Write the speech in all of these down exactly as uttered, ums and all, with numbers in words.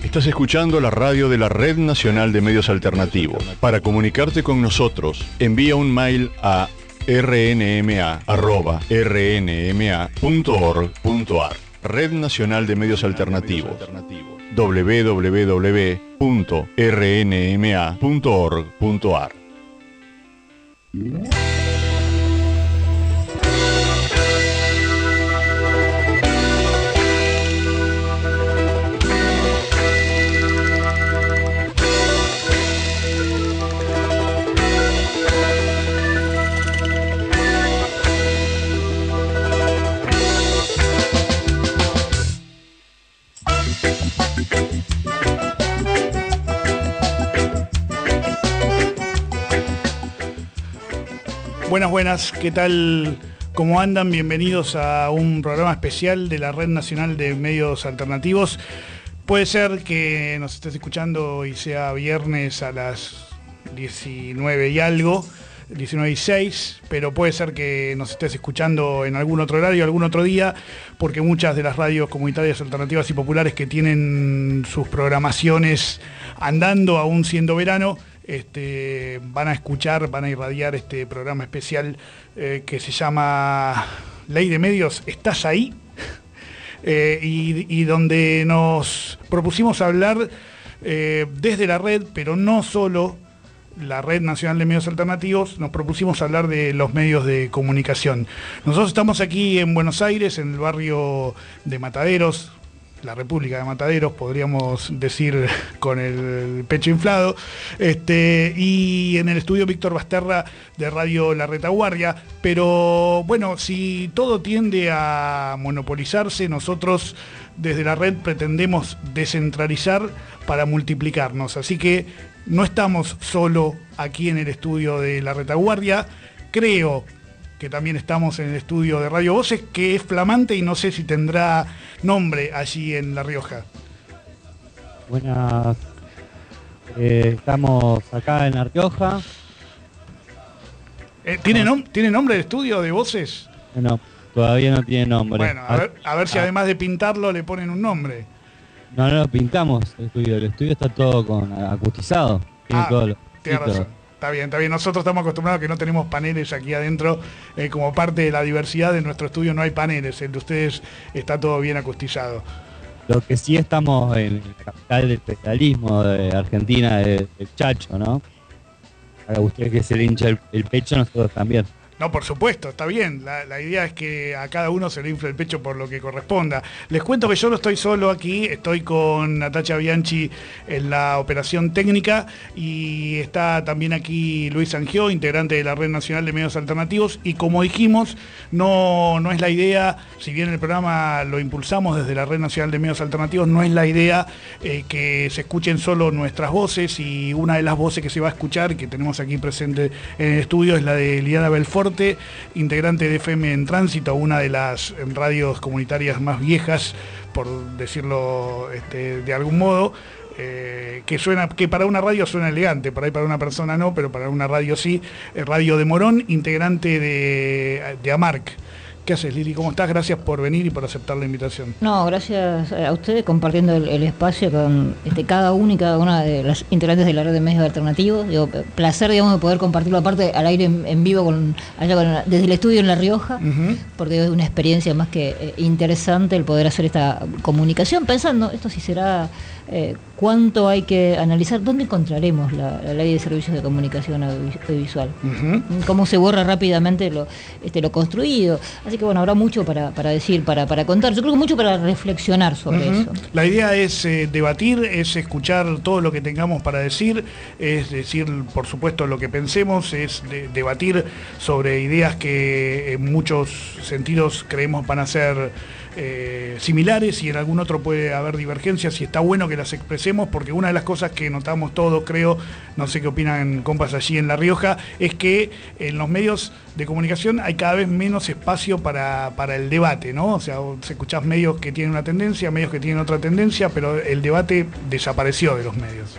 Estás escuchando la radio de la Red Nacional de Medios Alternativos. Para comunicarte con nosotros, envía un mail a r n m a arroba r n m a punto org punto a r. Red Nacional de Medios Alternativos. w w w punto r n m a punto org punto a r. Buenas, buenas, ¿qué tal? ¿Cómo andan? Bienvenidos a un programa especial de la Red Nacional de Medios Alternativos. Puede ser que nos estés escuchando y sea viernes a las diecinueve y algo, diecinueve y seis, pero puede ser que nos estés escuchando en algún otro horario, algún otro día, porque muchas de las radios comunitarias alternativas y populares que tienen sus programaciones andando, aún siendo verano, Este, van a escuchar, van a irradiar este programa especial eh, que se llama Ley de Medios, ¿estás ahí? eh, y, y donde nos propusimos hablar eh, desde la red, pero no solo la Red Nacional de Medios Alternativos, nos propusimos hablar de los medios de comunicación. Nosotros estamos aquí en Buenos Aires, en el barrio de Mataderos, la República de Mataderos, podríamos decir con el pecho inflado, este, y en el estudio Víctor Basterra de Radio La Retaguardia. Pero bueno, si todo tiende a monopolizarse, nosotros desde la red pretendemos descentralizar para multiplicarnos. Así que no estamos solo aquí en el estudio de La Retaguardia, creo que también estamos en el estudio de Radio Voces, que es flamante y no sé si tendrá nombre allí en La Rioja. Buenas, eh, estamos acá en La Rioja. Eh, ¿tiene, nom ¿Tiene nombre el estudio de Voces? No, todavía no tiene nombre. Bueno, a ver, a ver si además de pintarlo le ponen un nombre. No, no lo pintamos el estudio, el estudio está todo con acustizado. Tiene ah, todo lo, tiene sí, razón. Todo. Está bien, está bien. Nosotros estamos acostumbrados a que no tenemos paneles aquí adentro. Eh, como parte de la diversidad de nuestro estudio no hay paneles. El de ustedes está todo bien acustizado. Lo que sí estamos en la capital del federalismo de Argentina, del de Chacho, ¿no? Para ustedes que se le hincha el, el pecho, nosotros también. No, por supuesto, está bien. La, la idea es que a cada uno se le infle el pecho por lo que corresponda. Les cuento que yo no estoy solo aquí, estoy con Natacha Bianchi en la operación técnica y está también aquí Luis Angió, integrante de la Red Nacional de Medios Alternativos. Y como dijimos, no, no es la idea, si bien el programa lo impulsamos desde la Red Nacional de Medios Alternativos, no es la idea eh, que se escuchen solo nuestras voces, y una de las voces que se va a escuchar, que tenemos aquí presente en el estudio, es la de Liliana Belfort, integrante de F M en Tránsito, una de las radios comunitarias más viejas, por decirlo este, de algún modo, eh, que suena, que para una radio suena elegante, por ahí para una persona no, pero para una radio sí. eh, Radio de Morón, integrante de, de AMARC. ¿Qué haces, Lili? ¿Cómo estás? Gracias por venir y por aceptar la invitación. No, gracias a ustedes compartiendo el, el espacio con este, cada uno y cada una de las integrantes de la red de medios alternativos. Digo, placer, digamos, de poder compartirlo aparte al aire en, en vivo con, allá con, desde el estudio en La Rioja, uh-huh. porque es una experiencia más que eh, interesante el poder hacer esta comunicación, pensando, esto sí será... Eh, cuánto hay que analizar, dónde encontraremos la, la ley de servicios de comunicación audiovisual, uh-huh. cómo se borra rápidamente lo, este, lo construido. Así que bueno, habrá mucho para, para decir, para, para contar, yo creo que mucho para reflexionar sobre uh-huh. eso. La idea es eh, debatir, es escuchar todo lo que tengamos para decir, es decir, por supuesto, lo que pensemos, es de, debatir sobre ideas que en muchos sentidos creemos van a ser Eh, similares, y en algún otro puede haber divergencias, y está bueno que las expresemos, porque una de las cosas que notamos todos, creo, no sé qué opinan compas allí en La Rioja, es que en los medios de comunicación hay cada vez menos espacio para, para el debate, ¿no? O sea, se escuchás medios que tienen una tendencia, medios que tienen otra tendencia, pero el debate desapareció de los medios.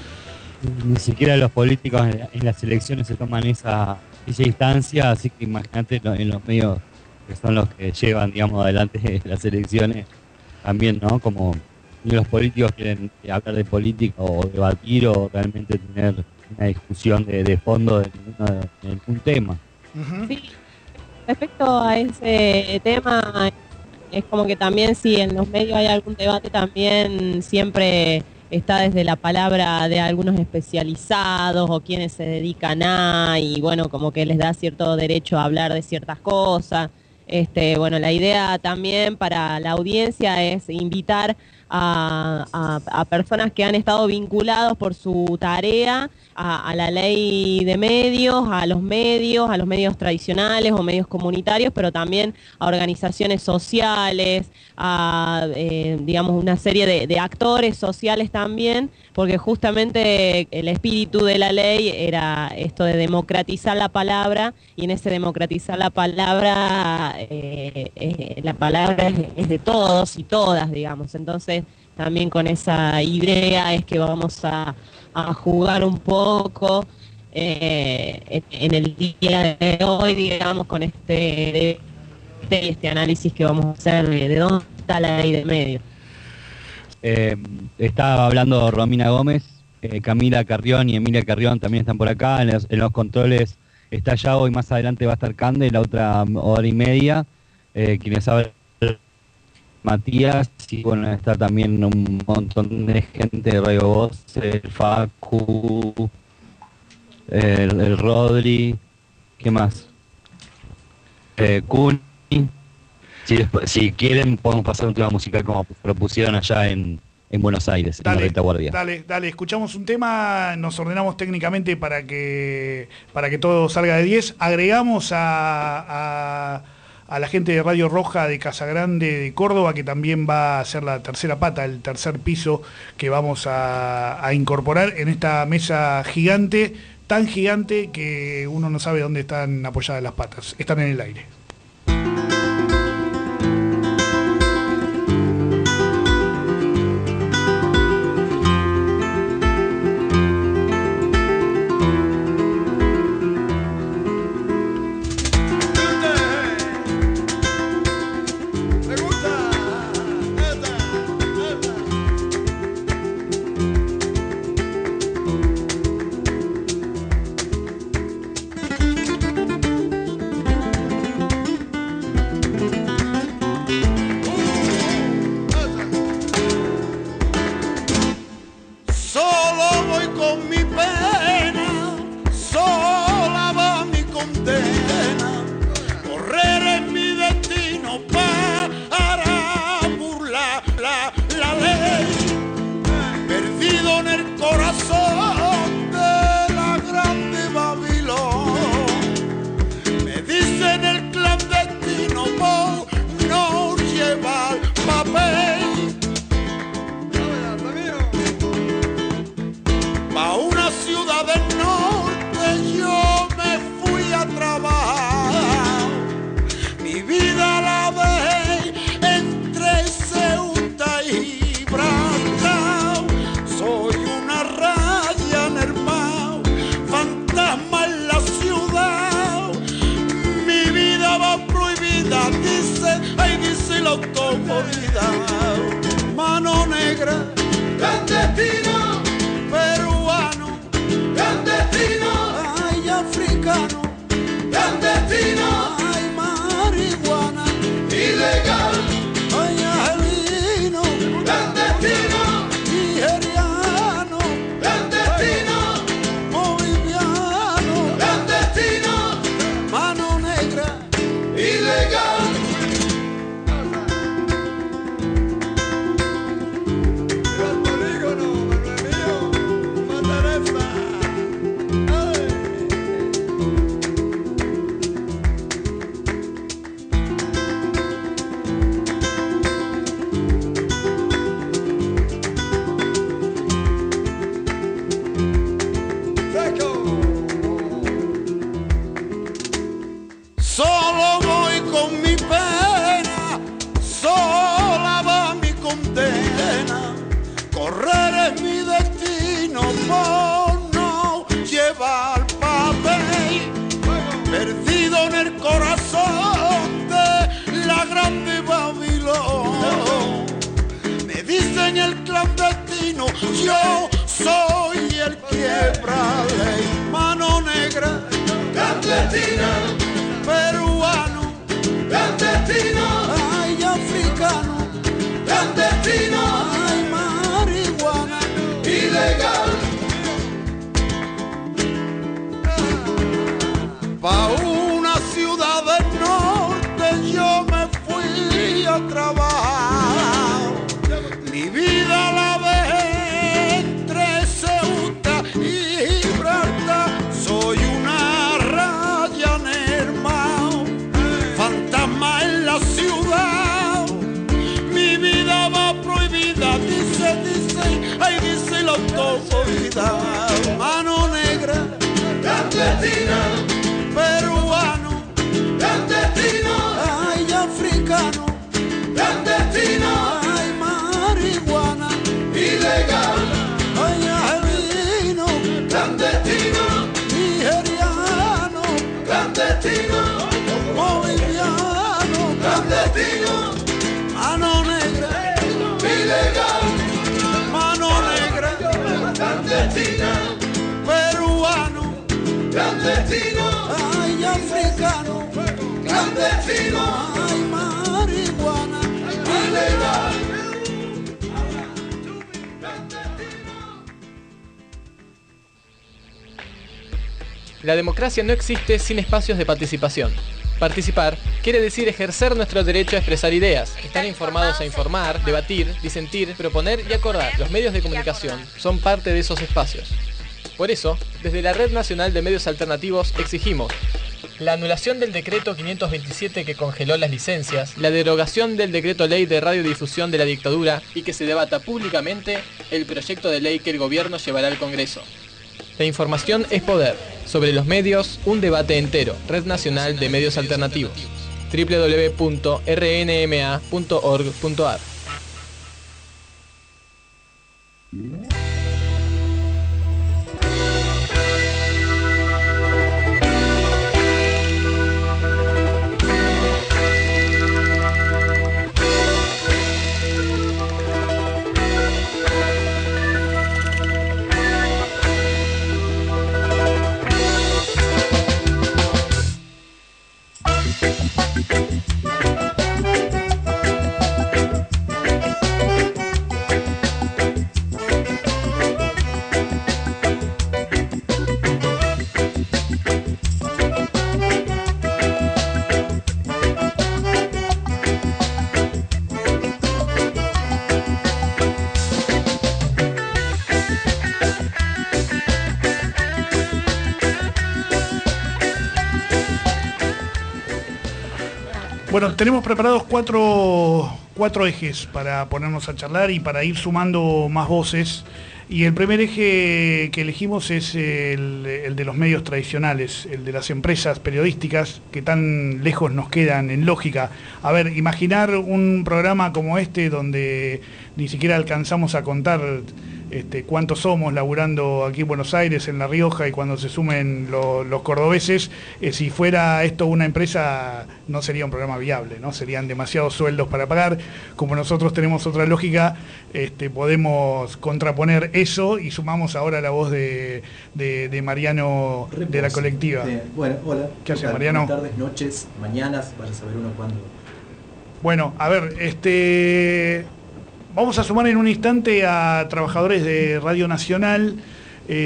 Ni siquiera los políticos en, en las elecciones se toman esa, esa instancia, así que imagínate en los medios que son los que llevan, digamos, adelante las elecciones también, ¿no? Como ni los políticos quieren hablar de política o debatir o realmente tener una discusión de, de fondo de, ninguna, de ningún tema. Uh-huh. Sí, respecto a ese tema, es como que también si en los medios hay algún debate, también siempre está desde la palabra de algunos especializados o quienes se dedican a, y bueno, como que les da cierto derecho a hablar de ciertas cosas. Este, bueno, la idea también para la audiencia es invitar a, a, a personas que han estado vinculados por su tarea a, a la ley de medios, a los medios, a los medios tradicionales o medios comunitarios, pero también a organizaciones sociales, a eh, digamos una serie de, de actores sociales también, porque justamente el espíritu de la ley era esto de democratizar la palabra, y en ese democratizar la palabra, eh, eh, la palabra es, es de todos y todas, digamos. Entonces también con esa idea es que vamos a, a jugar un poco eh, en, en el día de hoy, digamos, con este, este, este análisis que vamos a hacer de, de dónde está la ley de medios. Eh, estaba hablando Romina Gómez, eh, Camila Carrión y Emilia Carrión también están por acá. En los, en los controles está Yago y más adelante va a estar Cande, la otra hora y media. Eh, quienes hablan, Matías, y bueno, está también un montón de gente de Radio Voz, el Facu, el, el Rodri, ¿qué más? Eh, Cuni. Si, si quieren podemos pasar un tema musical como propusieron allá en, en Buenos Aires, dale, en la retaguardia. Dale, dale, escuchamos un tema, nos ordenamos técnicamente para que para que todo salga de diez. Agregamos a, a, a la gente de Radio Roja de Casagrande de Córdoba, que también va a ser la tercera pata, el tercer piso que vamos a, a incorporar en esta mesa gigante, tan gigante que uno no sabe dónde están apoyadas las patas, están en el aire. Mano negra, clandestino, peruano, clandestino, ay africano, clandestino, ay marihuana, ilegal, ay argelino, clandestino, nigeriano, clandestino, boliviano, clandestino, mano negra, ilegal. Polígono, clandestino, yo soy el quiebra ley. Mano negra, clandestina, peruano, clandestino, ay africano, clandestino, ay marihuana, ilegal. Pa' una ciudad del norte yo me fui a trabajar. Mi vida la dejé entre Ceuta y Gibraltar. Soy una Ryanair, fantasma en la ciudad. Mi vida va prohibida, dice, dice, ay dice la autoridad. Mano negra, clandestina, peruano, clandestino, ay africano, clandestino, ay marihuana, ilegal, ay argelino, clandestino, nigeriano, clandestino, boliviano, clandestino, mano negra, ilegal, mano negra, clandestina, peruano, clandestino, ay africano, clandestino, ay marihuana, ilegal. La democracia no existe sin espacios de participación. Participar quiere decir ejercer nuestro derecho a expresar ideas, estar informados a informar, debatir, disentir, proponer y acordar. Los medios de comunicación son parte de esos espacios. Por eso, desde la Red Nacional de Medios Alternativos exigimos la anulación del decreto quinientos veintisiete que congeló las licencias, la derogación del decreto ley de radiodifusión de la dictadura y que se debata públicamente el proyecto de ley que el gobierno llevará al Congreso. La información es poder. Sobre los medios, un debate entero. Red Nacional de Medios Alternativos. doble u doble u doble u punto r n m a punto org punto a r. Bueno, tenemos preparados cuatro, cuatro ejes para ponernos a charlar y para ir sumando más voces. Y el primer eje que elegimos es el, el de los medios tradicionales, el de las empresas periodísticas que tan lejos nos quedan en lógica. A ver, imaginar un programa como este donde ni siquiera alcanzamos a contar este, cuántos somos laburando aquí en Buenos Aires, en La Rioja, y cuando se sumen lo, los cordobeses, eh, si fuera esto una empresa no sería un programa viable, ¿no? Serían demasiados sueldos para pagar. Como nosotros tenemos otra lógica, este, podemos contraponer eso y sumamos ahora la voz de, de, de Mariano de la colectiva. Eh, bueno, hola. ¿Qué haces, Mariano? Buenas tardes, noches, mañanas, vaya a saber uno cuándo. Bueno, a ver, este... vamos a sumar en un instante a trabajadores de Radio Nacional, eh,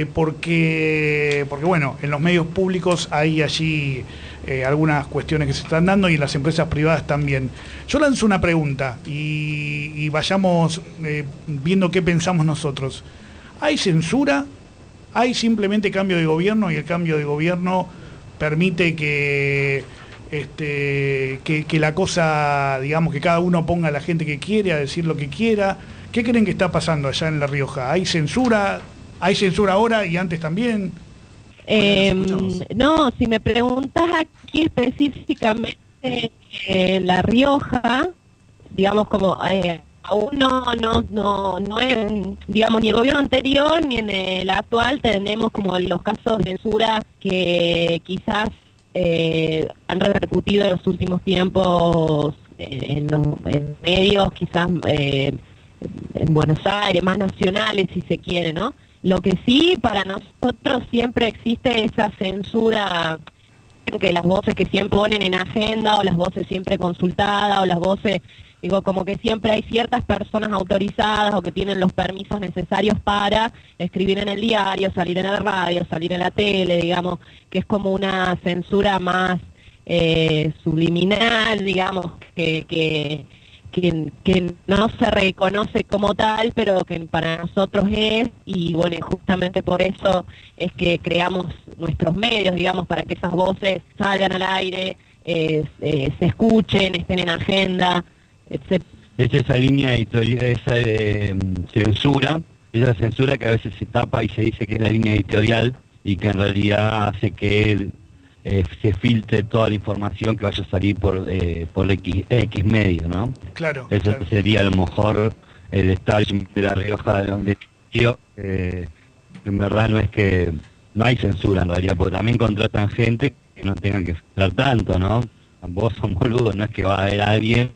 porque, porque, bueno, en los medios públicos hay allí eh, algunas cuestiones que se están dando y en las empresas privadas también. Yo lanzo una pregunta y, y vayamos eh, viendo qué pensamos nosotros. ¿Hay censura? ¿Hay simplemente cambio de gobierno y el cambio de gobierno permite que... Este, que, que la cosa, digamos, que cada uno ponga a la gente que quiere a decir lo que quiera? ¿Qué creen que está pasando allá en La Rioja? ¿Hay censura? ¿Hay censura ahora y antes también? Eh, no, si me preguntas aquí específicamente eh, La Rioja, digamos como eh, aún no, no, no, no en, digamos, ni el gobierno anterior ni en el actual tenemos como los casos de censura que quizás Eh, han repercutido en los últimos tiempos eh, en los en medios, quizás eh, en Buenos Aires, más nacionales si se quiere, ¿no? Lo que sí, para nosotros siempre existe esa censura, que las voces que siempre ponen en agenda, o las voces siempre consultadas, o las voces, digo, como que siempre hay ciertas personas autorizadas o que tienen los permisos necesarios para escribir en el diario, salir en la radio, salir en la tele, digamos, que es como una censura más eh, subliminal, digamos, que... que Que, que no se reconoce como tal, pero que para nosotros es, y bueno, justamente por eso es que creamos nuestros medios, digamos, para que esas voces salgan al aire, eh, eh, se escuchen, estén en agenda, etcétera. Es esa línea editorial, esa de um, censura, esa censura que a veces se tapa y se dice que es la línea editorial, y que en realidad hace que Eh, se filtre toda la información que vaya a salir por eh, por X, X medio, ¿no? Claro. Eso claro. sería a lo mejor el establishment de La Rioja, de donde yo, eh, en verdad no es que no hay censura en realidad, porque también contratan gente que no tengan que filtrar tanto, ¿no? Vos son boludos, no es que va a haber alguien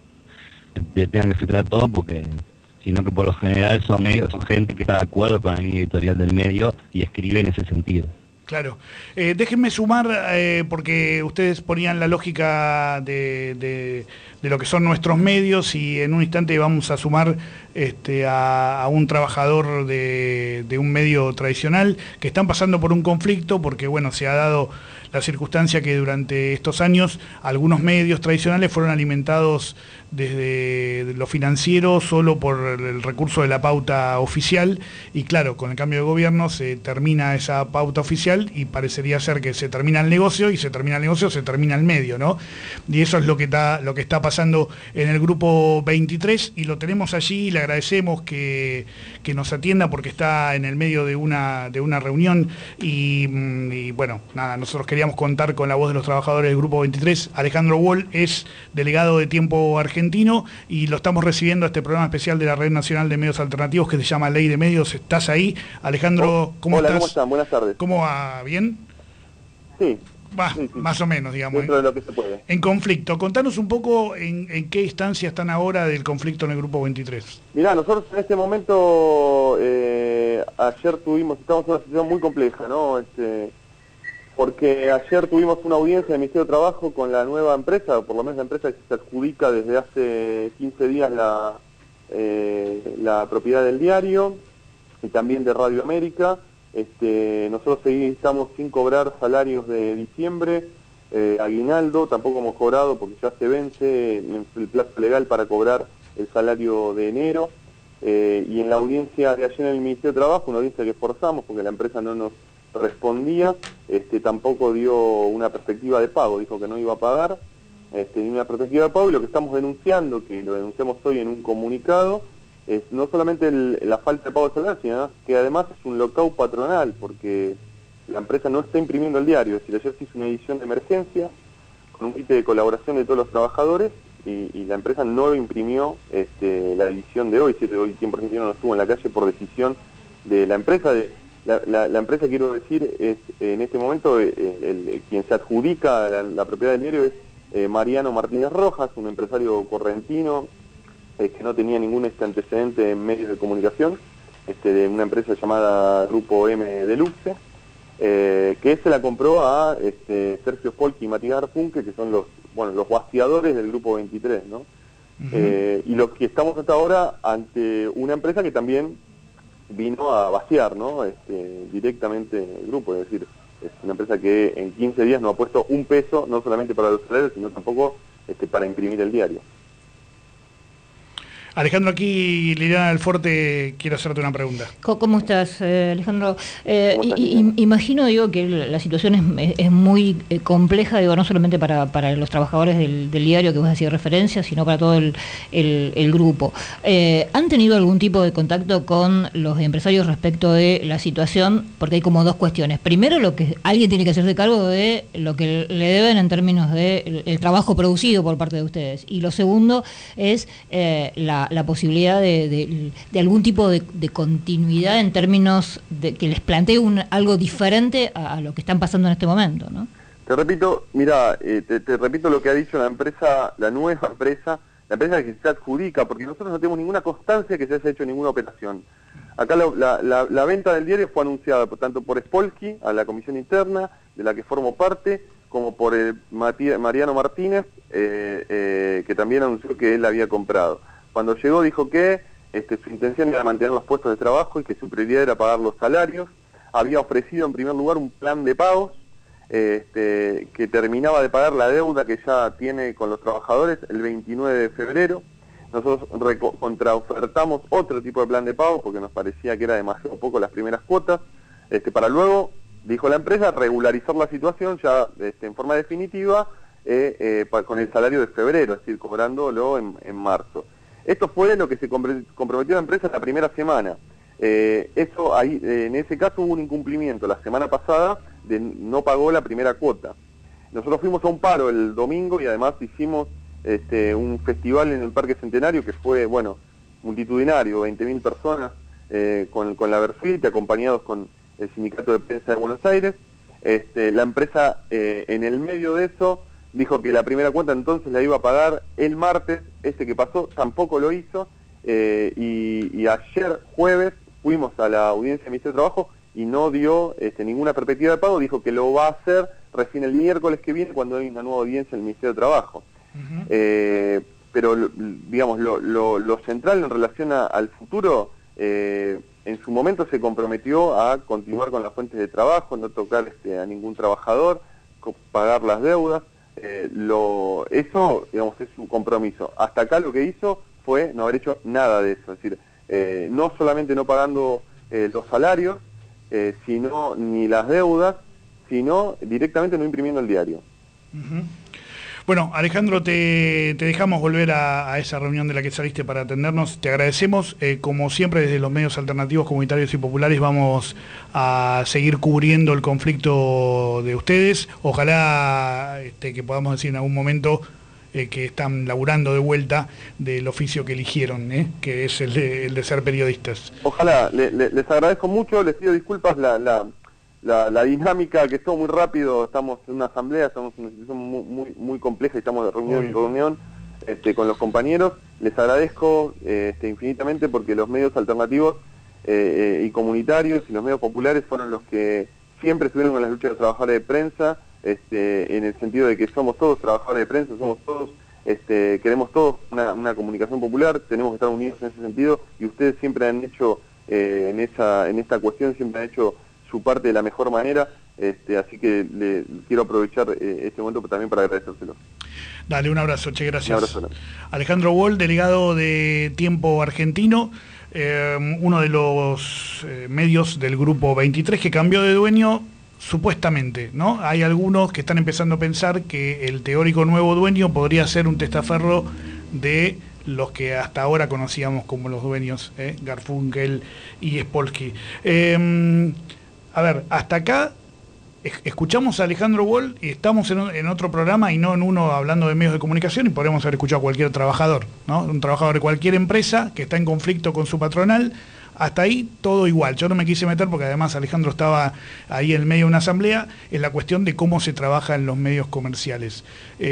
que tenga que filtrar todo, porque sino que por lo general son medios, son gente que está de acuerdo con la línea editorial del medio y escribe en ese sentido. Claro. Eh, déjenme sumar, eh, porque ustedes ponían la lógica de, de, de lo que son nuestros medios, y en un instante vamos a sumar este, a, a un trabajador de, de un medio tradicional que están pasando por un conflicto, porque bueno, se ha dado la circunstancia que durante estos años algunos medios tradicionales fueron alimentados desde lo financiero solo por el recurso de la pauta oficial, y claro, con el cambio de gobierno se termina esa pauta oficial y parecería ser que se termina el negocio, y se termina el negocio, se termina el medio, ¿no? Y eso es lo que está, lo que está pasando en el grupo veintitrés, y lo tenemos allí, y le agradecemos que, que nos atienda porque está en el medio de una, de una reunión, y, y bueno, nada, nosotros queríamos contar con la voz de los trabajadores del grupo veintitrés. Alejandro Wall es delegado de Tiempo Argentino, y lo estamos recibiendo a este programa especial de la Red Nacional de Medios Alternativos que se llama Ley de Medios. ¿Estás ahí? Alejandro, ¿cómo Hola, estás? ¿cómo están? Buenas tardes. ¿Cómo va? ¿Bien? Sí. Va, sí, sí. Más o menos, digamos. Dentro de lo que se puede. En conflicto. Contanos un poco en, en qué instancia están ahora del conflicto en el grupo veintitrés. Mirá, nosotros en este momento, eh, ayer tuvimos, estamos en una situación muy compleja, ¿no? Este, porque ayer tuvimos una audiencia del Ministerio de Trabajo con la nueva empresa, o por lo menos la empresa que se adjudica desde hace quince días la, eh, la propiedad del diario y también de Radio América. Este, nosotros seguimos, estamos sin cobrar salarios de diciembre, eh, aguinaldo, tampoco hemos cobrado porque ya se vence el plazo legal para cobrar el salario de enero, eh, y en la audiencia de ayer en el Ministerio de Trabajo, una audiencia que forzamos porque la empresa no nos respondía, este, tampoco dio una perspectiva de pago, dijo que no iba a pagar, este, ni una perspectiva de pago, y lo que estamos denunciando, que lo denunciamos hoy en un comunicado, es no solamente el, la falta de pago de salario, sino que además es un lockout patronal, porque la empresa no está imprimiendo el diario. Es decir, ayer se hizo una edición de emergencia con un kit de colaboración de todos los trabajadores, y, y la empresa no imprimió este, la edición de hoy. Si hoy Tiempo Argentino no estuvo en la calle por decisión de la empresa. De, la, la, la empresa, quiero decir, es en este momento el, el, el, quien se adjudica la, la propiedad del diario es eh, Mariano Martínez Rojas, un empresario correntino, que no tenía ningún este antecedente en medios de comunicación, este, de una empresa llamada Grupo M Deluxe, eh, que se la compró a este, Sergio Folchi y Matías Arfunke, que son los bueno los bastiadores del Grupo veintitrés, ¿no? Uh-huh. eh, y lo que estamos hasta ahora ante una empresa que también vino a vaciar, ¿no? Este, directamente el grupo, es decir, es una empresa que en quince días no ha puesto un peso, no solamente para los salarios, sino tampoco este, para imprimir el diario. Alejandro, aquí Liliana del Forte quiere hacerte una pregunta. ¿Cómo estás, eh, Alejandro? Eh, ¿Cómo estás, y, y, imagino, digo, que la situación es, es muy eh, compleja, digo, no solamente para, para los trabajadores del, del diario que vos hacías referencia, sino para todo el, el, el grupo. Eh, ¿Han tenido algún tipo de contacto con los empresarios respecto de la situación? Porque hay como dos cuestiones. Primero, lo que alguien tiene que hacerse cargo de lo que le deben en términos de el, el trabajo producido por parte de ustedes. Y lo segundo es eh, la la posibilidad de, de, de algún tipo de, de continuidad en términos de que les plantee un, algo diferente a, a lo que están pasando en este momento, ¿no? Te repito, mira, eh, te, te repito lo que ha dicho la empresa, la nueva empresa, la empresa que se adjudica, porque nosotros no tenemos ninguna constancia que se haya hecho ninguna operación. Acá la, la, la, la venta del diario fue anunciada por, tanto por Spolsky, a la comisión interna, de la que formo parte, como por el Mati, Mariano Martínez, eh, eh, que también anunció que él la había comprado. Cuando llegó dijo que este, su intención era mantener los puestos de trabajo y que su prioridad era pagar los salarios. Había ofrecido en primer lugar un plan de pagos este, que terminaba de pagar la deuda que ya tiene con los trabajadores el veintinueve de febrero. Nosotros contraofertamos otro tipo de plan de pago porque nos parecía que era demasiado poco las primeras cuotas, este, para luego, dijo la empresa, regularizar la situación ya este, en forma definitiva eh, eh, pa, con el salario de febrero, es decir, cobrándolo en, en marzo. Esto fue lo que se comprometió la empresa la primera semana. Eh, eso ahí, eh, en ese caso hubo un incumplimiento la semana pasada, de no pagó la primera cuota. Nosotros fuimos a un paro el domingo y además hicimos este, un festival en el Parque Centenario que fue, bueno, multitudinario, veinte mil personas eh, con, con la Versuit, acompañados con el Sindicato de Prensa de Buenos Aires. Este, la empresa eh, en el medio de eso dijo que la primera cuota entonces la iba a pagar el martes, este que pasó tampoco lo hizo, eh, y, y ayer jueves fuimos a la audiencia del Ministerio de Trabajo y no dio este, ninguna perspectiva de pago, dijo que lo va a hacer recién el miércoles que viene cuando hay una nueva audiencia en el Ministerio de Trabajo. Uh-huh. eh, pero, digamos, lo, lo, lo central en relación a, al futuro, eh, en su momento se comprometió a continuar con las fuentes de trabajo, no tocar este, a ningún trabajador, pagar las deudas, eh, lo, eso, digamos, es su compromiso. Hasta acá lo que hizo fue no haber hecho nada de eso, es decir, eh, no solamente no pagando eh, los salarios, eh, sino ni las deudas, sino directamente no imprimiendo el diario. Uh-huh. Bueno, Alejandro, te, te dejamos volver a, a esa reunión de la que saliste para atendernos. Te agradecemos. Eh, como siempre, desde los medios alternativos, comunitarios y populares vamos a seguir cubriendo el conflicto de ustedes. Ojalá este, que podamos decir en algún momento eh, que están laburando de vuelta del oficio que eligieron, ¿eh? que es el de, el de ser periodistas. Ojalá. Le, le, les agradezco mucho. Les pido disculpas la... la... La, la dinámica que estuvo muy rápido, estamos en una asamblea, estamos en una situación muy, muy, muy compleja y estamos de reunión en reunión este, con los compañeros. Les agradezco eh, este, infinitamente porque los medios alternativos eh, eh, y comunitarios y los medios populares fueron los que siempre estuvieron con las luchas de trabajadores de prensa, este, en el sentido de que somos todos trabajadores de prensa, somos todos, este, queremos todos una, una comunicación popular, tenemos que estar unidos en ese sentido y ustedes siempre han hecho, eh, en, esa, en esta cuestión, siempre han hecho su parte de la mejor manera, este, así que le quiero aprovechar eh, este momento también para agradecérselo. Dale, un abrazo, che, gracias. Un abrazo. Alejandro Woll, delegado de Tiempo Argentino, eh, uno de los eh, medios del Grupo veintitrés que cambió de dueño supuestamente, ¿no? Hay algunos que están empezando a pensar que el teórico nuevo dueño podría ser un testaferro de los que hasta ahora conocíamos como los dueños, ¿eh? Garfunkel y Spolsky. Eh, A ver, hasta acá escuchamos a Alejandro Woll y estamos en, en otro programa y no en uno hablando de medios de comunicación y podríamos haber escuchado a cualquier trabajador, ¿no? Un trabajador de cualquier empresa que está en conflicto con su patronal. Hasta ahí todo igual. Yo no me quise meter porque además Alejandro estaba ahí en medio de una asamblea en la cuestión de cómo se trabaja en los medios comerciales.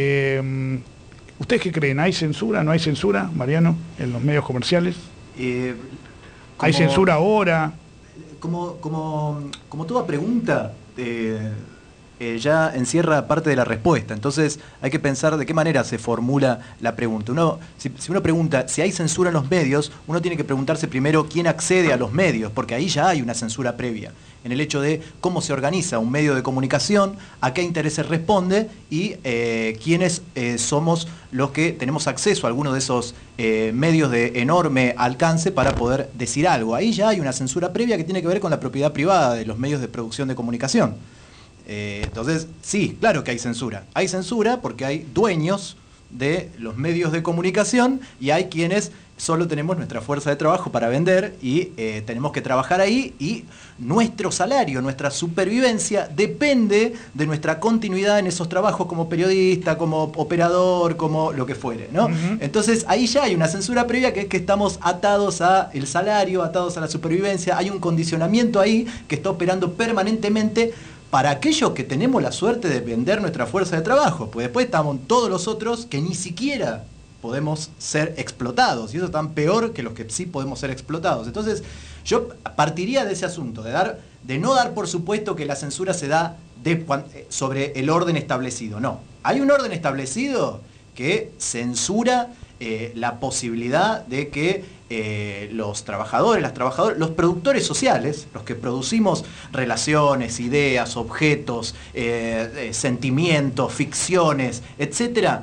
Eh, ¿Ustedes qué creen? ¿Hay censura? ¿No hay censura, Mariano, en los medios comerciales? Eh, como... ¿Hay censura ahora? Como, como, como toda pregunta, eh, eh, ya encierra parte de la respuesta. Entonces hay que pensar de qué manera se formula la pregunta. Uno, si, si uno pregunta si hay censura en los medios, uno tiene que preguntarse primero quién accede a los medios, porque ahí ya hay una censura previa, en el hecho de cómo se organiza un medio de comunicación, a qué intereses responde y eh, quiénes eh, somos los que tenemos acceso a alguno de esos eh, medios de enorme alcance para poder decir algo. Ahí ya hay una censura previa que tiene que ver con la propiedad privada de los medios de producción de comunicación. Eh, entonces, sí, claro que hay censura. Hay censura porque hay dueños de los medios de comunicación y hay quienes solo tenemos nuestra fuerza de trabajo para vender y eh, tenemos que trabajar ahí y nuestro salario, nuestra supervivencia depende de nuestra continuidad en esos trabajos como periodista, como operador, como lo que fuere, ¿no? Uh-huh. Entonces ahí ya hay una censura previa que es que estamos atados al salario, atados a la supervivencia, hay un condicionamiento ahí que está operando permanentemente para aquellos que tenemos la suerte de vender nuestra fuerza de trabajo, pues después estamos todos los otros que ni siquiera podemos ser explotados, y eso es tan peor que los que sí podemos ser explotados. Entonces, yo partiría de ese asunto, de, dar, de no dar por supuesto que la censura se da de, sobre el orden establecido. No, hay un orden establecido que censura eh, la posibilidad de que eh, los trabajadores, las trabajadoras, los productores sociales, los que producimos relaciones, ideas, objetos, eh, eh, sentimientos, ficciones, etcétera,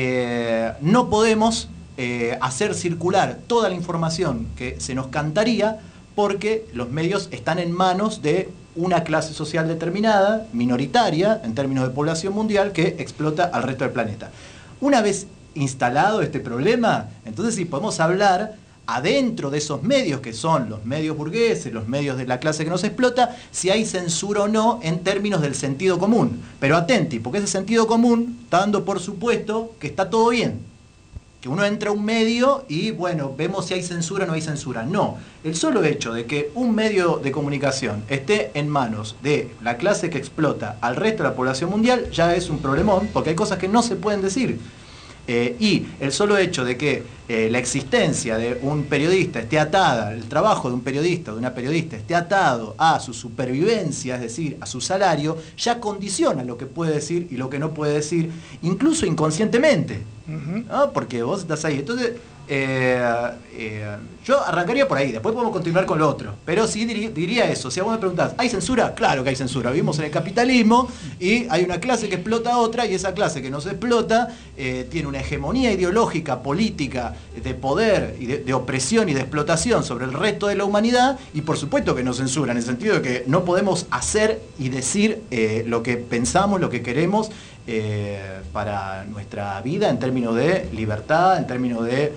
eh, no podemos eh, hacer circular toda la información que se nos cantaría, porque los medios están en manos de una clase social determinada, minoritaria, en términos de población mundial, que explota al resto del planeta. Una vez instalado este problema, entonces sí podemos hablar adentro de esos medios, que son los medios burgueses, los medios de la clase que nos explota, si hay censura o no en términos del sentido común. Pero atenti, porque ese sentido común está dando por supuesto que está todo bien. Que uno entra a un medio y, bueno, vemos si hay censura o no hay censura. No, el solo hecho de que un medio de comunicación esté en manos de la clase que explota al resto de la población mundial ya es un problemón, porque hay cosas que no se pueden decir. Eh, y el solo hecho de que eh, la existencia de un periodista esté atada, el trabajo de un periodista o de una periodista esté atado a su supervivencia, es decir, a su salario, ya condiciona lo que puede decir y lo que no puede decir, incluso inconscientemente. Uh-huh. ¿No? Porque vos estás ahí. Entonces, eh, eh, yo arrancaría por ahí, después podemos continuar con lo otro. Pero sí diría, diría eso. Si a vos me preguntás, ¿hay censura? Claro que hay censura. Vivimos en el capitalismo y hay una clase que explota a otra, y esa clase que nos explota eh, tiene una hegemonía ideológica, política, de poder y de, de opresión y de explotación sobre el resto de la humanidad, y por supuesto que nos censura, en el sentido de que no podemos hacer y decir eh, lo que pensamos, lo que queremos, Eh, para nuestra vida en términos de libertad, en términos de,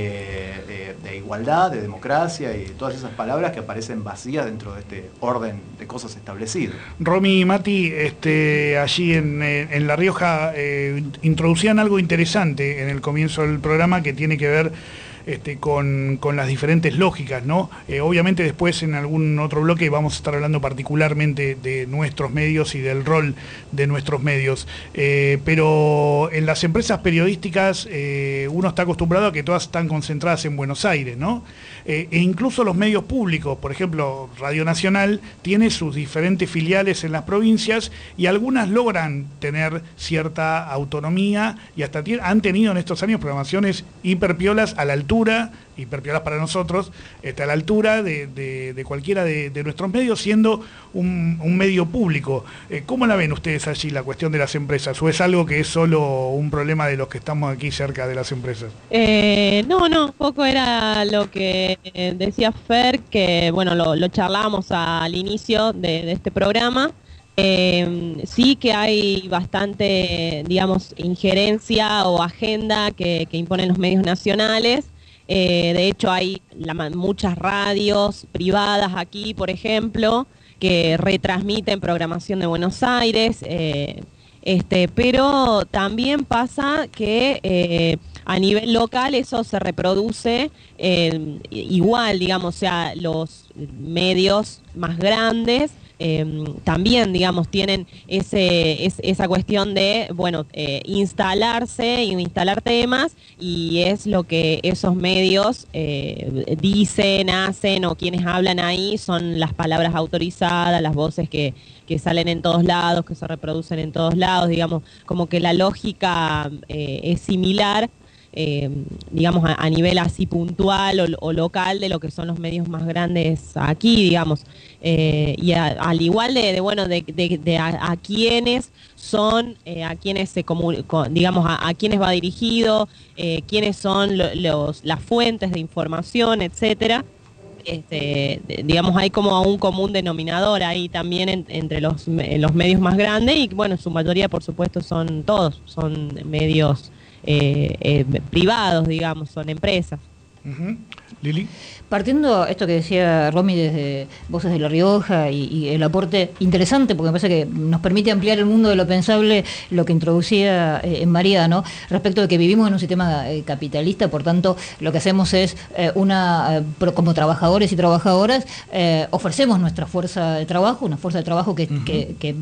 eh, de, de igualdad, de democracia y todas esas palabras que aparecen vacías dentro de este orden de cosas establecido. Romy y Mati, este, allí en, en La Rioja eh, introducían algo interesante en el comienzo del programa que tiene que ver Este, con, con las diferentes lógicas, ¿no? Eh, obviamente después en algún otro bloque vamos a estar hablando particularmente de nuestros medios y del rol de nuestros medios, eh, pero en las empresas periodísticas eh, uno está acostumbrado a que todas están concentradas en Buenos Aires, ¿no? Eh, e incluso los medios públicos, por ejemplo, Radio Nacional tiene sus diferentes filiales en las provincias y algunas logran tener cierta autonomía y hasta han tenido en estos años programaciones hiperpiolas a la altura, hiperpiolas para nosotros, este, a la altura de, de, de cualquiera de, de nuestros medios, siendo un, un medio público. Eh, ¿Cómo la ven ustedes allí, la cuestión de las empresas? ¿O es algo que es solo un problema de los que estamos aquí cerca de las empresas? Eh, no, no, un poco era lo que decía Fer, que bueno, lo, lo charlábamos al inicio de, de este programa. Eh, sí que hay bastante, digamos, injerencia o agenda que, que imponen los medios nacionales. Eh, de hecho, hay la, muchas radios privadas aquí, por ejemplo, que retransmiten programación de Buenos Aires. Eh, este, pero también pasa que eh, a nivel local eso se reproduce eh, igual, digamos, o sea, los medios más grandes Eh, también, digamos, tienen ese, es, esa cuestión de, bueno, eh, instalarse y instalar temas, y es lo que esos medios eh, dicen, hacen, o quienes hablan ahí son las palabras autorizadas, las voces que, que salen en todos lados, que se reproducen en todos lados, digamos, como que la lógica eh, es similar. Eh, digamos a, a nivel así puntual o, o local de lo que son los medios más grandes aquí, digamos, eh, y a, al igual de, de bueno de, de, de a, a quienes son, eh, a quienes se comunican, digamos a, a quienes va dirigido, eh, quiénes son lo, los, las fuentes de información, etcétera. Este, digamos, hay como un común denominador ahí también en, entre los, los medios más grandes, y bueno, en su mayoría por supuesto son todos, son medios Eh, eh, privados, digamos, son empresas. Uh-huh. Lili. Partiendo esto que decía Romy desde Voces de La Rioja y, y el aporte interesante, porque me parece que nos permite ampliar el mundo de lo pensable, lo que introducía eh, en Mariano, respecto de que vivimos en un sistema eh, capitalista, por tanto, lo que hacemos es, eh, una eh, pro, como trabajadores y trabajadoras, eh, ofrecemos nuestra fuerza de trabajo, una fuerza de trabajo que, uh-huh. que, que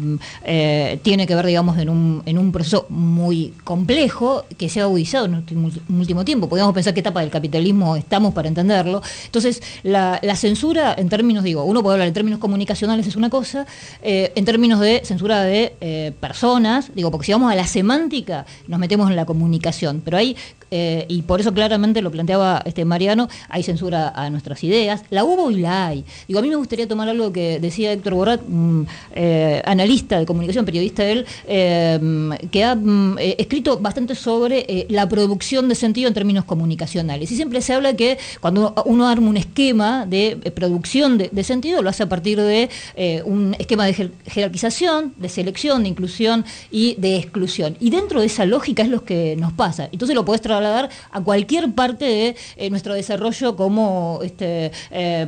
eh, tiene que ver, digamos, en un, en un proceso muy complejo, que se ha agudizado en último, en último tiempo. Podríamos pensar qué etapa del capitalismo estamos para entenderlo. Entonces, la, la censura, en términos, digo, uno puede hablar en términos comunicacionales, es una cosa, eh, en términos de censura de eh, personas, digo, porque si vamos a la semántica, nos metemos en la comunicación, pero hay, eh, y por eso claramente lo planteaba este Mariano, hay censura a nuestras ideas, la hubo y la hay. Digo, a mí me gustaría tomar algo que decía Héctor Borat, un eh, analista de comunicación, periodista él, eh, que ha eh, escrito bastante sobre eh, la producción de sentido en términos comunicacionales. Y siempre se habla que cuando uno arma un esquema de eh, producción de, de sentido, lo hace a partir de eh, un esquema de jer jerarquización, de selección, de inclusión y de exclusión. Y dentro de esa lógica es lo que nos pasa. Entonces lo podés trasladar a cualquier parte de eh, nuestro desarrollo como, este, eh,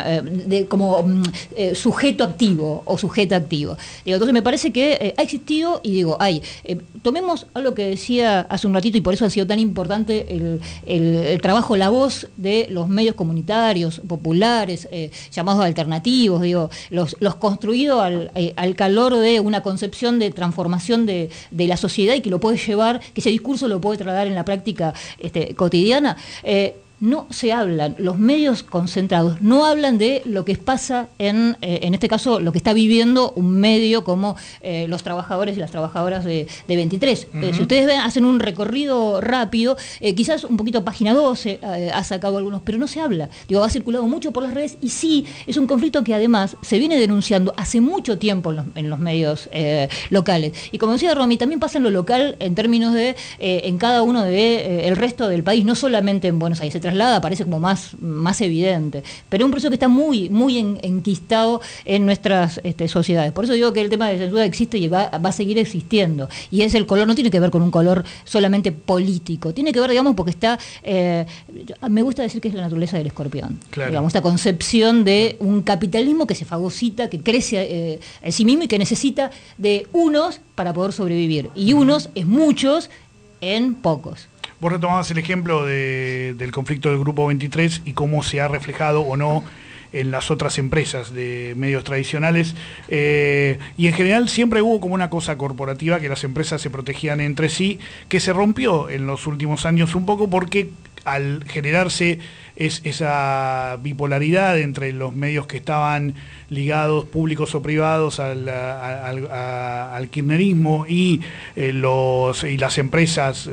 de, como eh, sujeto activo o sujeta activo. Digo, entonces me parece que eh, ha existido y digo, hay. Eh, tomemos algo que decía hace un ratito y por eso ha sido tan importante el, el, el trabajo, la voz de los medios comunitarios, populares, eh, llamados alternativos, digo, los, los construidos al, eh, al calor de una concepción de transformación de, de la sociedad y que lo puede llevar, que ese discurso lo puede trasladar en la práctica este, cotidiana. Eh, no se hablan, los medios concentrados no hablan de lo que pasa en, eh, en este caso, lo que está viviendo un medio como eh, los trabajadores y las trabajadoras de, de veintitrés. Uh-huh. Eh, si ustedes ven, hacen un recorrido rápido, eh, quizás un poquito página doce eh, ha sacado algunos, pero no se habla. Digo, ha circulado mucho por las redes y sí, es un conflicto que además se viene denunciando hace mucho tiempo en los, en los medios eh, locales. Y como decía Romy, también pasa en lo local en términos de, eh, en cada uno del de, eh, resto del país, no solamente en Buenos Aires. Se traslada, parece como más, más evidente, pero es un proceso que está muy, muy en, enquistado en nuestras este, sociedades. Por eso digo que el tema de censura existe y va, va a seguir existiendo, y es el color, no tiene que ver con un color solamente político, tiene que ver, digamos, porque está, eh, me gusta decir que es la naturaleza del escorpión, claro. Digamos, esta concepción de un capitalismo que se fagocita, que crece eh, en sí mismo y que necesita de unos para poder sobrevivir, y unos es muchos en pocos. Vos retomabas el ejemplo de, del conflicto del Grupo veintitrés y cómo se ha reflejado o no en las otras empresas de medios tradicionales. Eh, y en general siempre hubo como una cosa corporativa, que las empresas se protegían entre sí, que se rompió en los últimos años un poco porque al generarse es, esa bipolaridad entre los medios que estaban ligados, públicos o privados, al, al, al, al kirchnerismo y, eh, los, y las empresas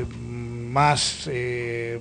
más, eh,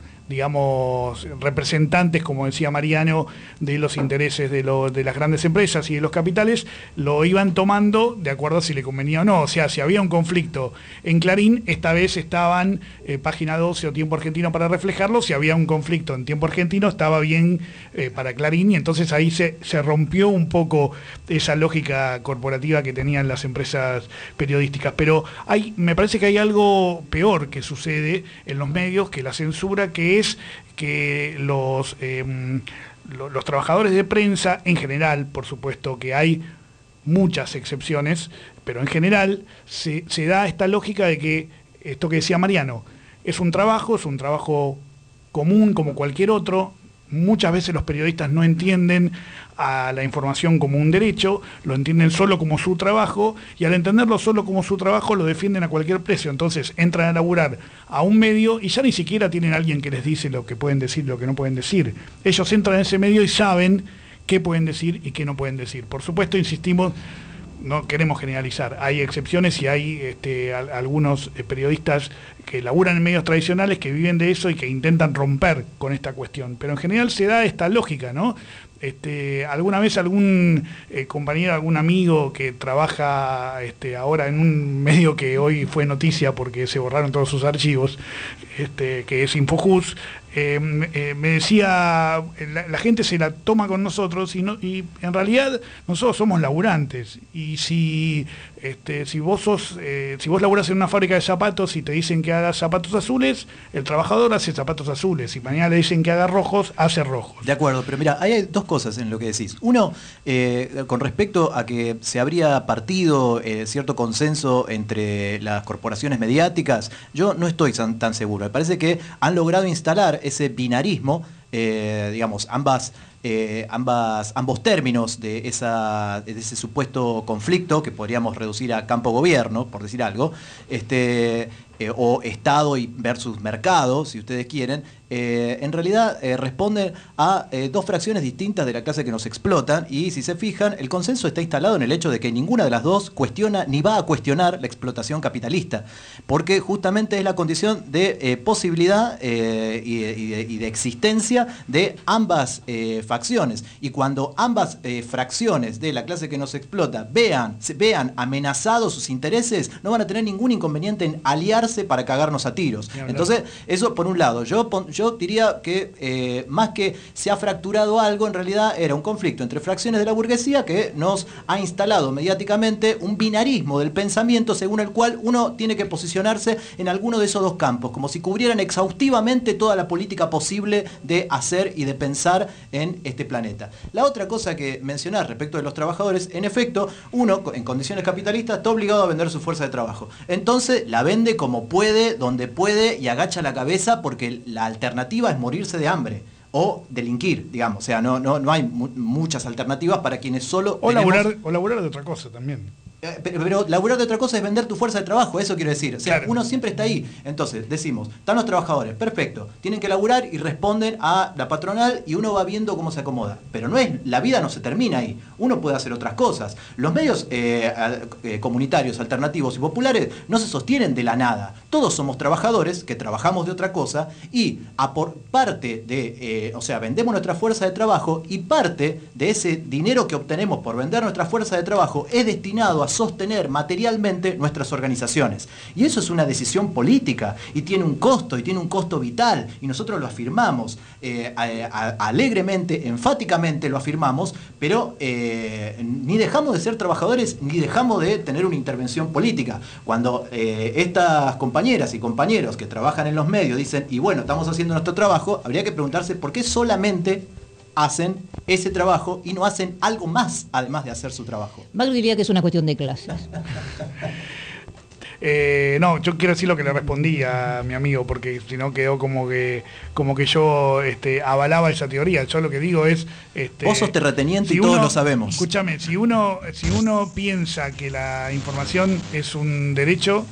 digamos, representantes, como decía Mariano, de los intereses de, lo, de las grandes empresas y de los capitales, lo iban tomando de acuerdo a si le convenía o no. O sea, si había un conflicto en Clarín, esta vez estaban eh, Página doce o Tiempo Argentino para reflejarlo. Si había un conflicto en Tiempo Argentino, estaba bien eh, para Clarín, y entonces ahí se, se rompió un poco esa lógica corporativa que tenían las empresas periodísticas. Pero hay, me parece que hay algo peor que sucede en los medios que la censura, que es que los, eh, los, los trabajadores de prensa, en general, por supuesto que hay muchas excepciones, pero en general se, se da esta lógica de que, esto que decía Mariano, es un trabajo, es un trabajo común como cualquier otro. Muchas veces los periodistas no entienden a la información como un derecho, lo entienden solo como su trabajo, y al entenderlo solo como su trabajo lo defienden a cualquier precio. Entonces entran a laburar a un medio y ya ni siquiera tienen a alguien que les dice lo que pueden decir, lo que no pueden decir. Ellos entran en ese medio y saben qué pueden decir y qué no pueden decir. Por supuesto, insistimos, no queremos generalizar, hay excepciones y hay este, a, algunos eh, periodistas que laburan en medios tradicionales que viven de eso y que intentan romper con esta cuestión, pero en general se da esta lógica, ¿no? Este, alguna vez algún eh, compañero, algún amigo que trabaja este, ahora en un medio que hoy fue noticia porque se borraron todos sus archivos, este, que es Infojus, eh, eh, me decía, la, la gente se la toma con nosotros y, no, y en realidad nosotros somos laburantes. Y si, este, si vos sos, eh, si vos laburás en una fábrica de zapatos y te dicen que hagas zapatos azules, el trabajador hace zapatos azules. Si mañana le dicen que haga rojos, hace rojos. De acuerdo, pero mira, hay dos cosas en lo que decís. Uno, eh, con respecto a que se habría partido eh, cierto consenso entre las corporaciones mediáticas, yo no estoy tan, tan seguro. Me parece que han logrado instalar ese binarismo, eh, digamos, ambas, eh, ambas, ambos términos de, esa, de ese supuesto conflicto que podríamos reducir a campo-gobierno, por decir algo, este, eh, o Estado y versus mercado, si ustedes quieren. Eh, en realidad eh, responden a eh, dos fracciones distintas de la clase que nos explotan, y si se fijan, el consenso está instalado en el hecho de que ninguna de las dos cuestiona ni va a cuestionar la explotación capitalista, porque justamente es la condición de eh, posibilidad eh, y, y, de, y de existencia de ambas eh, facciones, y cuando ambas eh, fracciones de la clase que nos explota vean, se, vean amenazados sus intereses, no van a tener ningún inconveniente en aliarse para cagarnos a tiros. Entonces, eso por un lado. Yo, yo Yo diría que eh, más que se ha fracturado algo, en realidad era un conflicto entre fracciones de la burguesía que nos ha instalado mediáticamente un binarismo del pensamiento según el cual uno tiene que posicionarse en alguno de esos dos campos, como si cubrieran exhaustivamente toda la política posible de hacer y de pensar en este planeta. La otra cosa que mencionar respecto de los trabajadores, en efecto, uno en condiciones capitalistas está obligado a vender su fuerza de trabajo. Entonces la vende como puede, donde puede, y agacha la cabeza porque la alternativa es morirse de hambre o delinquir, digamos. O sea, no, no, no hay mu muchas alternativas para quienes solo o tenemos... laburar, o laburar de otra cosa también. Eh, pero, pero laburar de otra cosa es vender tu fuerza de trabajo, eso quiero decir. O sea, claro. Uno siempre está ahí. Entonces, decimos, están los trabajadores, perfecto, tienen que laburar y responden a la patronal y uno va viendo cómo se acomoda. Pero no es, la vida no se termina ahí. Uno puede hacer otras cosas. Los medios eh, eh, comunitarios, alternativos y populares no se sostienen de la nada. Todos somos trabajadores que trabajamos de otra cosa y a por parte de, eh, o sea, vendemos nuestra fuerza de trabajo y parte de ese dinero que obtenemos por vender nuestra fuerza de trabajo es destinado a sostener materialmente nuestras organizaciones. Y eso es una decisión política y tiene un costo, y tiene un costo vital, y nosotros lo afirmamos eh, a, a, alegremente, enfáticamente lo afirmamos, pero eh, ni dejamos de ser trabajadores ni dejamos de tener una intervención política. Cuando eh, estas compañeras y compañeros que trabajan en los medios dicen, y bueno, estamos haciendo nuestro trabajo, habría que preguntarse por qué solamente hacen ese trabajo y no hacen algo más además de hacer su trabajo. Magro diría que es una cuestión de clases. Eh, no, yo quiero decir lo que le respondí a mi amigo, porque si no quedó como que como que yo este, avalaba esa teoría. Yo lo que digo es... Este, Vos sos terrateniente si y todos uno, lo sabemos. Escúchame, si uno, si uno piensa que la información es un derecho,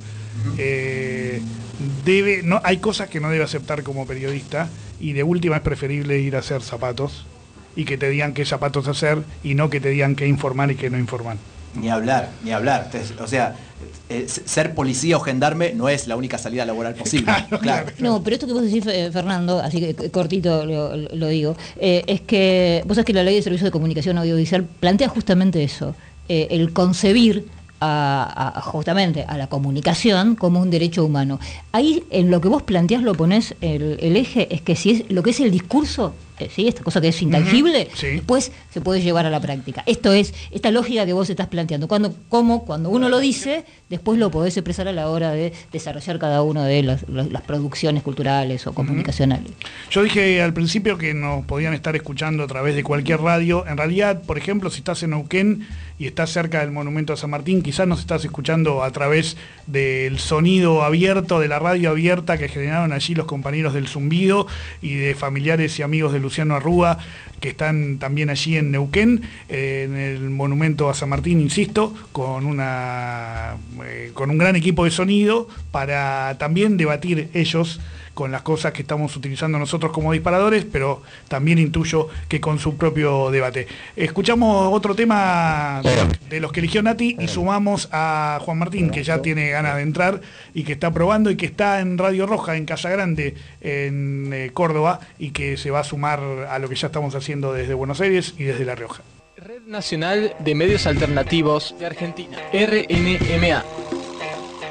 eh, debe, no, hay cosas que no debe aceptar como periodista, y de última es preferible ir a hacer zapatos y que te digan qué zapatos hacer y no que te digan qué informar y qué no informar. Ni hablar, ni hablar. O sea, eh, ser policía o gendarme no es la única salida laboral posible. Claro, claro. No, pero esto que vos decís, Fernando, así que cortito lo, lo digo, eh, es que vos sabés que la Ley de Servicios de Comunicación Audiovisual plantea justamente eso, eh, el concebir A, a, justamente a la comunicación como un derecho humano. Ahí en lo que vos planteás lo ponés el, el eje, es que si es lo que es el discurso, eh, ¿sí? Esta cosa que es intangible, uh-huh, sí. Después se puede llevar a la práctica. Esto es, esta lógica que vos estás planteando, cuando, como cuando uno lo dice, después lo podés expresar a la hora de desarrollar cada una de las, las producciones culturales o comunicacionales. Uh-huh. Yo dije al principio que nos podían estar escuchando a través de cualquier radio. En realidad, por ejemplo, si estás en Neuquén y estás cerca del Monumento a San Martín, quizás nos estás escuchando a través del sonido abierto, de la radio abierta que generaron allí los compañeros del Zumbido y de familiares y amigos de Luciano Arrúa, que están también allí en Neuquén, eh, en el Monumento a San Martín, insisto, con, una, eh, con un gran equipo de sonido para también debatir ellos con las cosas que estamos utilizando nosotros como disparadores, pero también intuyo que con su propio debate. Escuchamos otro tema de los que eligió Nati y sumamos a Juan Martín, que ya tiene ganas de entrar y que está probando y que está en Radio Roja, en Casa Grande, en eh, Córdoba, y que se va a sumar a lo que ya estamos haciendo desde Buenos Aires y desde La Rioja. Red Nacional de Medios Alternativos de Argentina, R N M A.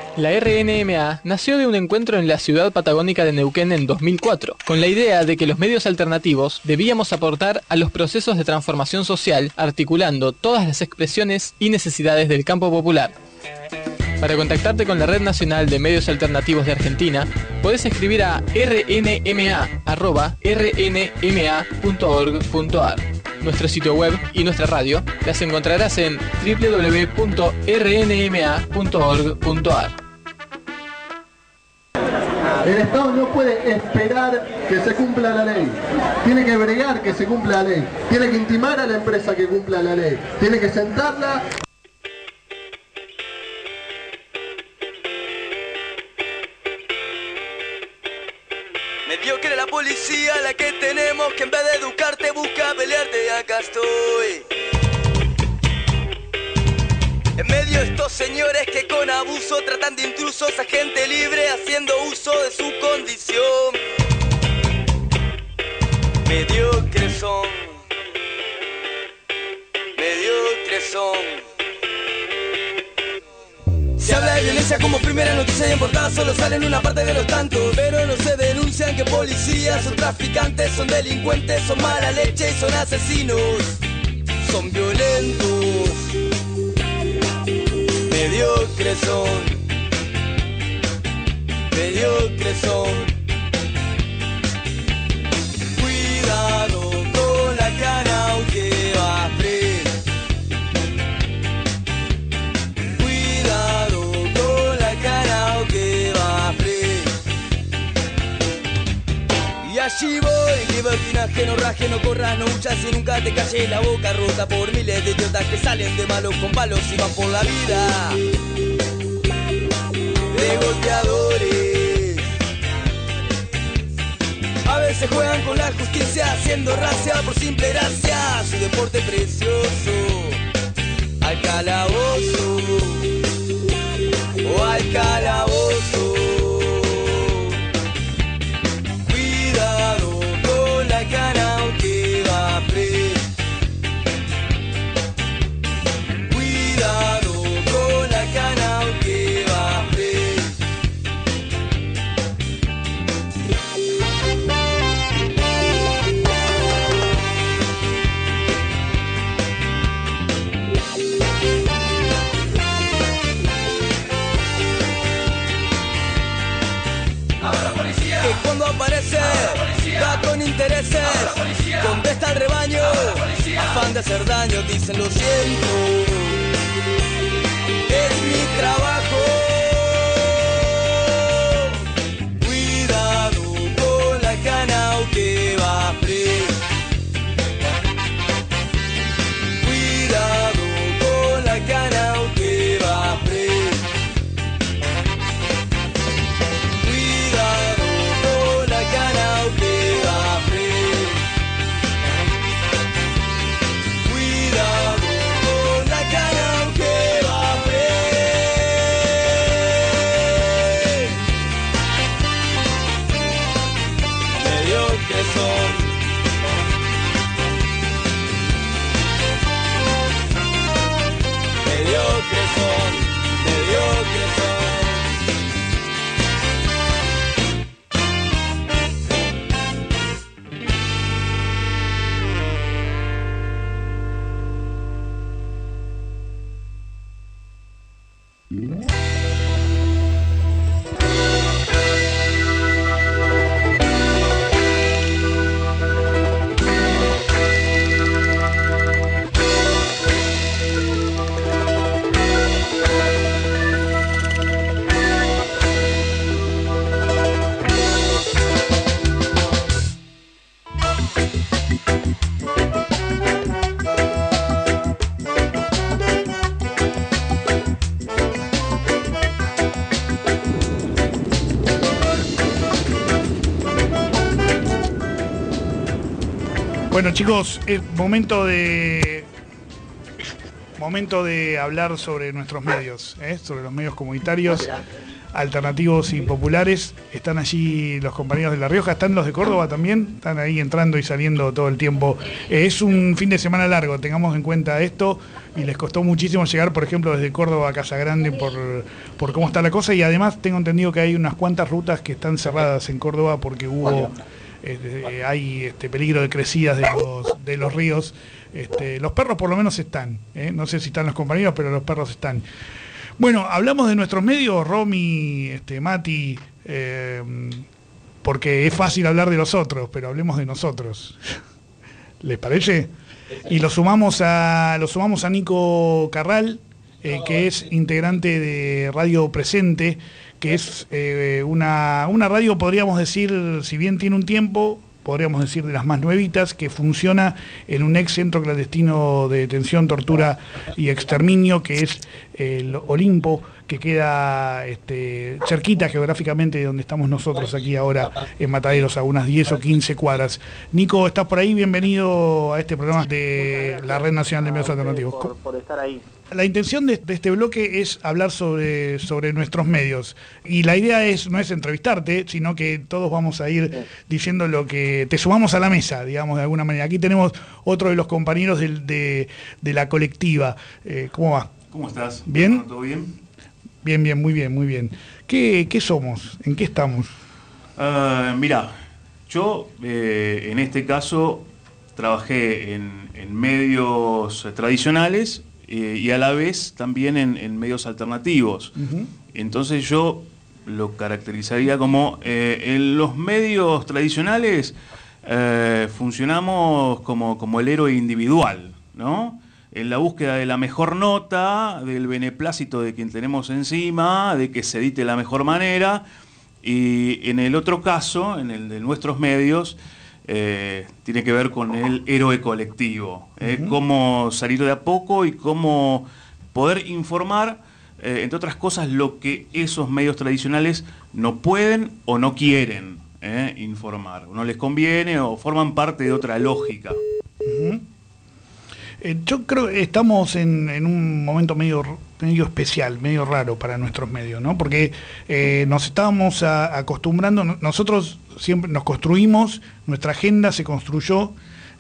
La R N M A nació de un encuentro en la ciudad patagónica de Neuquén en dos mil cuatro, con la idea de que los medios alternativos debíamos aportar a los procesos de transformación social, articulando todas las expresiones y necesidades del campo popular. Para contactarte con la Red Nacional de Medios Alternativos de Argentina, podés escribir a r n m a arroba r n m a punto org punto a r. Nuestro sitio web y nuestra radio las encontrarás en w w w punto r n m a punto org punto a r. El Estado no puede esperar que se cumpla la ley. Tiene que bregar que se cumpla la ley. Tiene que intimar a la empresa que cumpla la ley. Tiene que sentarla. Mediocre la policía, la que tenemos, que en vez de educarte busca pelearte, y acá estoy. En medio de estos señores que con abuso tratan de intrusos a gente libre haciendo uso de su condición. Mediocres son, mediocres son. Se habla de violencia como primera noticia y en portada solo salen una parte de los tantos. Pero no se denuncian que policías son traficantes, son delincuentes, son mala leche y son asesinos. Son violentos. Mediocres son. Mediocres son. Cuidado con la cana aunque va frío. Allí voy, libertinaje, no raje, no corras, no huchas y nunca te calles la boca rota por miles de idiotas que salen de malos con palos y van por la vida de golpeadores. A veces juegan con la justicia haciendo racia por simple gracia, su deporte precioso, al calabozo o al calabozo. Cana aunque va preso. Cuidado con la cana aunque va preso. Ahora policía. Que cuando aparece va con intereses, contesta al rebaño, afán de hacer daño, dicen lo siento, es mi trabajo. Cuidado con la cana aunque va preso. Cuidado con la cana aunque va preso. Bueno, chicos, es momento de momento de hablar sobre nuestros medios, ¿eh? Sobre los medios comunitarios. alternativos y populares. Están allí los compañeros de La Rioja, están los de Córdoba también, están ahí entrando y saliendo todo el tiempo. Eh, es un fin de semana largo, tengamos en cuenta esto, y les costó muchísimo llegar, por ejemplo, desde Córdoba a Casagrande por, por cómo está la cosa, y además tengo entendido que hay unas cuantas rutas que están cerradas en Córdoba porque hubo... Eh, hay este, peligro de crecidas de los, de los ríos. Este, los perros por lo menos están, ¿eh? No sé si están los compañeros, pero los perros están. Bueno, hablamos de nuestros medios, Romy, este, Mati, eh, porque es fácil hablar de los otros, pero hablemos de nosotros. ¿Les parece? Y lo sumamos a, lo sumamos a Nico Carral, eh, que es integrante de Radio Presente, que es eh, una, una radio, podríamos decir, si bien tiene un tiempo, podríamos decir de las más nuevitas, que funciona en un ex centro clandestino de detención, tortura y exterminio, que es el Olimpo, que queda este, cerquita geográficamente de donde estamos nosotros aquí ahora en Mataderos, a unas diez o quince cuadras. Nico, ¿estás por ahí? Bienvenido a este programa de la Red Nacional de Medios Alternativos. Por, por estar ahí. La intención de, de este bloque es hablar sobre, sobre nuestros medios. Y la idea es no es entrevistarte, sino que todos vamos a ir diciendo lo que te sumamos a la mesa, digamos, de alguna manera. Aquí tenemos otro de los compañeros de, de, de la colectiva. Eh, ¿Cómo va? ¿Cómo estás? ¿Bien? ¿Todo bien? Bien, bien, muy bien, muy bien. ¿Qué, qué somos? ¿En qué estamos? Uh, mirá, yo eh, en este caso trabajé en, en medios tradicionales eh, y a la vez también en, en medios alternativos. Uh-huh. Entonces yo lo caracterizaría como eh, en los medios tradicionales eh, funcionamos como, como el héroe individual, ¿no? En la búsqueda de la mejor nota, del beneplácito de quien tenemos encima, de que se edite de la mejor manera. Y en el otro caso, en el de nuestros medios, eh, tiene que ver con el héroe colectivo. Eh, uh-huh. Cómo salir de a poco y cómo poder informar, eh, entre otras cosas, lo que esos medios tradicionales no pueden o no quieren eh, informar. No les conviene o forman parte de otra lógica. Uh-huh. Eh, yo creo que estamos en, en un momento medio, medio especial, medio raro para nuestros medios, ¿no? Porque eh, nos estábamos a, acostumbrando, nosotros siempre nos construimos, nuestra agenda se construyó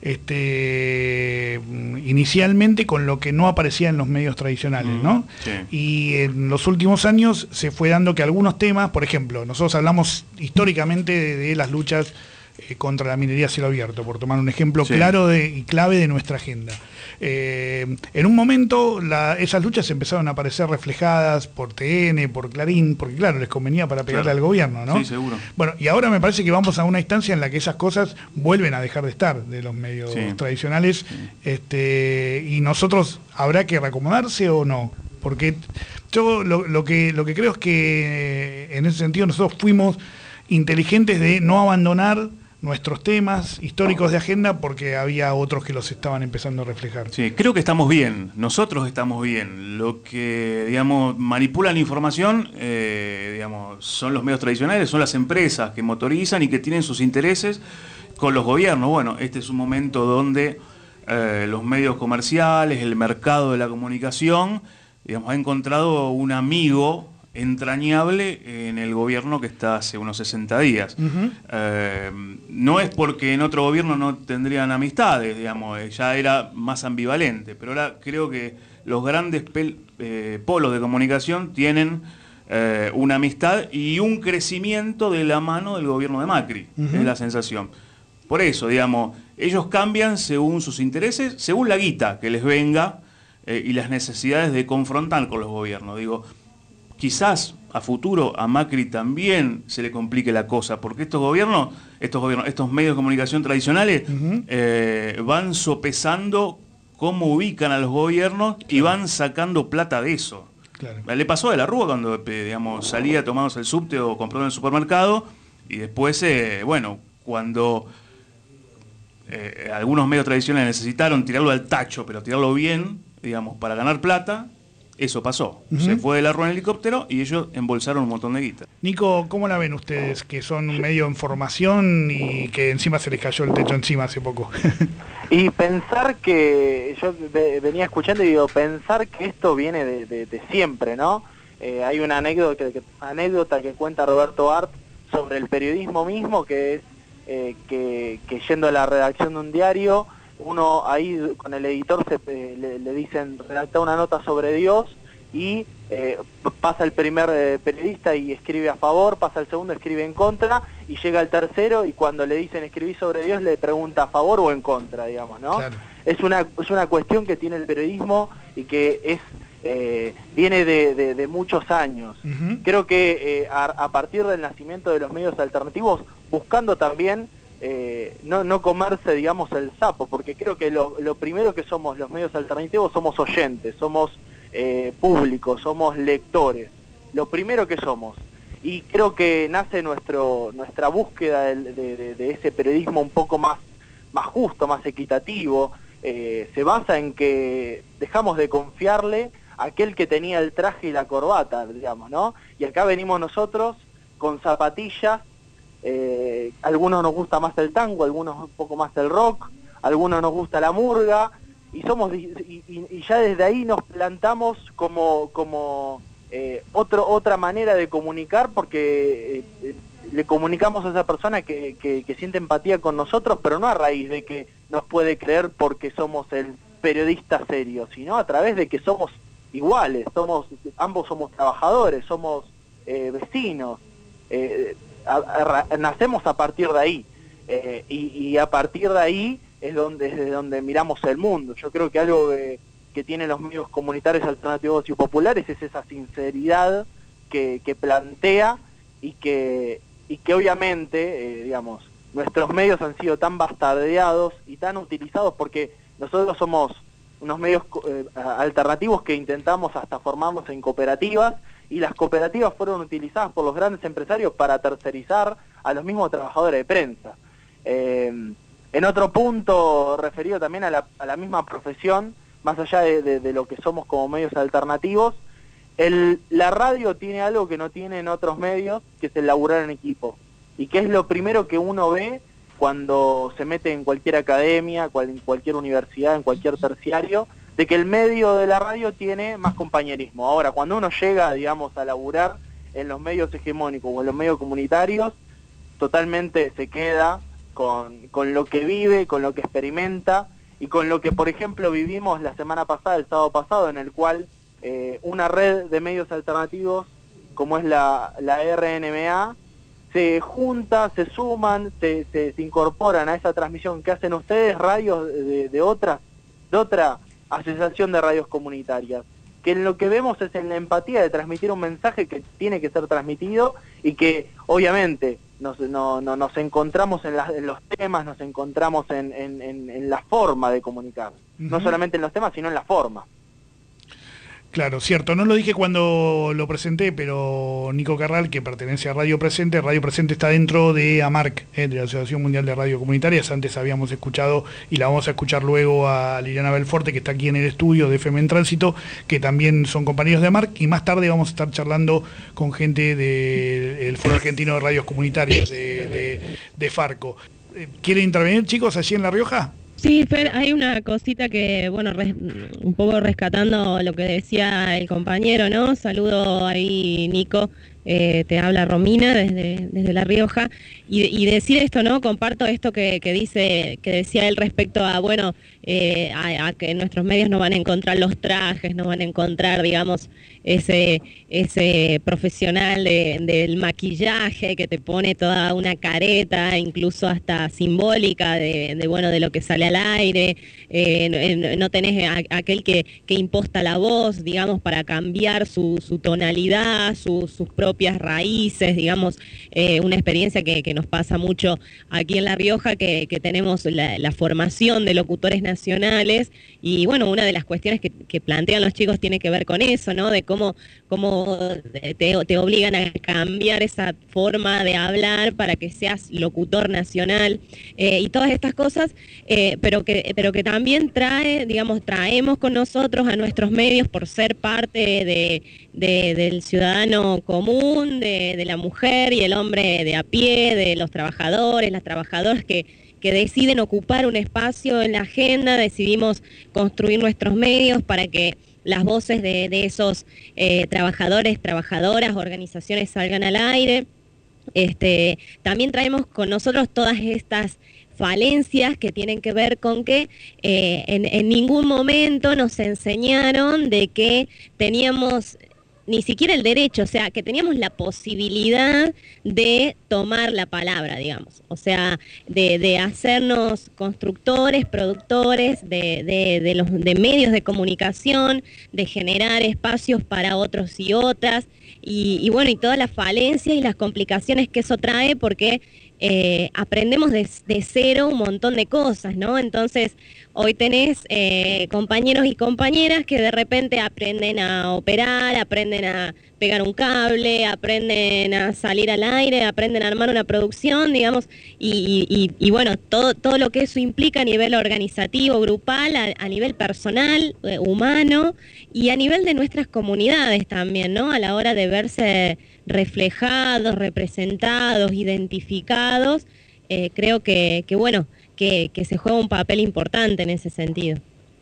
este, inicialmente con lo que no aparecía en los medios tradicionales, ¿no? Sí. Y en los últimos años se fue dando que algunos temas, por ejemplo, nosotros hablamos históricamente de, de las luchas eh, contra la minería a cielo abierto, por tomar un ejemplo sí. claro de, y clave de nuestra agenda. Eh, en un momento la, esas luchas empezaron a aparecer reflejadas por T N, por Clarín, porque claro, les convenía para pegarle claro. al gobierno, ¿no? Sí, seguro. Bueno, y ahora me parece que vamos a una instancia en la que esas cosas vuelven a dejar de estar de los medios sí. tradicionales, sí. este, y nosotros habrá que reacomodarse o no, porque yo lo, lo que lo que creo es que en ese sentido nosotros fuimos inteligentes de no abandonar nuestros temas históricos de agenda porque había otros que los estaban empezando a reflejar. Sí, creo que estamos bien, nosotros estamos bien. Lo que, digamos, manipulan la información, eh, digamos, son los medios tradicionales, son las empresas que motorizan y que tienen sus intereses con los gobiernos. Bueno, este es un momento donde eh, los medios comerciales, el mercado de la comunicación, digamos, ha encontrado un amigo entrañable en el gobierno que está hace unos sesenta días. Uh-huh. Eh, no es porque en otro gobierno no tendrían amistades, digamos, ya era más ambivalente, pero ahora creo que los grandes pel, eh, polos de comunicación tienen eh, una amistad y un crecimiento de la mano del gobierno de Macri, uh-huh. es la sensación. Por eso, digamos, ellos cambian según sus intereses, según la guita que les venga eh, y las necesidades de confrontar con los gobiernos. Digo, quizás a futuro a Macri también se le complique la cosa, porque estos gobiernos, estos gobiernos, estos medios de comunicación tradicionales uh-huh. eh, van sopesando cómo ubican a los gobiernos claro. y van sacando plata de eso. Claro. Le pasó a De la Rúa cuando digamos, salía tomándose el subte o comprando en el supermercado, y después, eh, bueno, cuando eh, algunos medios tradicionales necesitaron tirarlo al tacho, pero tirarlo bien, digamos, para ganar plata, eso pasó. Uh-huh. Se fue De la Rúa en helicóptero y ellos embolsaron un montón de guita. Nico, ¿cómo la ven ustedes, que son un medio de información y que encima se les cayó el techo encima hace poco? Y pensar que, yo venía escuchando y digo, pensar que esto viene de, de, de siempre, ¿no? Eh, hay una anécdota que, anécdota que cuenta Roberto Art sobre el periodismo mismo, que es eh, que, que yendo a la redacción de un diario, uno ahí con el editor se, eh, le, le dicen redacta una nota sobre Dios y eh, pasa el primer eh, periodista y escribe a favor, pasa el segundo, escribe en contra y llega el tercero y cuando le dicen escribí sobre Dios le pregunta a favor o en contra, digamos, ¿no? Claro. Es una, es una cuestión que tiene el periodismo y que es eh, viene de, de, de muchos años. Uh-huh. Creo que eh, a, a partir del nacimiento de los medios alternativos, buscando también eh, no, no comerse, digamos, el sapo, porque creo que lo, lo primero que somos los medios alternativos somos oyentes, somos eh, públicos, somos lectores, lo primero que somos. Y creo que nace nuestro nuestra búsqueda de, de, de ese periodismo un poco más, más justo, más equitativo. Eh, se basa en que dejamos de confiarle a aquel que tenía el traje y la corbata, digamos, ¿no? Y acá venimos nosotros con zapatillas, eh, a algunos nos gusta más el tango, a algunos un poco más el rock, a algunos nos gusta la murga, y somos y, y, y ya desde ahí nos plantamos como, como eh, otro, otra manera de comunicar, porque eh, le comunicamos a esa persona que, que, que siente empatía con nosotros, pero no a raíz de que nos puede creer porque somos el periodista serio, sino a través de que somos iguales, somos ambos somos trabajadores, somos eh, vecinos, eh, a, a, nacemos a partir de ahí, eh, y, y a partir de ahí es donde, desde donde miramos el mundo. Yo creo que algo que, que tienen los medios comunitarios alternativos y populares es esa sinceridad que, que plantea y que y que obviamente, eh, digamos, nuestros medios han sido tan bastardeados y tan utilizados porque nosotros somos unos medios eh, alternativos que intentamos hasta formarnos en cooperativas, y las cooperativas fueron utilizadas por los grandes empresarios para tercerizar a los mismos trabajadores de prensa. Eh, en otro punto, referido también a la, a la misma profesión, más allá de, de, de lo que somos como medios alternativos, El, la radio tiene algo que no tienen otros medios, que es el laburar en equipo, y que es lo primero que uno ve cuando se mete en cualquier academia, cual, en cualquier universidad, en cualquier terciario, de que el medio de la radio tiene más compañerismo. Ahora, cuando uno llega, digamos, a laburar en los medios hegemónicos o en los medios comunitarios, totalmente se queda con, con lo que vive, con lo que experimenta, y con lo que, por ejemplo, vivimos la semana pasada, el sábado pasado, en el cual Eh, una red de medios alternativos como es la, la R N M A se junta, se suman, se, se, se incorporan a esa transmisión que hacen ustedes, radios de, de otra de otra asociación de radios comunitarias, que en lo que vemos es en la empatía de transmitir un mensaje que tiene que ser transmitido, y que obviamente nos, no, no, nos encontramos en, la, en los temas, nos encontramos en, en, en, en la forma de comunicar, uh-huh. No solamente en los temas, sino en la forma. Claro, cierto. No lo dije cuando lo presenté, pero Nico Carral, que pertenece a Radio Presente, Radio Presente está dentro de AMARC, eh, de la Asociación Mundial de Radio Comunitarias. Antes habíamos escuchado, y la vamos a escuchar luego, a Liliana Belforte, que está aquí en el estudio de F M en Tránsito, que también son compañeros de AMARC, y más tarde vamos a estar charlando con gente del Foro Argentino de Radios Comunitarias, de, de, de Farco. ¿Quieren intervenir, chicos, allí en La Rioja? Sí, Fer, hay una cosita que, bueno, res, un poco rescatando lo que decía el compañero, ¿no? Saludo ahí, Nico, eh, te habla Romina desde, desde La Rioja, y, y decir esto, ¿no? Comparto esto que, que dice, que decía él respecto a, bueno, eh, a, a que nuestros medios no van a encontrar los trajes, no van a encontrar, digamos, ese ese profesional de, del maquillaje que te pone toda una careta, incluso hasta simbólica de, de bueno, de lo que sale al aire, eh, no, no tenés a, aquel que, que imposta la voz, digamos, para cambiar su, su tonalidad, su, sus propias raíces, digamos, eh, una experiencia que, que nos pasa mucho aquí en La Rioja, que, que tenemos la, la formación de locutores nacionales, y bueno, una de las cuestiones que, que plantean los chicos tiene que ver con eso, ¿no? De cómo, cómo te, te obligan a cambiar esa forma de hablar para que seas locutor nacional, eh, y todas estas cosas, eh, pero que pero que también trae, digamos, traemos con nosotros a nuestros medios por ser parte de, de, del ciudadano común, de, de la mujer y el hombre de a pie, de los trabajadores, las trabajadoras que que deciden ocupar un espacio en la agenda. Decidimos construir nuestros medios para que las voces de, de esos eh, trabajadores, trabajadoras, organizaciones salgan al aire. Este, también traemos con nosotros todas estas falencias que tienen que ver con que eh, en, en ningún momento nos enseñaron de que teníamos ni siquiera el derecho, o sea, que teníamos la posibilidad de tomar la palabra, digamos, o sea, de, de hacernos constructores, productores de, de, de, los, de medios de comunicación, de generar espacios para otros y otras, y, y bueno, y todas las falencias y las complicaciones que eso trae, porque eh, aprendemos de, de cero un montón de cosas, ¿no? Entonces, hoy tenés eh, compañeros y compañeras que de repente aprenden a operar, aprenden a pegar un cable, aprenden a salir al aire, aprenden a armar una producción, digamos, y, y, y bueno, todo, todo lo que eso implica a nivel organizativo, grupal, a, a nivel personal, eh, humano, y a nivel de nuestras comunidades también, ¿no? A la hora de verse reflejados, representados, identificados, eh, creo que, que bueno, Que, que se juega un papel importante en ese sentido.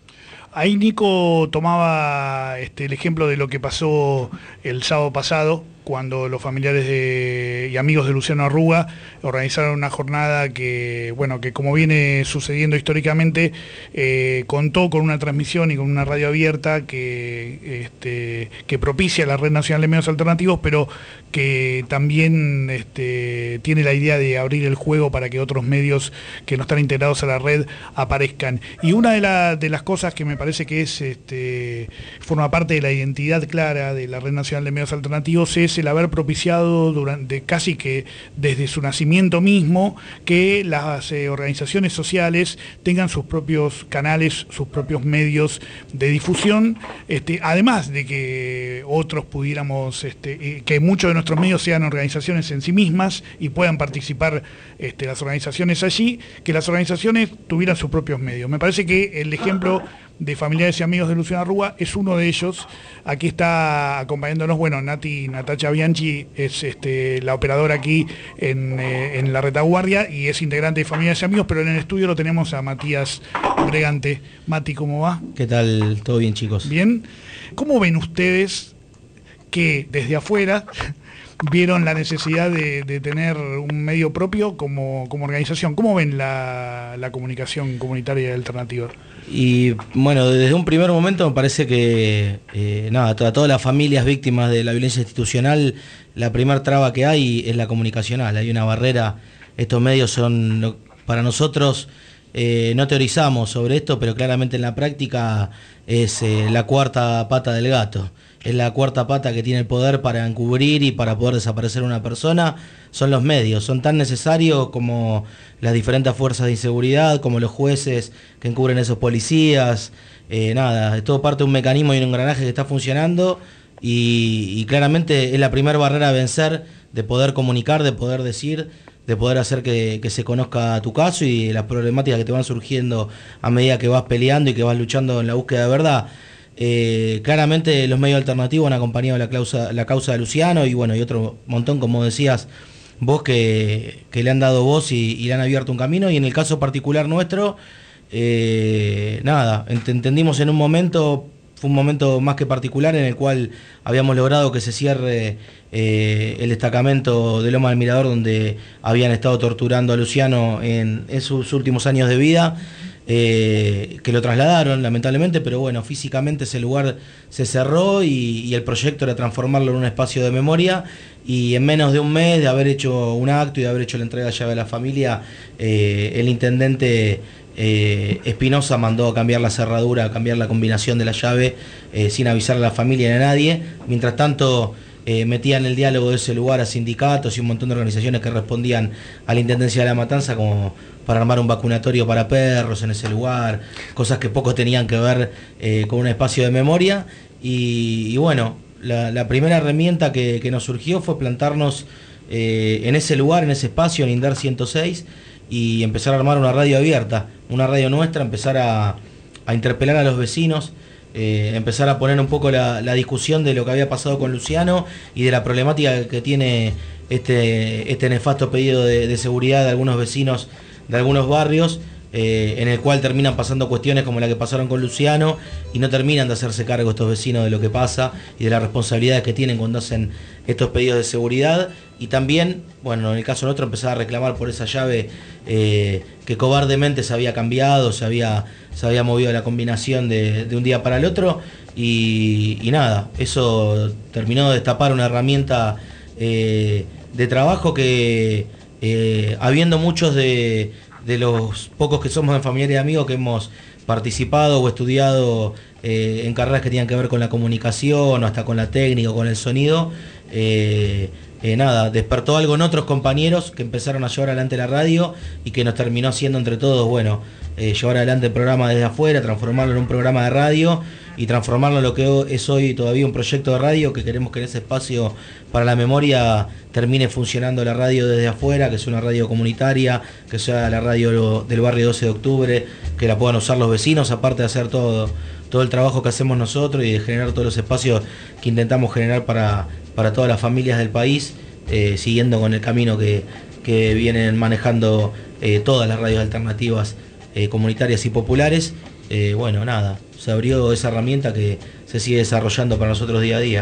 Ahí Nico tomaba este, el ejemplo de lo que pasó el sábado pasado, cuando los familiares de, y amigos de Luciano Arruga organizaron una jornada que, bueno, que como viene sucediendo históricamente, eh, contó con una transmisión y con una radio abierta que, este, que propicia la Red Nacional de Medios Alternativos, pero que también este, tiene la idea de abrir el juego para que otros medios que no están integrados a la red aparezcan. Y una de, la, de las cosas que me parece que es este, forma parte de la identidad clara de la Red Nacional de Medios Alternativos es el haber propiciado durante casi que desde su nacimiento mismo que las eh, organizaciones sociales tengan sus propios canales, sus propios medios de difusión, este, además de que otros pudiéramos, este, que muchos de nuestros medios sean organizaciones en sí mismas y puedan participar este, las organizaciones allí, que las organizaciones tuvieran sus propios medios. Me parece que el ejemplo de familiares y amigos de Luciano Arruga es uno de ellos. Aquí está acompañándonos, bueno, Nati Natacha Bianchi es este, la operadora aquí en, eh, en la retaguardia y es integrante de familiares y amigos, pero en el estudio lo tenemos a Matías Bregante. Mati, ¿cómo va? ¿Qué tal? ¿Todo bien, chicos? Bien. ¿Cómo ven ustedes que desde afuera vieron la necesidad de, de tener un medio propio como, como organización? ¿Cómo ven la, la comunicación comunitaria y alternativa? Y bueno, desde un primer momento me parece que eh, nada, a todas las familias víctimas de la violencia institucional, la primer traba que hay es la comunicacional. Hay una barrera, estos medios son, para nosotros, eh, no teorizamos sobre esto, pero claramente en la práctica es eh, la cuarta pata del gato. Es la cuarta pata que tiene el poder para encubrir y para poder desaparecer una persona. Son los medios, son tan necesarios como las diferentes fuerzas de inseguridad, como los jueces que encubren a esos policías. Eh, nada, es todo parte de un mecanismo y un engranaje que está funcionando y, y claramente es la primera barrera a vencer, de poder comunicar, de poder decir, de poder hacer que, que se conozca tu caso y las problemáticas que te van surgiendo a medida que vas peleando y que vas luchando en la búsqueda de verdad. Eh, claramente los medios alternativos han acompañado la causa, la causa de Luciano y bueno, y otro montón, como decías vos, que, que le han dado voz y, y le han abierto un camino. Y en el caso particular nuestro, eh, nada, ent entendimos en un momento, fue un momento más que particular en el cual habíamos logrado que se cierre eh, el destacamento de Loma del Mirador, donde habían estado torturando a Luciano en, en sus últimos años de vida. Eh, que lo trasladaron lamentablemente, pero bueno, físicamente ese lugar se cerró y, y el proyecto era transformarlo en un espacio de memoria, y en menos de un mes de haber hecho un acto y de haber hecho la entrega de llave a la familia, eh, el intendente eh, Espinosa mandó a cambiar la cerradura, a cambiar la combinación de la llave eh, sin avisar a la familia ni a nadie. Mientras tanto eh, metían el diálogo de ese lugar a sindicatos y un montón de organizaciones que respondían a la Intendencia de La Matanza, como para armar un vacunatorio para perros en ese lugar, cosas que poco tenían que ver eh, con un espacio de memoria. Y, y bueno, la, la primera herramienta que, que nos surgió fue plantarnos eh, en ese lugar, en ese espacio, en INDAR ciento seis, y empezar a armar una radio abierta, una radio nuestra, empezar a, a interpelar a los vecinos, eh, empezar a poner un poco la, la discusión de lo que había pasado con Luciano y de la problemática que tiene este, este nefasto pedido de, de seguridad de algunos vecinos de algunos barrios, eh, en el cual terminan pasando cuestiones como la que pasaron con Luciano y no terminan de hacerse cargo estos vecinos de lo que pasa y de las responsabilidades que tienen cuando hacen estos pedidos de seguridad. Y también, bueno, en el caso nuestro, empezar a reclamar por esa llave eh, que cobardemente se había cambiado, se había, se había movido la combinación de, de un día para el otro. Y, y nada, eso terminó de destapar una herramienta eh, de trabajo que, eh, habiendo muchos de, de los pocos que somos en Familiares y Amigos que hemos participado o estudiado eh, en carreras que tenían que ver con la comunicación o hasta con la técnica o con el sonido, eh, eh, nada, despertó algo en otros compañeros que empezaron a llevar adelante la radio y que nos terminó siendo entre todos, bueno, eh, llevar adelante el programa desde afuera, transformarlo en un programa de radio y transformarlo en lo que es hoy todavía un proyecto de radio, que queremos que en ese espacio para la memoria termine funcionando la radio desde afuera, que sea una radio comunitaria, que sea la radio del barrio doce de octubre, que la puedan usar los vecinos, aparte de hacer todo, todo el trabajo que hacemos nosotros y de generar todos los espacios que intentamos generar para, para todas las familias del país, eh, siguiendo con el camino que, que vienen manejando eh, todas las radios alternativas eh, comunitarias y populares. Eh, bueno, nada, se abrió esa herramienta que se sigue desarrollando para nosotros día a día.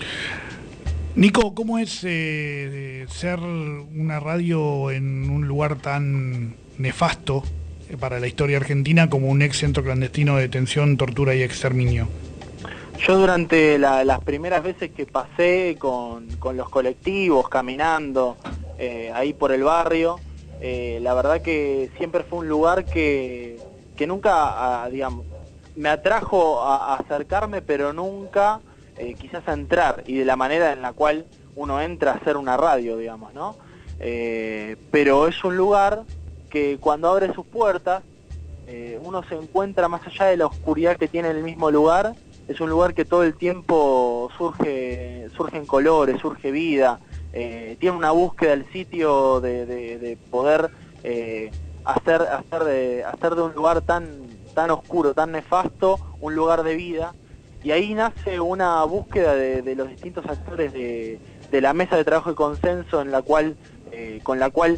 Nico, ¿cómo es eh, ser una radio en un lugar tan nefasto para la historia argentina como un ex centro clandestino de detención, tortura y exterminio? Yo durante la, las primeras veces que pasé con, con los colectivos, caminando eh, ahí por el barrio, eh, la verdad que siempre fue un lugar que, que nunca, a, digamos, me atrajo a, a acercarme, pero nunca eh, quizás a entrar, y de la manera en la cual uno entra a hacer una radio, digamos, ¿no? Eh, pero es un lugar que cuando abre sus puertas, eh, uno se encuentra más allá de la oscuridad que tiene el mismo lugar. Es un lugar que todo el tiempo surge, surgen colores, surge vida, eh, tiene una búsqueda del sitio de, de, de poder eh, hacer, hacer, de, hacer de un lugar tan, tan oscuro, tan nefasto, un lugar de vida. Y ahí nace una búsqueda de, de los distintos actores de, de la mesa de trabajo y consenso en la cual, eh, con la cual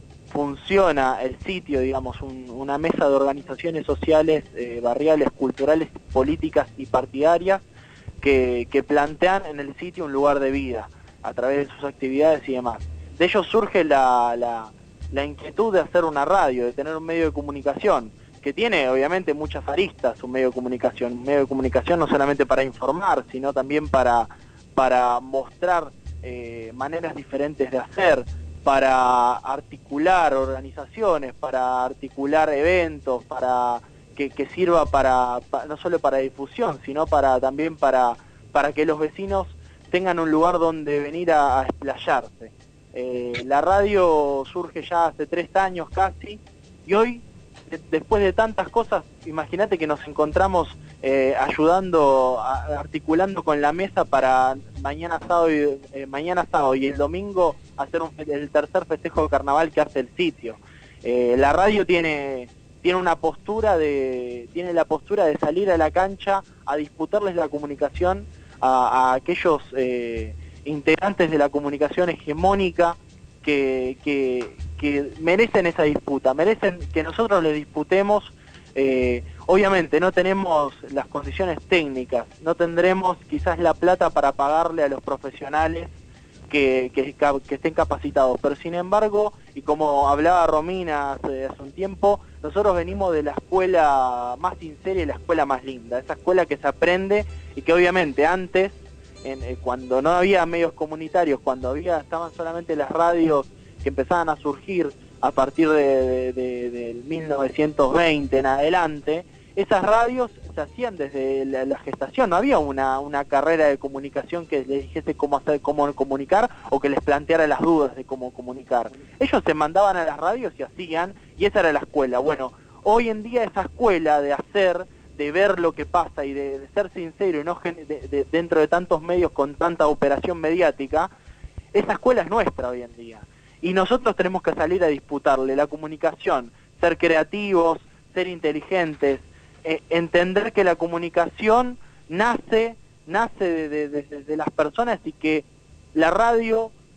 funciona el sitio, digamos, un, una mesa de organizaciones sociales, eh, barriales, culturales, políticas y partidarias que, que plantean en el sitio un lugar de vida a través de sus actividades y demás. De ello surge la, la, la inquietud de hacer una radio, de tener un medio de comunicación, que tiene obviamente muchas aristas, un medio de comunicación, un medio de comunicación no solamente para informar, sino también para, para mostrar eh, maneras diferentes de hacer, para articular organizaciones, para articular eventos, para que, que sirva para, para no solo para difusión, sino para también para, para que los vecinos tengan un lugar donde venir a, a explayarse. Eh, la radio surge ya hace tres años casi, y hoy, de, después de tantas cosas, imagínate que nos encontramos eh, ayudando, a, articulando con la mesa para mañana sábado, y, eh, mañana sábado y el domingo hacer un, el tercer festejo de carnaval que hace el sitio. Eh, la radio tiene, tiene una postura de, tiene la postura de salir a la cancha a disputarles la comunicación a, a aquellos eh, integrantes de la comunicación hegemónica que, que, que merecen esa disputa, merecen que nosotros les disputemos. Eh, obviamente no tenemos las condiciones técnicas, no tendremos quizás la plata para pagarle a los profesionales que, que, que estén capacitados, pero sin embargo, y como hablaba Romina hace, hace un tiempo, nosotros venimos de la escuela más sincera y la escuela más linda, esa escuela que se aprende y que obviamente antes, en, eh, cuando no había medios comunitarios, cuando había estaban solamente las radios que empezaban a surgir a partir de, de, de, del mil novecientos veinte en adelante, esas radios se hacían desde la, la gestación, no había una, una carrera de comunicación que les dijese cómo hacer, cómo comunicar, o que les planteara las dudas de cómo comunicar. Ellos se mandaban a las radios y hacían, y esa era la escuela. Bueno, hoy en día esa escuela de hacer, de ver lo que pasa y de, de ser sincero y no de, de, dentro de tantos medios con tanta operación mediática, esa escuela es nuestra hoy en día. Y nosotros tenemos que salir a disputarle la comunicación, ser creativos, ser inteligentes, eh, entender que la comunicación nace, nace de, de, de, de las personas y que la radio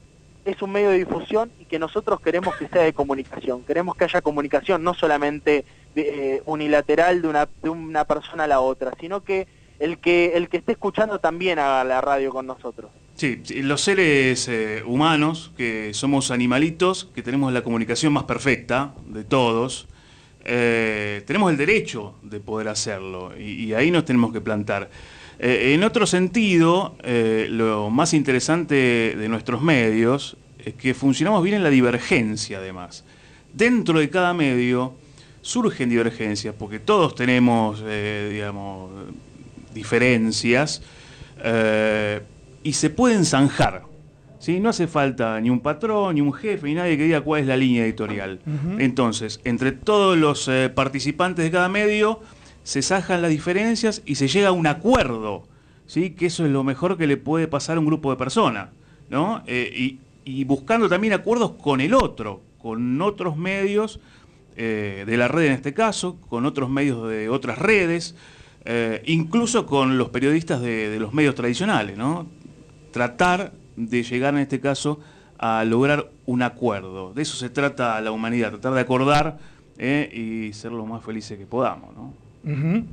es un medio de difusión y que nosotros queremos que sea de comunicación. Queremos que haya comunicación no solamente de, eh, unilateral de una, de una persona a la otra, sino que el que el que esté escuchando también haga la radio con nosotros. Sí, los seres eh, humanos, que somos animalitos, que tenemos la comunicación más perfecta de todos, eh, tenemos el derecho de poder hacerlo y, y ahí nos tenemos que plantar. Eh, en otro sentido, eh, lo más interesante de nuestros medios es que funcionamos bien en la divergencia, además. Dentro de cada medio surgen divergencias, porque todos tenemos, eh, digamos, diferencias, eh, y se pueden zanjar, ¿sí? No hace falta ni un patrón, ni un jefe, ni nadie que diga cuál es la línea editorial. Uh-huh. Entonces, entre todos los eh, participantes de cada medio, se zanjan las diferencias y se llega a un acuerdo, ¿sí? Que eso es lo mejor que le puede pasar a un grupo de personas, ¿no? Eh, y, y buscando también acuerdos con el otro, con otros medios eh, de la red en este caso, con otros medios de otras redes, eh, incluso con los periodistas de, de los medios tradicionales, ¿no? Tratar de llegar en este caso a lograr un acuerdo. De eso se trata la humanidad, tratar de acordar eh, y ser lo más felices que podamos, ¿no? Uh-huh.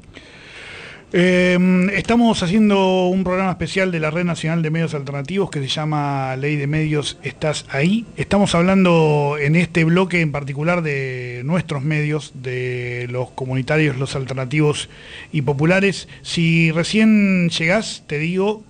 Eh, estamos haciendo un programa especial de la Red Nacional de Medios Alternativos que se llama Ley de Medios, ¿estás ahí? Estamos hablando en este bloque en particular de nuestros medios, de los comunitarios, los alternativos y populares. Si recién llegás, te digo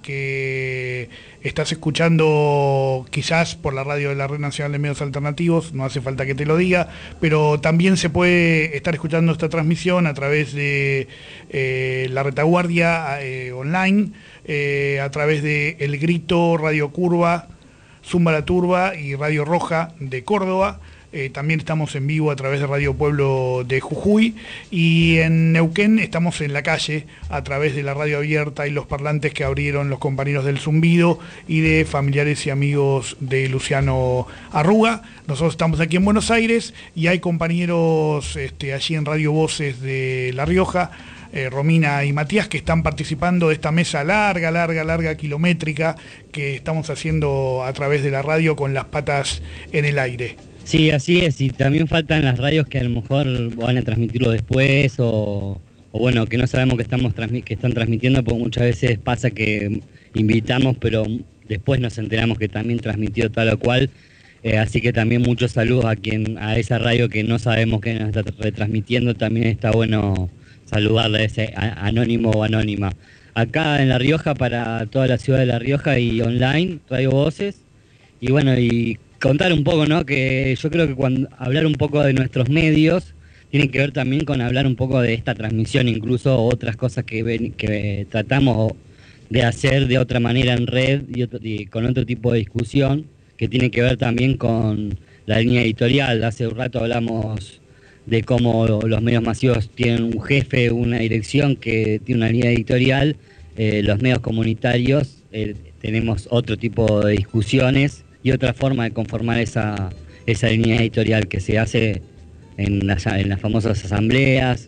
que estás escuchando quizás por la radio de la Red Nacional de Medios Alternativos, no hace falta que te lo diga, pero también se puede estar escuchando esta transmisión a través de eh, la Retaguardia eh, online, eh, a través de El Grito, Radio Curva, Zumba la Turba y Radio Roja de Córdoba. Eh, también estamos en vivo a través de Radio Pueblo de Jujuy, y en Neuquén estamos en la calle a través de la radio abierta y los parlantes que abrieron los compañeros del Zumbido y de familiares y amigos de Luciano Arruga. Nosotros estamos aquí en Buenos Aires y hay compañeros este, allí en Radio Voces de La Rioja, eh, Romina y Matías, que están participando de esta mesa larga, larga, larga, kilométrica que estamos haciendo a través de la radio con las patas en el aire. Sí, así es, y también faltan las radios que a lo mejor van a transmitirlo después, o, o bueno, que no sabemos que estamos transmi- que están transmitiendo, porque muchas veces pasa que invitamos, pero después nos enteramos que también transmitió tal o cual, eh, así que también muchos saludos a quien a esa radio que no sabemos que nos está retransmitiendo. También está bueno saludarle a ese a, anónimo o anónima. Acá en La Rioja, para toda la ciudad de La Rioja y online, Radio Voces, y bueno, y contar un poco, ¿no? Que yo creo que cuando hablar un poco de nuestros medios tiene que ver también con hablar un poco de esta transmisión, incluso otras cosas que, ven, que tratamos de hacer de otra manera en red y, otro, y con otro tipo de discusión, que tiene que ver también con la línea editorial. Hace un rato hablamos de cómo los medios masivos tienen un jefe, una dirección que tiene una línea editorial. Eh, los medios comunitarios eh, tenemos otro tipo de discusiones y otra forma de conformar esa, esa línea editorial que se hace en las, en las famosas asambleas,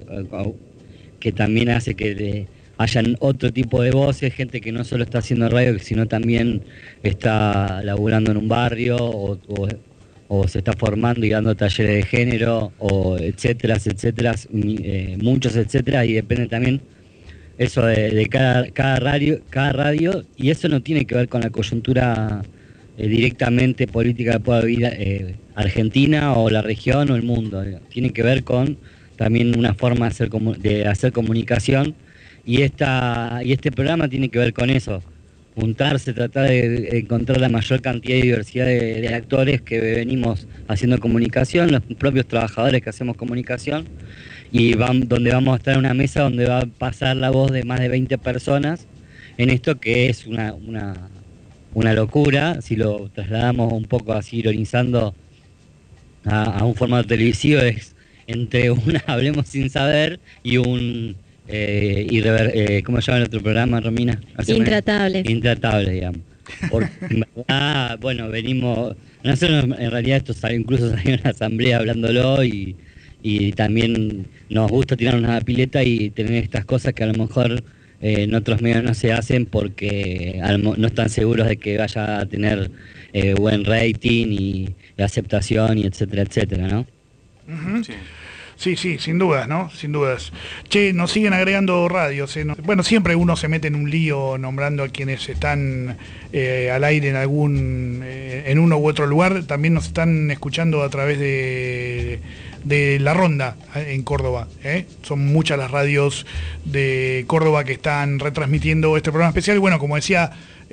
que también hace que de, hayan otro tipo de voces, gente que no solo está haciendo radio, sino también está laburando en un barrio, o, o, o se está formando y dando talleres de género, o etcétera, etcétera, eh, muchos etcétera, y depende también eso de, de cada, cada radio, cada radio, y eso no tiene que ver con la coyuntura Eh, directamente política que pueda vivir eh, Argentina o la región o el mundo. Eh. Tiene que ver con también una forma de hacer, comu- de hacer comunicación, y esta y este programa tiene que ver con eso, juntarse, tratar de, de encontrar la mayor cantidad de diversidad de, de actores que venimos haciendo comunicación, los propios trabajadores que hacemos comunicación, y van, donde vamos a estar en una mesa donde va a pasar la voz de más de veinte personas en esto que es una, una una locura. Si lo trasladamos un poco así, ironizando a, a un formato televisivo, es entre una Hablemos Sin Saber y un eh, irrever, eh, ¿cómo se llama el otro programa, Romina? Intratable. Intratable, digamos. Porque en verdad, bueno, venimos, nosotros en realidad esto salió, incluso salió en una asamblea hablándolo, y, y también nos gusta tirar una pileta y tener estas cosas que a lo mejor Eh, en otros medios no se hacen porque no están seguros de que vaya a tener eh, buen rating y, y aceptación y etcétera, etcétera, ¿no? Uh-huh. Sí. Sí, sí, sin dudas, ¿no? Sin dudas. Che, nos siguen agregando radios. ¿eh? Bueno, siempre uno se mete en un lío nombrando a quienes están eh, al aire en algún, eh, en uno u otro lugar. También nos están escuchando a través de, de La Ronda en Córdoba. ¿eh? Son muchas las radios de Córdoba que están retransmitiendo este programa especial. Y bueno, como decía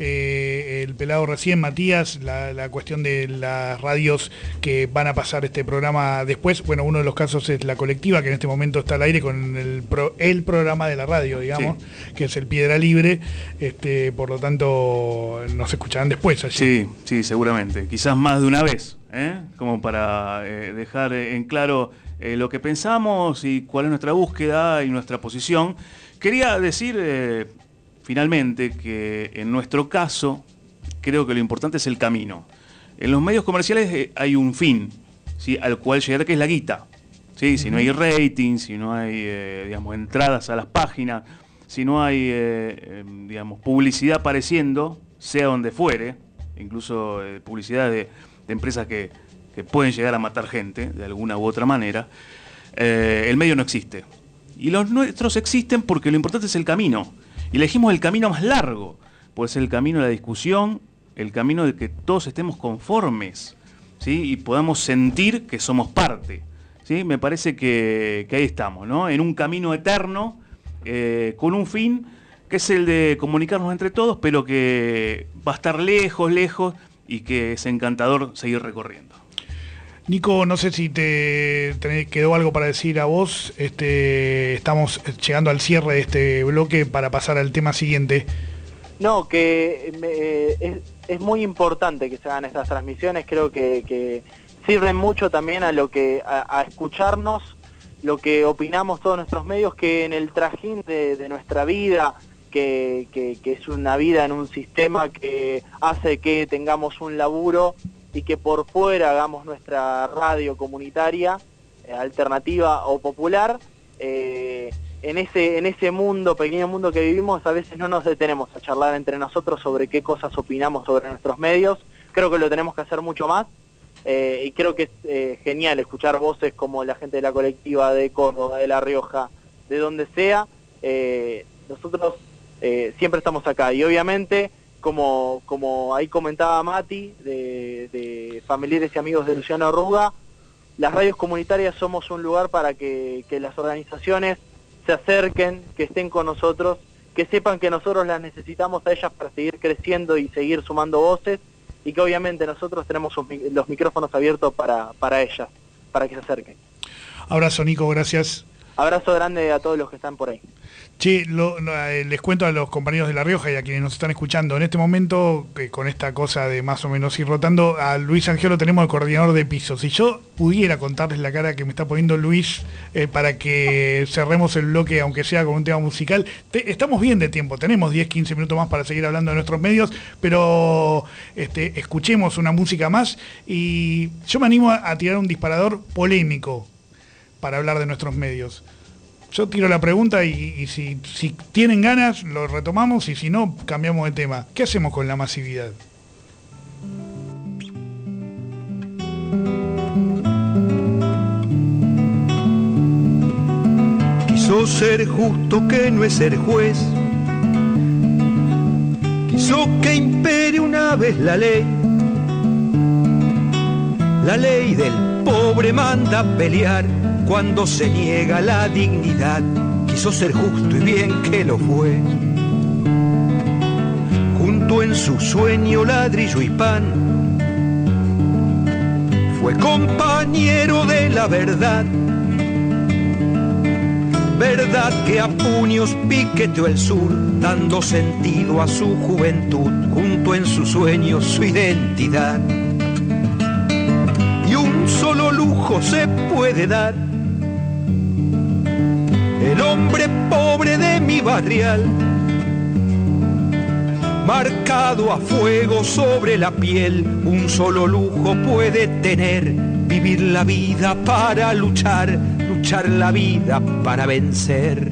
Eh, el pelado recién, Matías, la, la cuestión de las radios que van a pasar este programa después. Bueno, uno de los casos es La Colectiva, que en este momento está al aire con el, pro, el programa de la radio, digamos, sí. que es el Piedra Libre. Este, por lo tanto, nos escucharán después allí. Sí, sí, seguramente. Quizás más de una vez, ¿eh? como para eh, dejar en claro eh, lo que pensamos y cuál es nuestra búsqueda y nuestra posición. Quería decir... Eh, Finalmente, que en nuestro caso, creo que lo importante es el camino. En los medios comerciales eh, hay un fin, ¿sí? al cual llegar, que es la guita. ¿sí? Si no hay rating, si no hay eh, digamos, entradas a las páginas, si no hay eh, eh, digamos, publicidad apareciendo, sea donde fuere, incluso eh, publicidad de, de empresas que, que pueden llegar a matar gente, de alguna u otra manera, eh, el medio no existe. Y los nuestros existen porque lo importante es el camino. Y elegimos el camino más largo, puede ser el camino de la discusión, el camino de que todos estemos conformes, ¿sí? y podamos sentir que somos parte. ¿sí? Me parece que, que ahí estamos, ¿no? en un camino eterno, eh, con un fin, que es el de comunicarnos entre todos, pero que va a estar lejos, lejos, y que es encantador seguir recorriendo. Nico, no sé si te, te quedó algo para decir a vos. Este, estamos llegando al cierre de este bloque para pasar al tema siguiente. No, que eh, es, es muy importante que se hagan estas transmisiones. Creo que, que sirven mucho también a lo que a, a escucharnos, lo que opinamos todos nuestros medios, que en el trajín de, de nuestra vida, que, que, que es una vida en un sistema que hace que tengamos un laburo y que por fuera hagamos nuestra radio comunitaria, eh, alternativa o popular, eh, en ese en ese mundo, pequeño mundo que vivimos, a veces no nos detenemos a charlar entre nosotros sobre qué cosas opinamos sobre nuestros medios. Creo que lo tenemos que hacer mucho más, eh, y creo que es eh, genial escuchar voces como la gente de La Colectiva, de Córdoba, de La Rioja, de donde sea. Eh, nosotros eh, siempre estamos acá, y obviamente... Como, como ahí comentaba Mati, de, de familiares y amigos de Luciano Arruga, las radios comunitarias somos un lugar para que, que las organizaciones se acerquen, que estén con nosotros, que sepan que nosotros las necesitamos a ellas para seguir creciendo y seguir sumando voces, y que obviamente nosotros tenemos los micrófonos abiertos para, para ellas, para que se acerquen. Abrazo, Nico, gracias. Abrazo grande a todos los que están por ahí. Che, lo, lo, eh, les cuento a los compañeros de La Rioja y a quienes nos están escuchando. En este momento, eh, con esta cosa de más o menos ir rotando, a Luis Angiolo tenemos el coordinador de pisos. Si yo pudiera contarles la cara que me está poniendo Luis eh, para que cerremos el bloque, aunque sea con un tema musical, te, estamos bien de tiempo, tenemos diez, quince minutos más para seguir hablando de nuestros medios, pero este, escuchemos una música más y yo me animo a, a tirar un disparador polémico para hablar de nuestros medios. Yo tiro la pregunta y, y si, si tienen ganas lo retomamos, y si no, cambiamos de tema. ¿Qué hacemos con la masividad? Quiso ser justo, que no es ser juez. Quiso que impere una vez la ley. La ley del pobre manda pelear cuando se niega la dignidad. Quiso ser justo y bien que lo fue. Junto en su sueño ladrillo y pan, fue compañero de la verdad. Verdad que a puños piqueteó el sur, dando sentido a su juventud. Junto en su sueño su identidad. Y un solo lujo se puede dar: el hombre pobre de mi barrial, marcado a fuego sobre la piel. Un solo lujo puede tener: vivir la vida para luchar, luchar la vida para vencer.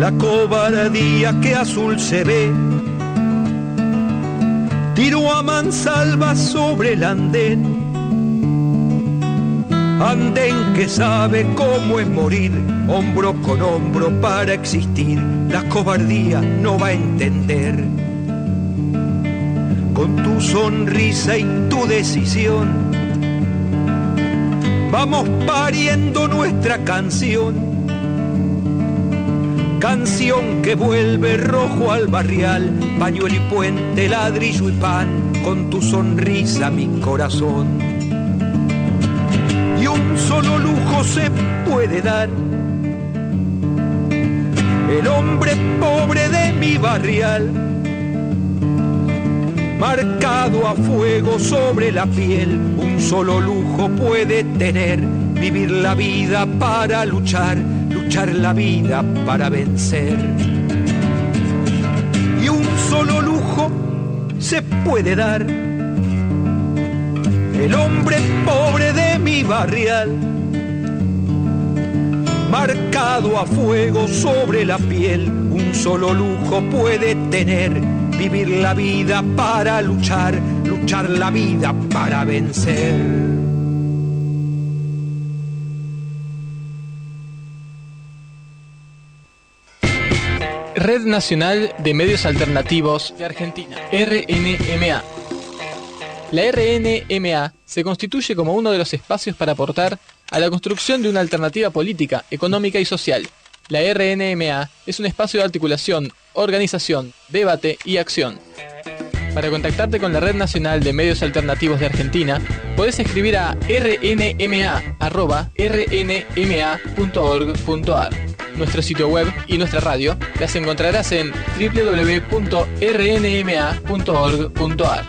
la cobardía que azul se ve. Tiro a mansalva sobre el andén, andén que sabe cómo es morir, hombro con hombro para existir, la cobardía no va a entender. Con tu sonrisa y tu decisión, vamos pariendo nuestra canción, canción que vuelve rojo al barrial, pañuelo y puente, ladrillo y pan, con tu sonrisa mi corazón. Y un solo lujo se puede dar, el hombre pobre de mi barrial, marcado a fuego sobre la piel, un solo lujo puede tener, vivir la vida para luchar, luchar la vida para vencer. Y un solo lujo se puede dar, el hombre pobre de mi barrial, marcado a fuego sobre la piel, un solo lujo puede tener, vivir la vida para luchar, luchar la vida para vencer. Red Nacional de Medios Alternativos de Argentina, R N M A. La R N M A se constituye como uno de los espacios para aportar a la construcción de una alternativa política, económica y social. La R N M A es un espacio de articulación, organización, debate y acción. Para contactarte con la Red Nacional de Medios Alternativos de Argentina, podés escribir a r n m a arroba r n m a punto org punto a r. Nuestro sitio web y nuestra radio las encontrarás en w w w punto r n m a punto org punto a r.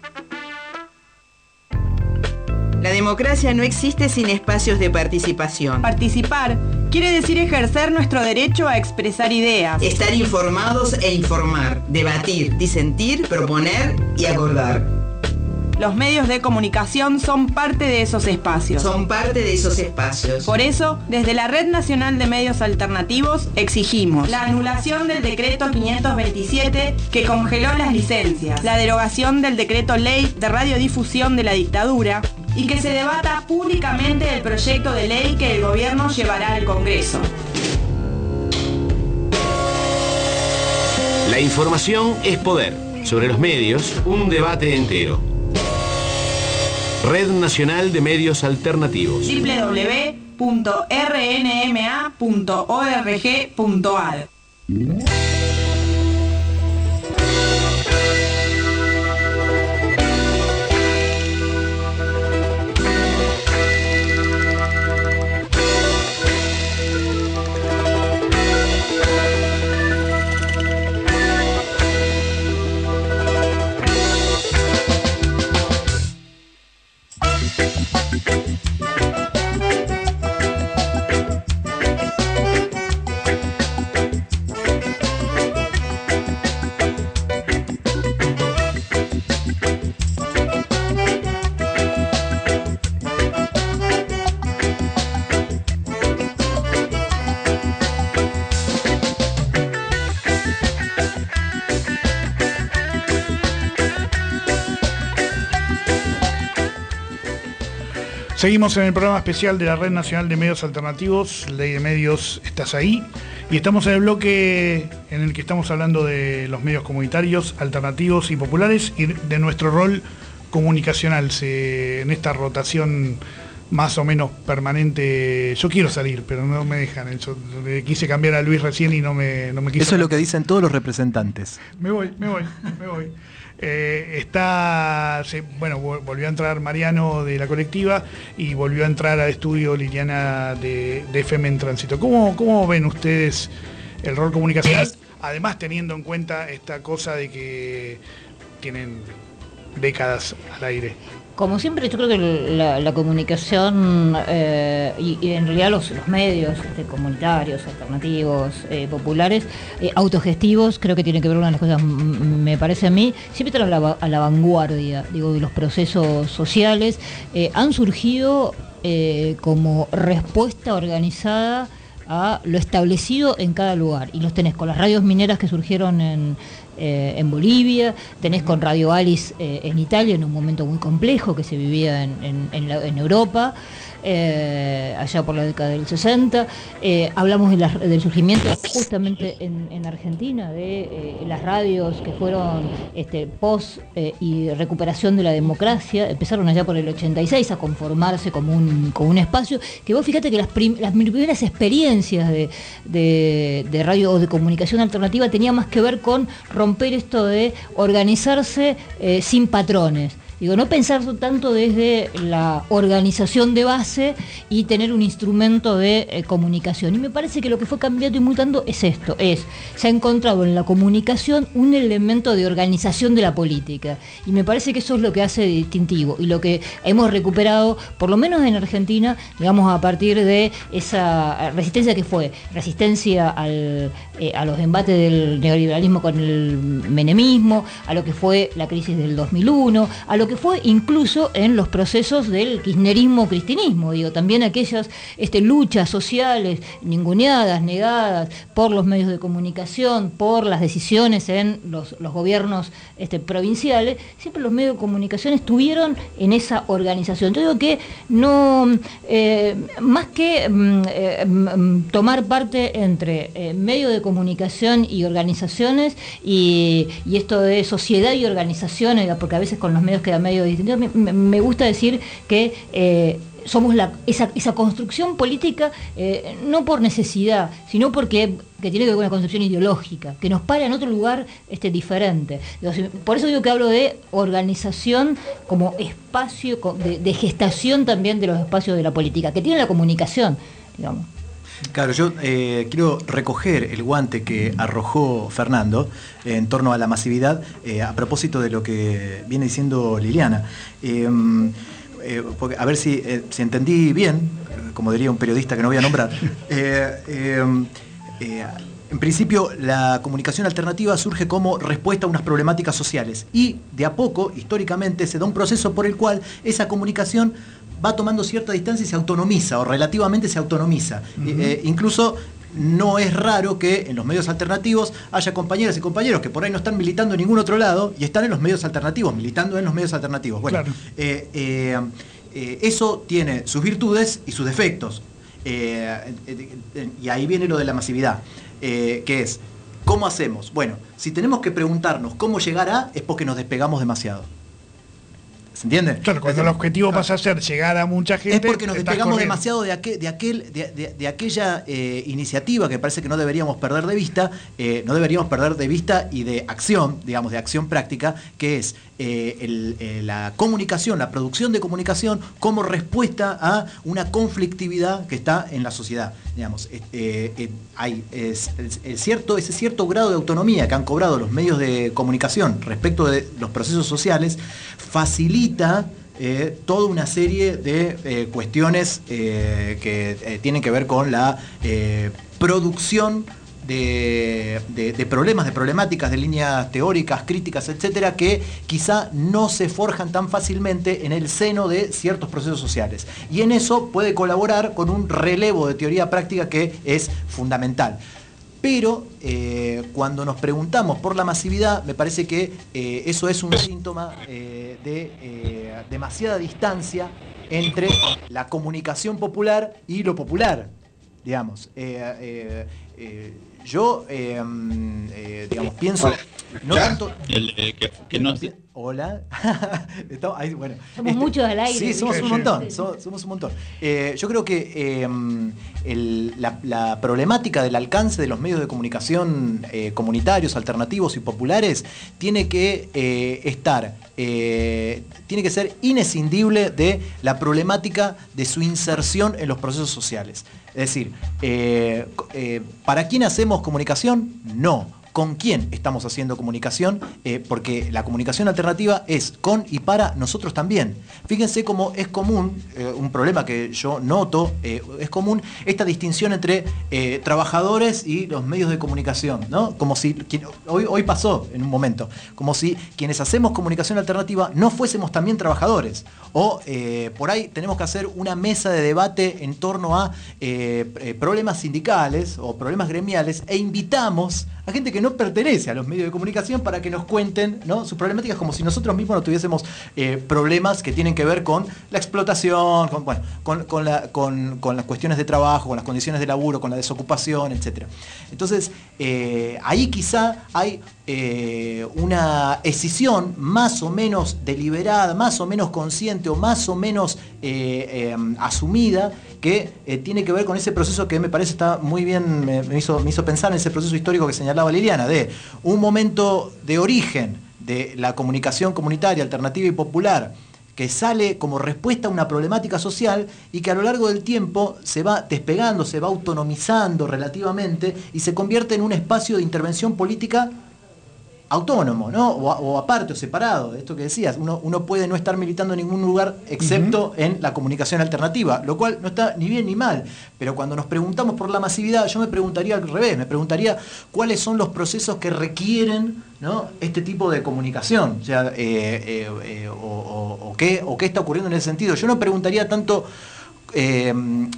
La democracia no existe sin espacios de participación. Participar quiere decir ejercer nuestro derecho a expresar ideas. Estar informados e informar, debatir, disentir, proponer y acordar. Los medios de comunicación son parte de esos espacios. Son parte de esos espacios. Por eso, desde la Red Nacional de Medios Alternativos, exigimos la anulación del decreto quinientos veintisiete que congeló las licencias, la derogación del decreto ley de radiodifusión de la dictadura y que se debata públicamente el proyecto de ley que el gobierno llevará al Congreso. La información es poder. Sobre los medios, un debate entero. Red Nacional de Medios Alternativos. w w w punto r n m a punto org punto a r. Seguimos en el programa especial de la Red Nacional de Medios Alternativos, Ley de Medios, estás ahí. Y estamos en el bloque en el que estamos hablando de los medios comunitarios, alternativos y populares y de nuestro rol comunicacional. Se, en esta rotación más o menos permanente, yo quiero salir, pero no me dejan. Yo quise cambiar a Luis recién y no me, no me quiso. Eso es lo que dicen todos los representantes. Me voy, me voy, me voy. Eh, está, se, bueno, volvió a entrar Mariano de la colectiva y volvió a entrar al estudio Liliana de, de F M en Tránsito. ¿Cómo, ¿Cómo ven ustedes el rol comunicacional? Además, teniendo en cuenta esta cosa de que tienen décadas al aire. Como siempre, yo creo que la, la comunicación eh, y, y en realidad los, los medios este, comunitarios, alternativos, eh, populares, eh, autogestivos, creo que tiene que ver una de las cosas, me parece a mí, siempre están a la, a la vanguardia, digo, de los procesos sociales. Eh, han surgido eh, como respuesta organizada a lo establecido en cada lugar. Y los tenés con las radios mineras que surgieron en, eh, en Bolivia, tenés con Radio Alice eh, en Italia, en un momento muy complejo que se vivía en, en, en, la, en Europa. Eh, allá por la década del sesenta, eh, hablamos de la, del surgimiento justamente en, en Argentina de eh, las radios que fueron este, post eh, y recuperación de la democracia, empezaron allá por el ochenta y seis a conformarse como un, como un espacio, que vos fíjate que las, prim, las primeras experiencias de, de, de radio o de comunicación alternativa tenían más que ver con romper esto de organizarse eh, sin patrones. Digo, no pensar tanto desde la organización de base y tener un instrumento de eh, comunicación. Y me parece que lo que fue cambiando y mutando es esto, es, se ha encontrado en la comunicación un elemento de organización de la política. Y me parece que eso es lo que hace distintivo y lo que hemos recuperado, por lo menos en Argentina, digamos, a partir de esa resistencia que fue, resistencia al, eh, a los embates del neoliberalismo con el menemismo, a lo que fue la crisis del dos mil uno, a lo que fue incluso en los procesos del kirchnerismo-cristinismo, digo, también aquellas este, luchas sociales ninguneadas, negadas por los medios de comunicación, por las decisiones en los, los gobiernos este, provinciales, siempre los medios de comunicación estuvieron en esa organización. Yo digo que no, eh, más que eh, tomar parte entre eh, medios de comunicación y organizaciones y, y esto de sociedad y organizaciones, porque a veces con los medios queda medio distinto, me, me gusta decir que eh, somos la, esa, esa construcción política eh, no por necesidad, sino porque que tiene que ver con una concepción ideológica, que nos para en otro lugar este, diferente. Por eso digo que hablo de organización como espacio de, de gestación también de los espacios de la política, que tiene la comunicación, digamos. Claro, yo eh, quiero recoger el guante que arrojó Fernando eh, en torno a la masividad, eh, a propósito de lo que viene diciendo Liliana. Eh, eh, porque, a ver si, eh, si entendí bien, como diría un periodista que no voy a nombrar. Eh, eh, eh, en principio, la comunicación alternativa surge como respuesta a unas problemáticas sociales y de a poco, históricamente, se da un proceso por el cual esa comunicación va tomando cierta distancia y se autonomiza, o relativamente se autonomiza. Uh-huh. eh, incluso no es raro que en los medios alternativos haya compañeras y compañeros que por ahí no están militando en ningún otro lado y están en los medios alternativos, militando en los medios alternativos. Bueno, claro. eh, eh, eh, eso tiene sus virtudes y sus defectos. Eh, eh, eh, y ahí viene lo de la masividad, eh, que es, ¿cómo hacemos? Bueno, si tenemos que preguntarnos cómo llegar a, es porque nos despegamos demasiado. ¿Se entiende? Claro, cuando el objetivo pasa a ser llegar a mucha gente... Es porque nos despegamos corriendo demasiado de, aquel, de, aquel, de, de, de aquella eh, iniciativa que parece que no deberíamos perder de vista, eh, no deberíamos perder de vista y de acción, digamos, de acción práctica, que es eh, el, eh, la comunicación, la producción de comunicación como respuesta a una conflictividad que está en la sociedad. Digamos, eh, eh, hay es, es, es cierto, ese cierto grado de autonomía que han cobrado los medios de comunicación respecto de los procesos sociales facilita eh, toda una serie de eh, cuestiones eh, que eh, tienen que ver con la eh, producción de, de, de problemas, de problemáticas, de líneas teóricas, críticas, etcétera, que quizá no se forjan tan fácilmente en el seno de ciertos procesos sociales. Y en eso puede colaborar con un relevo de teoría práctica que es fundamental. Pero eh, cuando nos preguntamos por la masividad, me parece que eh, eso es un síntoma eh, de eh, demasiada distancia entre la comunicación popular y lo popular, digamos. Eh, eh, eh, yo, eh, eh, digamos, pienso... No tanto... El, eh, que, que no... Hola. Estamos, ahí, bueno, somos este, muchos al aire. Sí, somos un montón. Somos, somos un montón. Eh, yo creo que eh, el, la, la problemática del alcance de los medios de comunicación eh, comunitarios, alternativos y populares tiene que eh, estar, eh, tiene que ser inescindible de la problemática de su inserción en los procesos sociales. Es decir, eh, eh, ¿para quién hacemos comunicación? No. con quién estamos haciendo comunicación, eh, porque la comunicación alternativa es con y para nosotros también. Fíjense cómo es común, eh, un problema que yo noto, eh, es común esta distinción entre eh, trabajadores y los medios de comunicación, ¿no? Como si, hoy, hoy pasó en un momento, como si quienes hacemos comunicación alternativa no fuésemos también trabajadores. O eh, por ahí tenemos que hacer una mesa de debate en torno a eh, eh, problemas sindicales o problemas gremiales e invitamos a gente que no pertenece a los medios de comunicación para que nos cuenten, ¿no?, sus problemáticas, como si nosotros mismos no tuviésemos eh, problemas que tienen que ver con la explotación, con, bueno, con, con, la, con, con las cuestiones de trabajo, con las condiciones de laburo, con la desocupación, etcétera. Entonces, eh, ahí quizá hay eh, una escisión más o menos deliberada, más o menos consciente o más o menos eh, eh, asumida, que eh, tiene que ver con ese proceso que me parece está muy bien, me, me, hizo, me hizo pensar en ese proceso histórico que señalaba Liliana, de un momento de origen de la comunicación comunitaria, alternativa y popular, que sale como respuesta a una problemática social y que a lo largo del tiempo se va despegando, se va autonomizando relativamente y se convierte en un espacio de intervención política autónomo, ¿no? O, o aparte o separado, esto que decías, uno, uno puede no estar militando en ningún lugar excepto uh-huh. en la comunicación alternativa, lo cual no está ni bien ni mal, pero cuando nos preguntamos por la masividad, yo me preguntaría al revés, me preguntaría cuáles son los procesos que requieren, ¿no?, este tipo de comunicación, o sea, eh, eh, eh, o, o, o, qué, o qué está ocurriendo en ese sentido. Yo no preguntaría tanto Eh,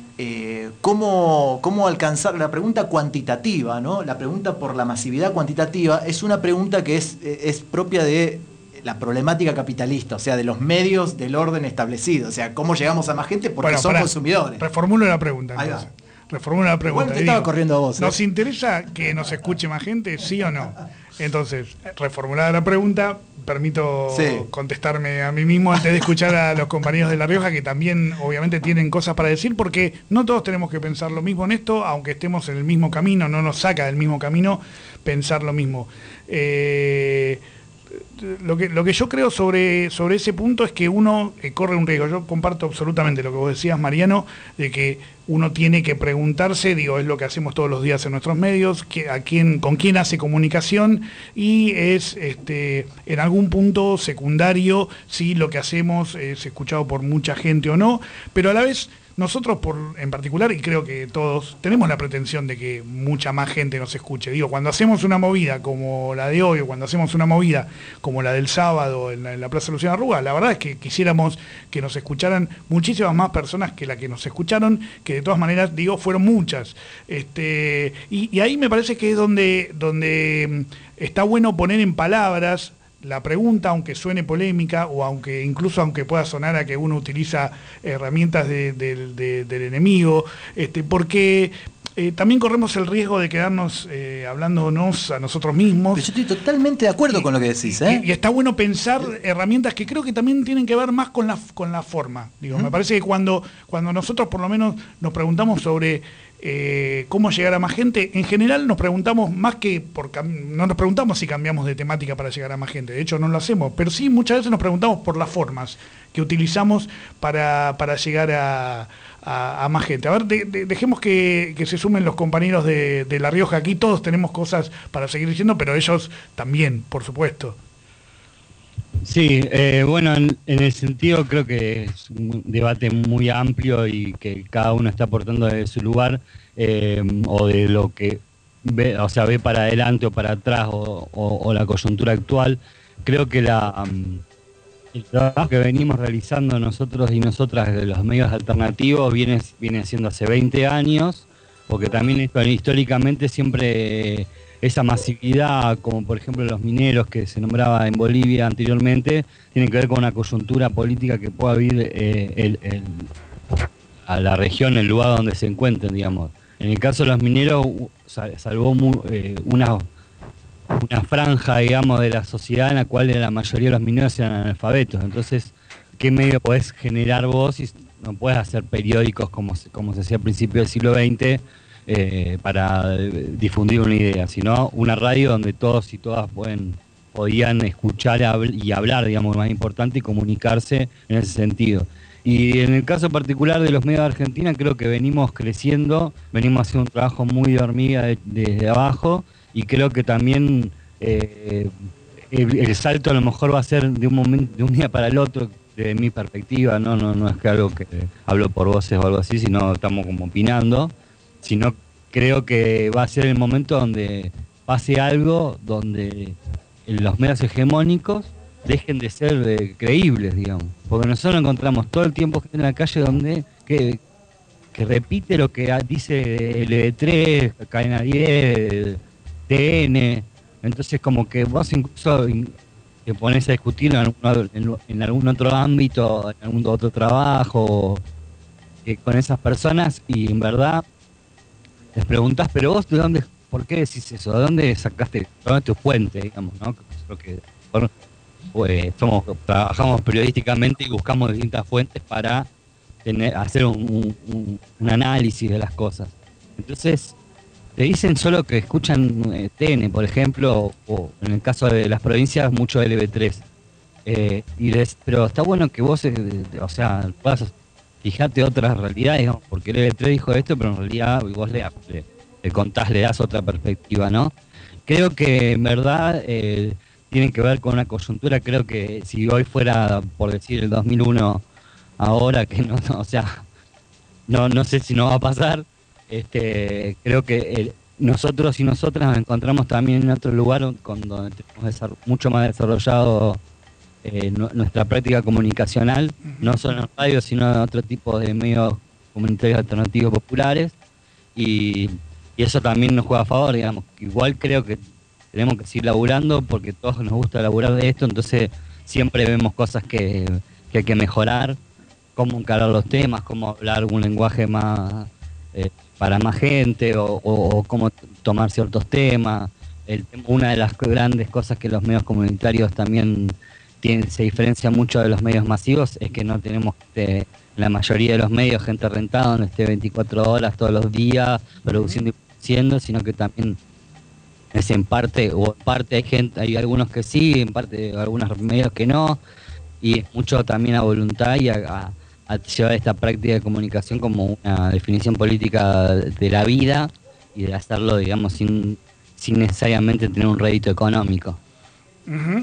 eh, cómo, cómo alcanzar la pregunta cuantitativa, ¿no? La pregunta por la masividad cuantitativa es una pregunta que es, es propia de la problemática capitalista, o sea, de los medios del orden establecido, o sea, cómo llegamos a más gente porque bueno, son para, consumidores. Reformulo la pregunta. Entonces. Reformulo la pregunta. Igual te estaba corriendo a vos. ¿eh? ¿Nos interesa que nos escuche más gente, sí o no? Entonces, reformulada la pregunta, permito sí. contestarme a mí mismo antes de escuchar a los compañeros de La Rioja, que también obviamente tienen cosas para decir, porque no todos tenemos que pensar lo mismo en esto, aunque estemos en el mismo camino, no nos saca del mismo camino pensar lo mismo. Eh, Lo que, lo que yo creo sobre, sobre ese punto es que uno eh, corre un riesgo. Yo comparto absolutamente lo que vos decías, Mariano, de que uno tiene que preguntarse, digo, es lo que hacemos todos los días en nuestros medios, que, a quién, con quién hace comunicación, y es este, en algún punto secundario si lo que hacemos es escuchado por mucha gente o no, pero a la vez nosotros por, en particular, y creo que todos, tenemos la pretensión de que mucha más gente nos escuche. Digo, cuando hacemos una movida como la de hoy, o cuando hacemos una movida como la del sábado en la, en la Plaza Luciana Arruga, la verdad es que quisiéramos que nos escucharan muchísimas más personas que la que nos escucharon, que de todas maneras, digo, fueron muchas. Este, y, y ahí me parece que es donde, donde está bueno poner en palabras la pregunta, aunque suene polémica, o aunque incluso aunque pueda sonar a que uno utiliza herramientas de, de, de, del enemigo, este, porque eh, también corremos el riesgo de quedarnos eh, hablándonos a nosotros mismos. Pero yo estoy totalmente de acuerdo y, con lo que decís, ¿eh? Y, y está bueno pensar herramientas que creo que también tienen que ver más con la, con la forma. Digo, uh-huh. Me parece que cuando, cuando nosotros por lo menos nos preguntamos sobre Eh, cómo llegar a más gente, en general nos preguntamos más que por no nos preguntamos si cambiamos de temática para llegar a más gente, de hecho no lo hacemos, pero sí muchas veces nos preguntamos por las formas que utilizamos para, para llegar a, a, a más gente. A ver, de, de, dejemos que, que se sumen los compañeros de, de La Rioja. Aquí todos tenemos cosas para seguir diciendo, pero ellos también, por supuesto. Sí, eh, bueno, en, en el sentido creo que es un debate muy amplio y que cada uno está aportando desde su lugar, eh, o de lo que ve, o sea, ve para adelante o para atrás, o, o, o la coyuntura actual. Creo que la, um, el trabajo que venimos realizando nosotros y nosotras de los medios alternativos viene, viene siendo hace veinte años, porque también esto, históricamente siempre... Eh, esa masividad, como por ejemplo los mineros que se nombraba en Bolivia anteriormente, tiene que ver con una coyuntura política que pueda vivir eh, el, el, a la región, el lugar donde se encuentren, digamos. En el caso de los mineros, salvó muy, eh, una, una franja, digamos, de la sociedad en la cual la mayoría de los mineros eran analfabetos. Entonces, ¿qué medio podés generar vos si no podés hacer periódicos como, como se hacía al principio del siglo veinte? Eh, para difundir una idea, sino una radio donde todos y todas pueden, podían escuchar y hablar, digamos, lo más importante, y comunicarse en ese sentido. Y en el caso particular de los medios de Argentina, creo que venimos creciendo, venimos haciendo un trabajo muy de hormiga desde de, de abajo, y creo que también eh, el, el salto a lo mejor va a ser de un momento, de un día para el otro, de mi perspectiva, no, no, no es que algo que hablo por voces o algo así, sino estamos como opinando, sino creo que va a ser el momento donde pase algo donde los medios hegemónicos dejen de ser eh, creíbles, digamos. Porque nosotros encontramos todo el tiempo gente en la calle donde que, que repite lo que dice L B tres, Cadena diez, T N. Entonces como que vos incluso te pones a discutir en algún, en, en algún otro ámbito, en algún otro trabajo, eh, con esas personas, y en verdad les preguntás, pero vos de dónde, ¿por qué decís eso? ¿De dónde sacaste, dónde tu fuente, digamos, ¿no? Creo que pues, somos, trabajamos periodísticamente y buscamos distintas fuentes para tener, hacer un, un, un análisis de las cosas. Entonces, te dicen solo que escuchan eh, T N, por ejemplo, o en el caso de las provincias, mucho L B tres. Eh, y les, pero está bueno que vos, eh, o sea, puedas fijarte otras realidades, digamos, porque L B tres dijo esto, pero en realidad vos le, le, le contás, le das otra perspectiva, ¿no? Creo que en verdad eh, tiene que ver con una coyuntura. Creo que si hoy fuera, por decir, el dos mil uno, ahora que no, no o sea, no, no sé si no va a pasar. Este, creo que el, nosotros y nosotras nos encontramos también en otro lugar con donde tenemos mucho más desarrollado eh, no, nuestra práctica comunicacional, no solo en radio, sino en otro tipo de medios comunitarios alternativos populares, y, y eso también nos juega a favor, digamos. Igual creo que tenemos que seguir laburando porque a todos nos gusta laburar de esto, entonces siempre vemos cosas que, que hay que mejorar, cómo encarar los temas, cómo hablar un lenguaje más eh, para más gente, o, o, o cómo tomar ciertos temas. El, una de las grandes cosas que los medios comunitarios también tienen, se diferencia mucho de los medios masivos, es que no tenemos este, la mayoría de los medios gente rentada donde esté veinticuatro horas todos los días produciendo y produciendo, sino que también es en parte, o en parte hay gente, hay algunos que sí, en parte algunos medios que no, y es mucho también a voluntad y a, a a llevar esta práctica de comunicación como una definición política de la vida y de hacerlo, digamos, sin, sin necesariamente tener un rédito económico. Uh-huh.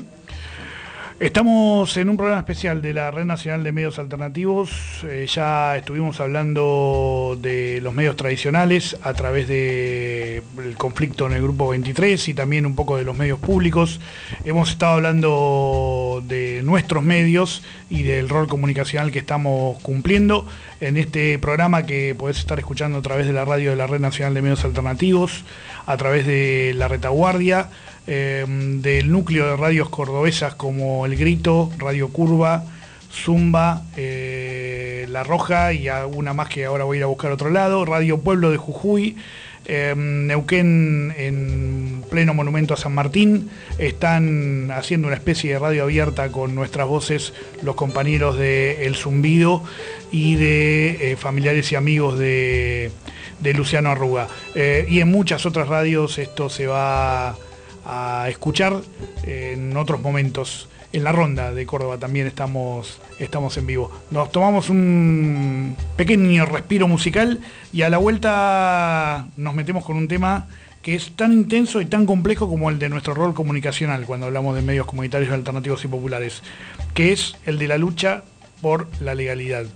Estamos en un programa especial de la Red Nacional de Medios Alternativos. Eh, ya estuvimos hablando de los medios tradicionales a través del conflicto en el Grupo veintitrés y también un poco de los medios públicos. Hemos estado hablando de nuestros medios y del rol comunicacional que estamos cumpliendo en este programa que podés estar escuchando a través de la radio de la Red Nacional de Medios Alternativos, a través de La Retaguardia, eh, del núcleo de radios cordobesas como El Grito, Radio Curva, Zumba, eh, La Roja y alguna más que ahora voy a ir a buscar a otro lado, Radio Pueblo de Jujuy, eh, Neuquén en pleno monumento a San Martín. Están haciendo una especie de radio abierta con nuestras voces los compañeros de El Zumbido y de eh, familiares y amigos de, de Luciano Arruga. Eh, y en muchas otras radios esto se va a escuchar en otros momentos. En la Ronda de Córdoba también estamos, estamos en vivo. Nos tomamos un pequeño respiro musical y a la vuelta nos metemos con un tema que es tan intenso y tan complejo como el de nuestro rol comunicacional cuando hablamos de medios comunitarios alternativos y populares, que es el de la lucha por la legalidad.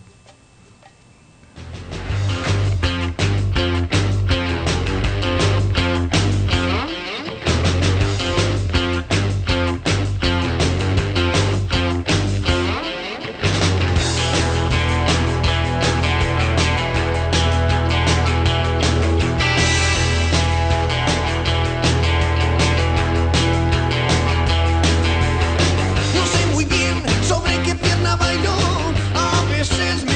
No sé muy bien sobre qué pierna bailó, a veces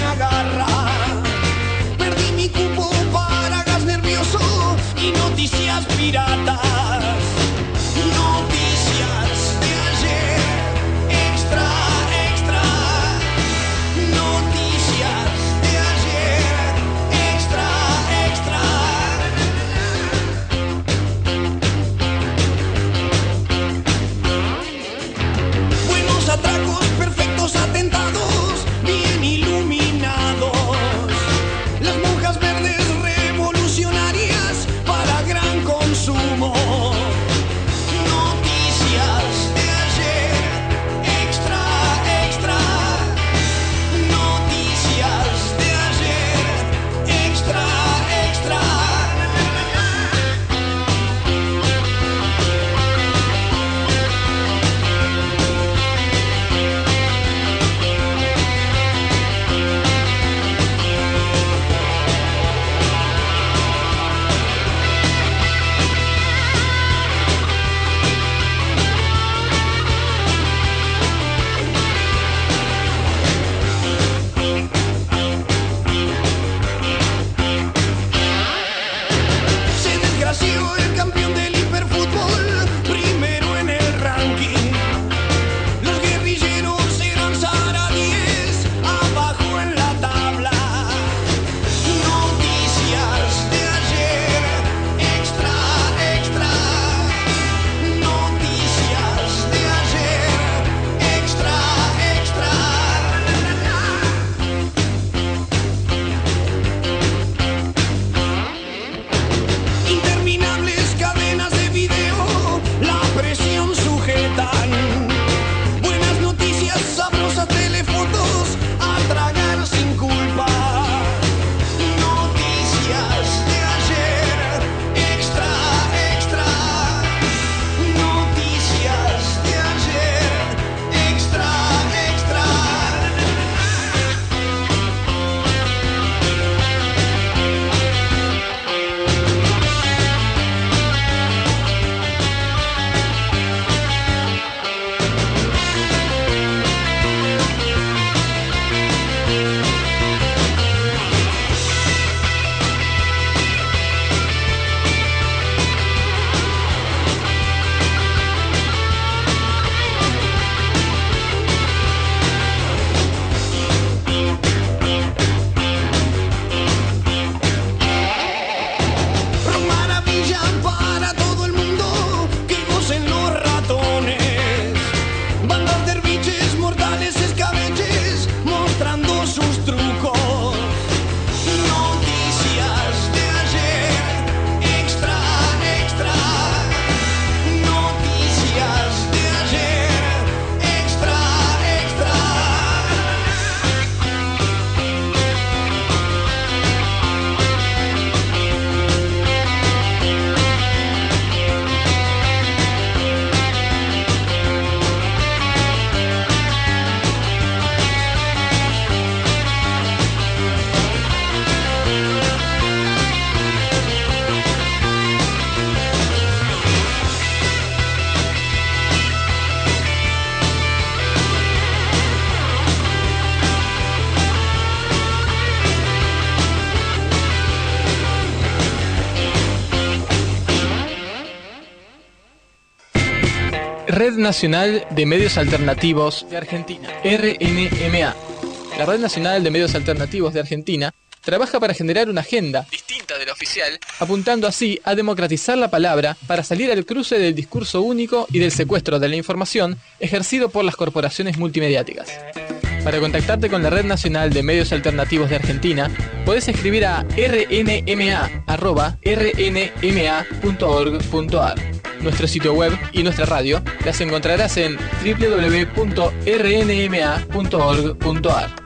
Red Nacional de Medios Alternativos de Argentina, R N M A. La Red Nacional de Medios Alternativos de Argentina trabaja para generar una agenda distinta de la oficial, apuntando así a democratizar la palabra para salir al cruce del discurso único y del secuestro de la información ejercido por las corporaciones multimediáticas. Para contactarte con la Red Nacional de Medios Alternativos de Argentina, podés escribir a r n m a arroba r n m a punto org punto a r. Nuestro sitio web y nuestra radio las encontrarás en w w w punto r n m a punto org punto a r.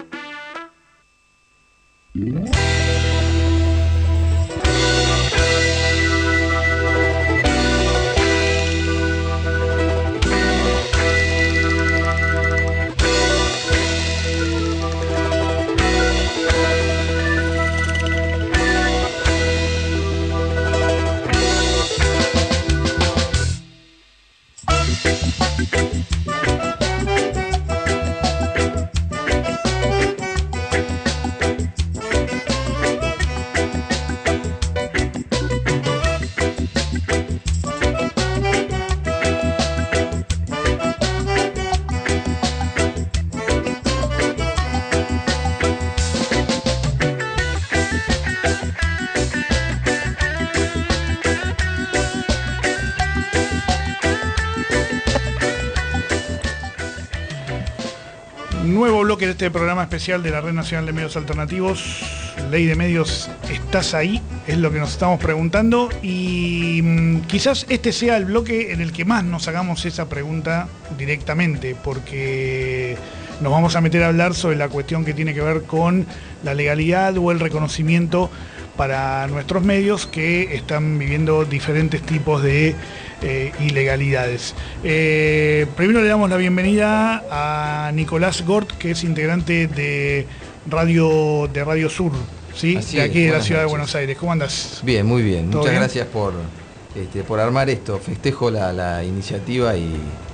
Nuevo bloque de este programa especial de la Red Nacional de Medios Alternativos. Ley de Medios, ¿estás ahí? Es lo que nos estamos preguntando y mmm, quizás este sea el bloque en el que más nos hagamos esa pregunta directamente, porque nos vamos a meter a hablar sobre la cuestión que tiene que ver con la legalidad o el reconocimiento para nuestros medios que están viviendo diferentes tipos de eh, ilegalidades. Eh, primero le damos la bienvenida a Nicolás Gort, que es integrante de Radio, de Radio Sur, ¿sí? Así de aquí es, de la buenas ciudad noches. de Buenos Aires. ¿Cómo andas? Bien, muy bien. ¿Todo Muchas bien? gracias por, este, por armar esto. Festejo la, la iniciativa y,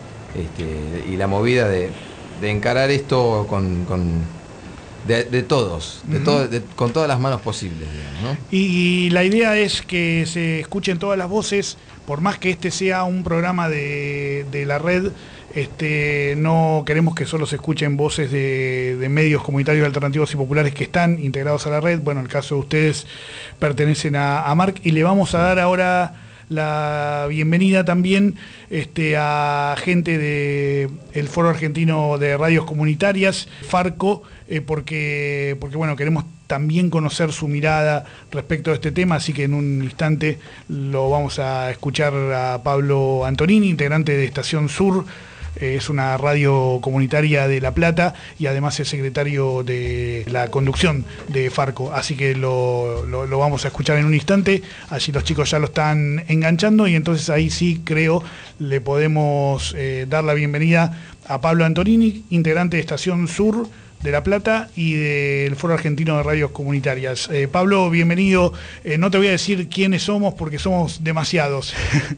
este, y la movida de, de encarar esto con... con De, de todos, de Uh-huh. todo, de, con todas las manos posibles, digamos, ¿no? Y la idea es que se escuchen todas las voces, por más que este sea un programa de, de la red, este, no queremos que solo se escuchen voces de, de medios comunitarios alternativos y populares que están integrados a la red. Bueno, en el caso de ustedes pertenecen a, a Marc, y le vamos a dar ahora la bienvenida también este, a gente del Foro Argentino de Radios Comunitarias, Farco, eh, porque, porque bueno, queremos también conocer su mirada respecto a este tema, así que en un instante lo vamos a escuchar a Pablo Antonini, integrante de Estación Sur. Eh, es una radio comunitaria de La Plata y además es secretario de la conducción de Farco, así que lo, lo, lo vamos a escuchar en un instante. Allí los chicos ya lo están enganchando y entonces ahí sí creo le podemos eh, dar la bienvenida a Pablo Antonini, integrante de Estación Sur de La Plata y del Foro Argentino de Radios Comunitarias. Eh, Pablo, bienvenido. Eh, no te voy a decir quiénes somos porque somos demasiados.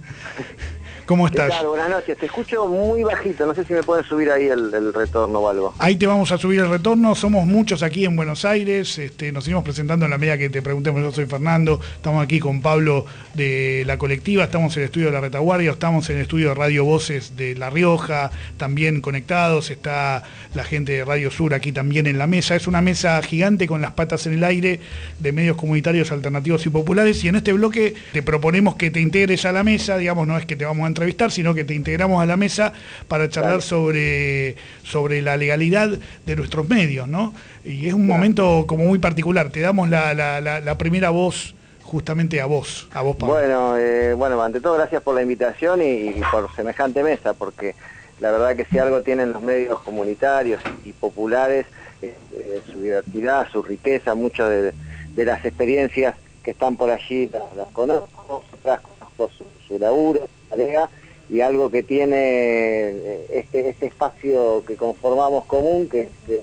¿Cómo estás? ¿Qué tal? Buenas noches. Te escucho muy bajito. No sé si me pueden subir ahí el, el retorno o algo. Ahí te vamos a subir el retorno. Somos muchos aquí en Buenos Aires. Este, nos seguimos presentando en la medida que te preguntemos. Yo soy Fernando. Estamos aquí con Pablo de La Colectiva. Estamos en el estudio de La Retaguardia. Estamos en el estudio de Radio Voces de La Rioja. También conectados. Está la gente de Radio Sur aquí también en la mesa. Es una mesa gigante con las patas en el aire de medios comunitarios alternativos y populares. Y en este bloque te proponemos que te integres a la mesa. Digamos, no es que te vamos a entrevistar, sino que te integramos a la mesa para charlar sobre, sobre la legalidad de nuestros medios, ¿no? Y es un momento como muy particular. Te damos la, la, la, la primera voz justamente a vos, a vos, Pablo. Bueno, eh, bueno, ante todo gracias por la invitación y, y por semejante mesa, porque la verdad que si algo tienen los medios comunitarios y, y populares, eh, eh, su diversidad, su riqueza, muchas de, de las experiencias que están por allí las, las conozco, otras conozco su, su laburo, tarea, y algo que tiene este, este espacio que conformamos común, que, que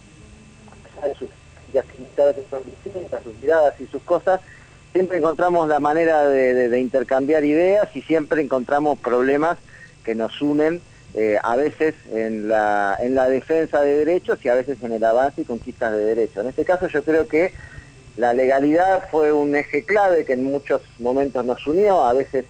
a pesar de sus actividades que son distintas, sus miradas y sus cosas, siempre encontramos la manera de, de, de intercambiar ideas y siempre encontramos problemas que nos unen, eh, a veces en la, en la defensa de derechos y a veces en el avance y conquistas de derechos. En este caso yo creo que la legalidad fue un eje clave que en muchos momentos nos unió, a veces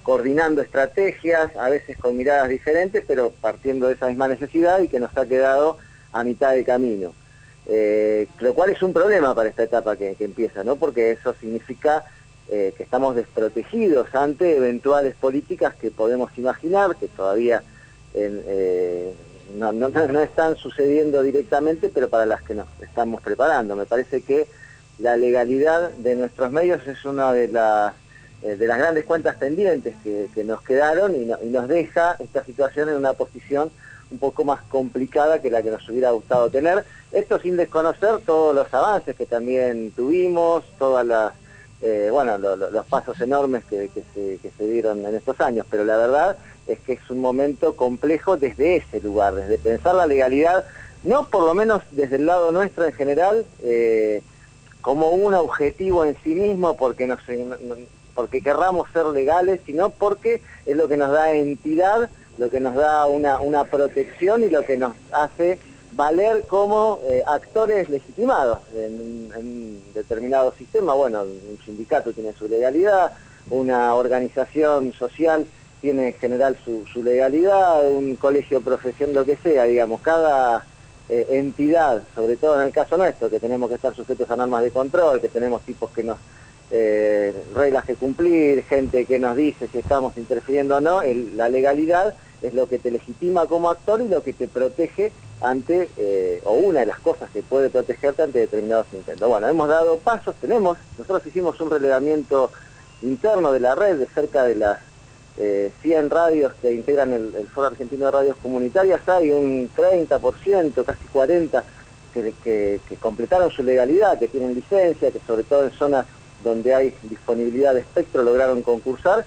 coordinando estrategias, a veces con miradas diferentes, pero partiendo de esa misma necesidad y que nos ha quedado a mitad de camino. Eh, lo cual es un problema para esta etapa que, que empieza, ¿no? Porque eso significa eh, que estamos desprotegidos ante eventuales políticas que podemos imaginar, que todavía en, eh, no, no, no están sucediendo directamente, pero para las que nos estamos preparando. Me parece que la legalidad de nuestros medios es una de las eh, de las grandes cuentas pendientes que, que nos quedaron y, no, y nos deja esta situación en una posición un poco más complicada que la que nos hubiera gustado tener. Esto sin desconocer todos los avances que también tuvimos, todas las eh, bueno, lo, lo, los pasos enormes que, que, se, que se dieron en estos años, pero la verdad es que es un momento complejo desde ese lugar, desde pensar la legalidad, no por lo menos desde el lado nuestro en general, eh, como un objetivo en sí mismo, porque nos, porque querramos ser legales, sino porque es lo que nos da entidad, lo que nos da una, una protección y lo que nos hace valer como eh, actores legitimados en, en determinado sistema. Bueno, un sindicato tiene su legalidad, una organización social tiene en general su, su legalidad, un colegio profesión, lo que sea, digamos, cada eh, entidad, sobre todo en el caso nuestro, que tenemos que estar sujetos a normas de control, que tenemos tipos que nos, eh, reglas que cumplir, gente que nos dice si estamos interfiriendo o no, el, la legalidad es lo que te legitima como actor y lo que te protege ante, eh, o una de las cosas que puede protegerte ante determinados intentos. Bueno, hemos dado pasos, tenemos, nosotros hicimos un relevamiento interno de la red de cerca de las eh, cien radios que integran el, el Foro Argentino de Radios Comunitarias, hay un treinta por ciento, casi cuarenta por ciento, que, que, que completaron su legalidad, que tienen licencia, que sobre todo en zonas donde hay disponibilidad de espectro lograron concursar.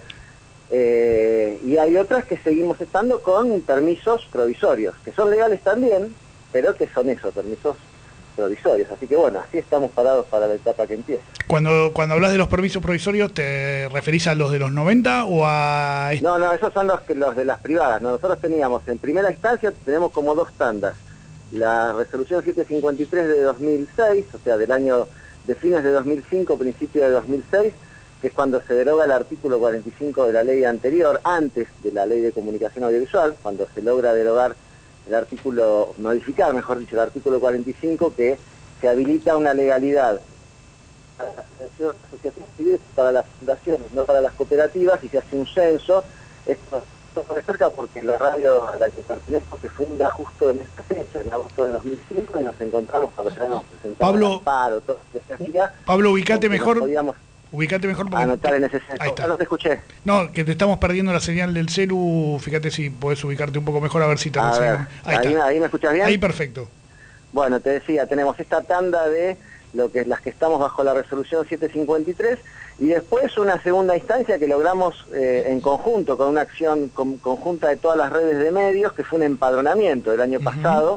Eh, y hay otras que seguimos estando con permisos provisorios, que son legales también, pero que son esos, permisos provisorios. Así que bueno, así estamos parados para la etapa que empieza. Cuando cuando hablas de los permisos provisorios, ¿te referís a los de los noventa o a...? No, no, esos son los, los de las privadas, ¿no? Nosotros teníamos, en primera instancia, tenemos como dos tandas. La resolución setecientos cincuenta y tres de dos mil seis, o sea, del año de fines de dos mil cinco, principio de dos mil seis, que es cuando se deroga el artículo cuarenta y cinco de la ley anterior, antes de la ley de comunicación audiovisual, cuando se logra derogar el artículo, modificar, mejor dicho, el artículo cuarenta y cinco, que se habilita una legalidad para las asociaciones civiles, para las fundaciones, no para las cooperativas, y se hace un censo. Esto se cerca porque la radio a la que pertenezco se funda justo en esta fecha, en agosto de dos mil cinco, y nos encontramos cuando ya nos presentamos Pablo, al paro, todo ese día. Pablo, ubicate mejor. Podíamos Ubicate mejor porque... anotar en ese censo. Ahí está. No te escuché. No, que te estamos perdiendo la señal del celu. Fíjate si podés ubicarte un poco mejor a ver si te a ver, ahí, ahí, está. ahí me escuchas bien. Ahí perfecto. Bueno, te decía, tenemos esta tanda de lo que las que estamos bajo la resolución setecientos cincuenta y tres y después una segunda instancia que logramos eh, en conjunto con una acción con, conjunta de todas las redes de medios, que fue un empadronamiento del año uh-huh. pasado,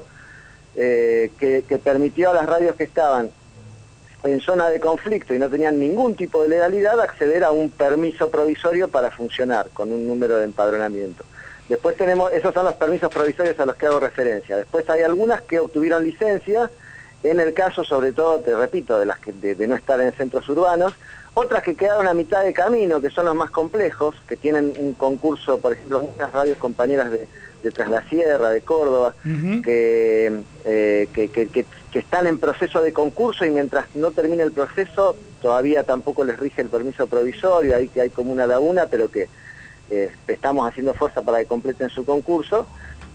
eh, que, que permitió a las radios que estaban en zona de conflicto y no tenían ningún tipo de legalidad acceder a un permiso provisorio para funcionar con un número de empadronamiento. Después tenemos, esos son los permisos provisorios a los que hago referencia. Después hay algunas que obtuvieron licencia, en el caso sobre todo, te repito, de las que de, de no estar en centros urbanos, otras que quedaron a mitad de camino, que son los más complejos, que tienen un concurso, por ejemplo, muchas radios compañeras de, de Tras la Sierra, de Córdoba, uh-huh. que, eh, que, que, que, que están en proceso de concurso y mientras no termine el proceso todavía tampoco les rige el permiso provisorio, ahí que hay como una laguna, pero que eh, estamos haciendo fuerza para que completen su concurso.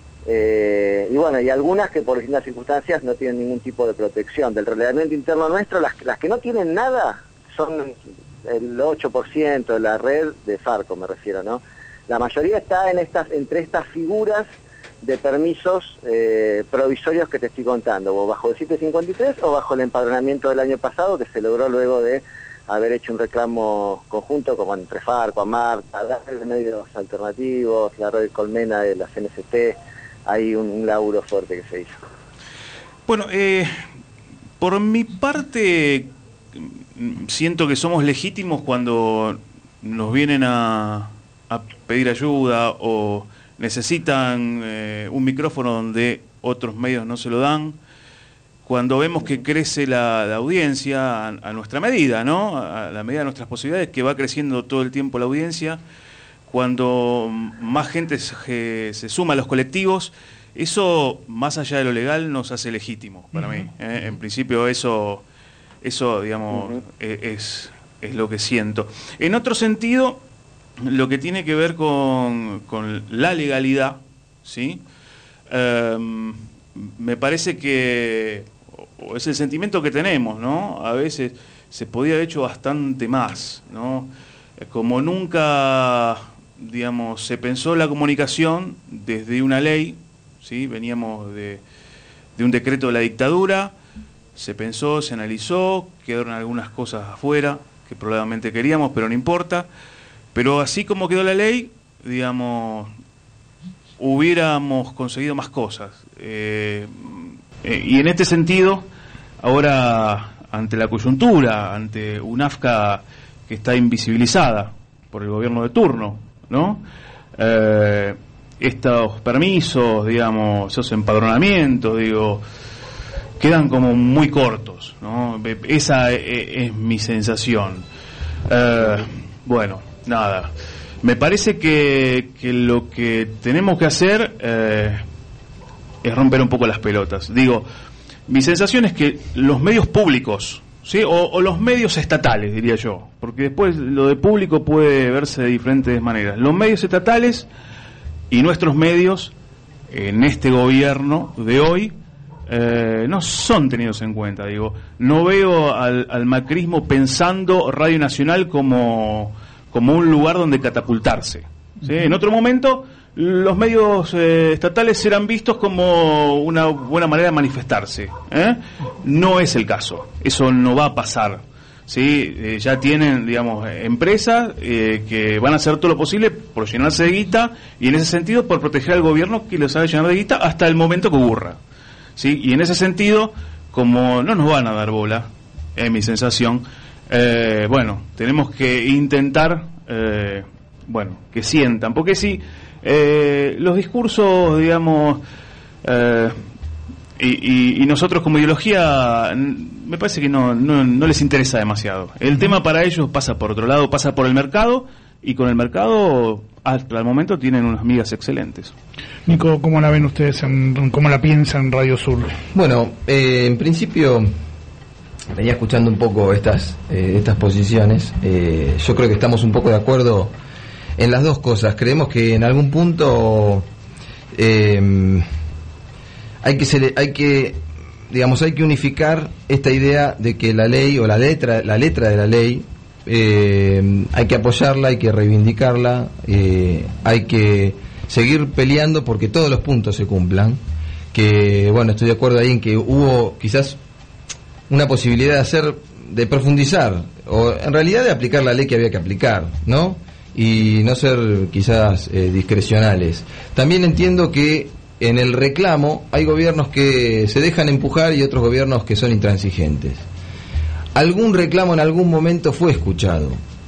Eh, y bueno, y algunas que por distintas circunstancias no tienen ningún tipo de protección. Del relevamiento interno nuestro, las, las que no tienen nada son el ocho por ciento de la red de Farco, me refiero, ¿no? La mayoría está en estas, entre estas figuras de permisos eh, provisorios que te estoy contando, o bajo el setecientos cincuenta y tres o bajo el empadronamiento del año pasado, que se logró luego de haber hecho un reclamo conjunto como entre Farco, AMAR, la red de medios alternativos, la red Colmena de la C N C T. Hay un, un laburo fuerte que se hizo. Bueno, eh, por mi parte siento que somos legítimos cuando nos vienen a, a pedir ayuda o necesitan eh, un micrófono donde otros medios no se lo dan, cuando vemos que crece la, la audiencia a, a nuestra medida, ¿no? A la medida de nuestras posibilidades, que va creciendo todo el tiempo la audiencia, cuando más gente se, se suma a los colectivos, eso, más allá de lo legal, nos hace legítimos para uh-huh. mí. ¿eh? En principio eso, eso digamos, uh-huh. es, es lo que siento. En otro sentido, lo que tiene que ver con, con la legalidad, ¿sí? Um, me parece que o es el sentimiento que tenemos, ¿no? A veces se podía haber hecho bastante más, ¿no? Como nunca, digamos, se pensó la comunicación desde una ley, ¿sí? Veníamos de, de un decreto de la dictadura, se pensó, se analizó, quedaron algunas cosas afuera que probablemente queríamos, pero no importa. Pero así como quedó la ley, digamos, hubiéramos conseguido más cosas. Eh, eh, y en este sentido, ahora, ante la coyuntura, ante una A F C A que está invisibilizada por el gobierno de turno, ¿no? Eh, estos permisos, digamos, esos empadronamientos, digo, quedan como muy cortos, ¿no? Esa es, es mi sensación. Eh, bueno, nada. Me parece que, que lo que tenemos que hacer eh, es romper un poco las pelotas. Digo, mi sensación es que los medios públicos, ¿sí? o, o los medios estatales, diría yo, porque después lo de público puede verse de diferentes maneras. Los medios estatales y nuestros medios en este gobierno de hoy eh, no son tenidos en cuenta. Digo, no veo al, al macrismo pensando Radio Nacional como... como un lugar donde catapultarse, ¿sí? En otro momento, los medios eh, estatales serán vistos como una buena manera de manifestarse, ¿eh? No es el caso, eso no va a pasar, ¿sí? Eh, ya tienen, digamos, empresas eh, que van a hacer todo lo posible por llenarse de guita, y en ese sentido por proteger al gobierno que los haga llenar de guita hasta el momento que ocurra, ¿sí? Y en ese sentido, como no nos van a dar bola, es mi sensación. Eh, bueno, tenemos que intentar, eh, bueno, que sientan, porque si eh, los discursos, digamos, eh, y, y, y nosotros como ideología, me parece que no, no, no les interesa demasiado. El tema para ellos pasa por otro lado, pasa por el mercado, y con el mercado, hasta el momento, tienen unas migas excelentes. Nico, ¿cómo la ven ustedes, en, cómo la piensan en Radio Sur? Bueno, eh, en principio... venía escuchando un poco estas eh, estas posiciones. Eh, yo creo que estamos un poco de acuerdo en las dos cosas. Creemos que en algún punto eh, hay que ser, hay que digamos hay que unificar esta idea de que la ley o la letra la letra de la ley eh, hay que apoyarla, hay que reivindicarla, eh, hay que seguir peleando porque todos los puntos se cumplan. Que bueno, estoy de acuerdo ahí en que hubo quizás una posibilidad de hacer, de profundizar, o en realidad de aplicar la ley que había que aplicar, ¿no? Y no ser quizás eh, discrecionales. También entiendo que en el reclamo hay gobiernos que se dejan empujar y otros gobiernos que son intransigentes. Algún reclamo en algún momento fue escuchado.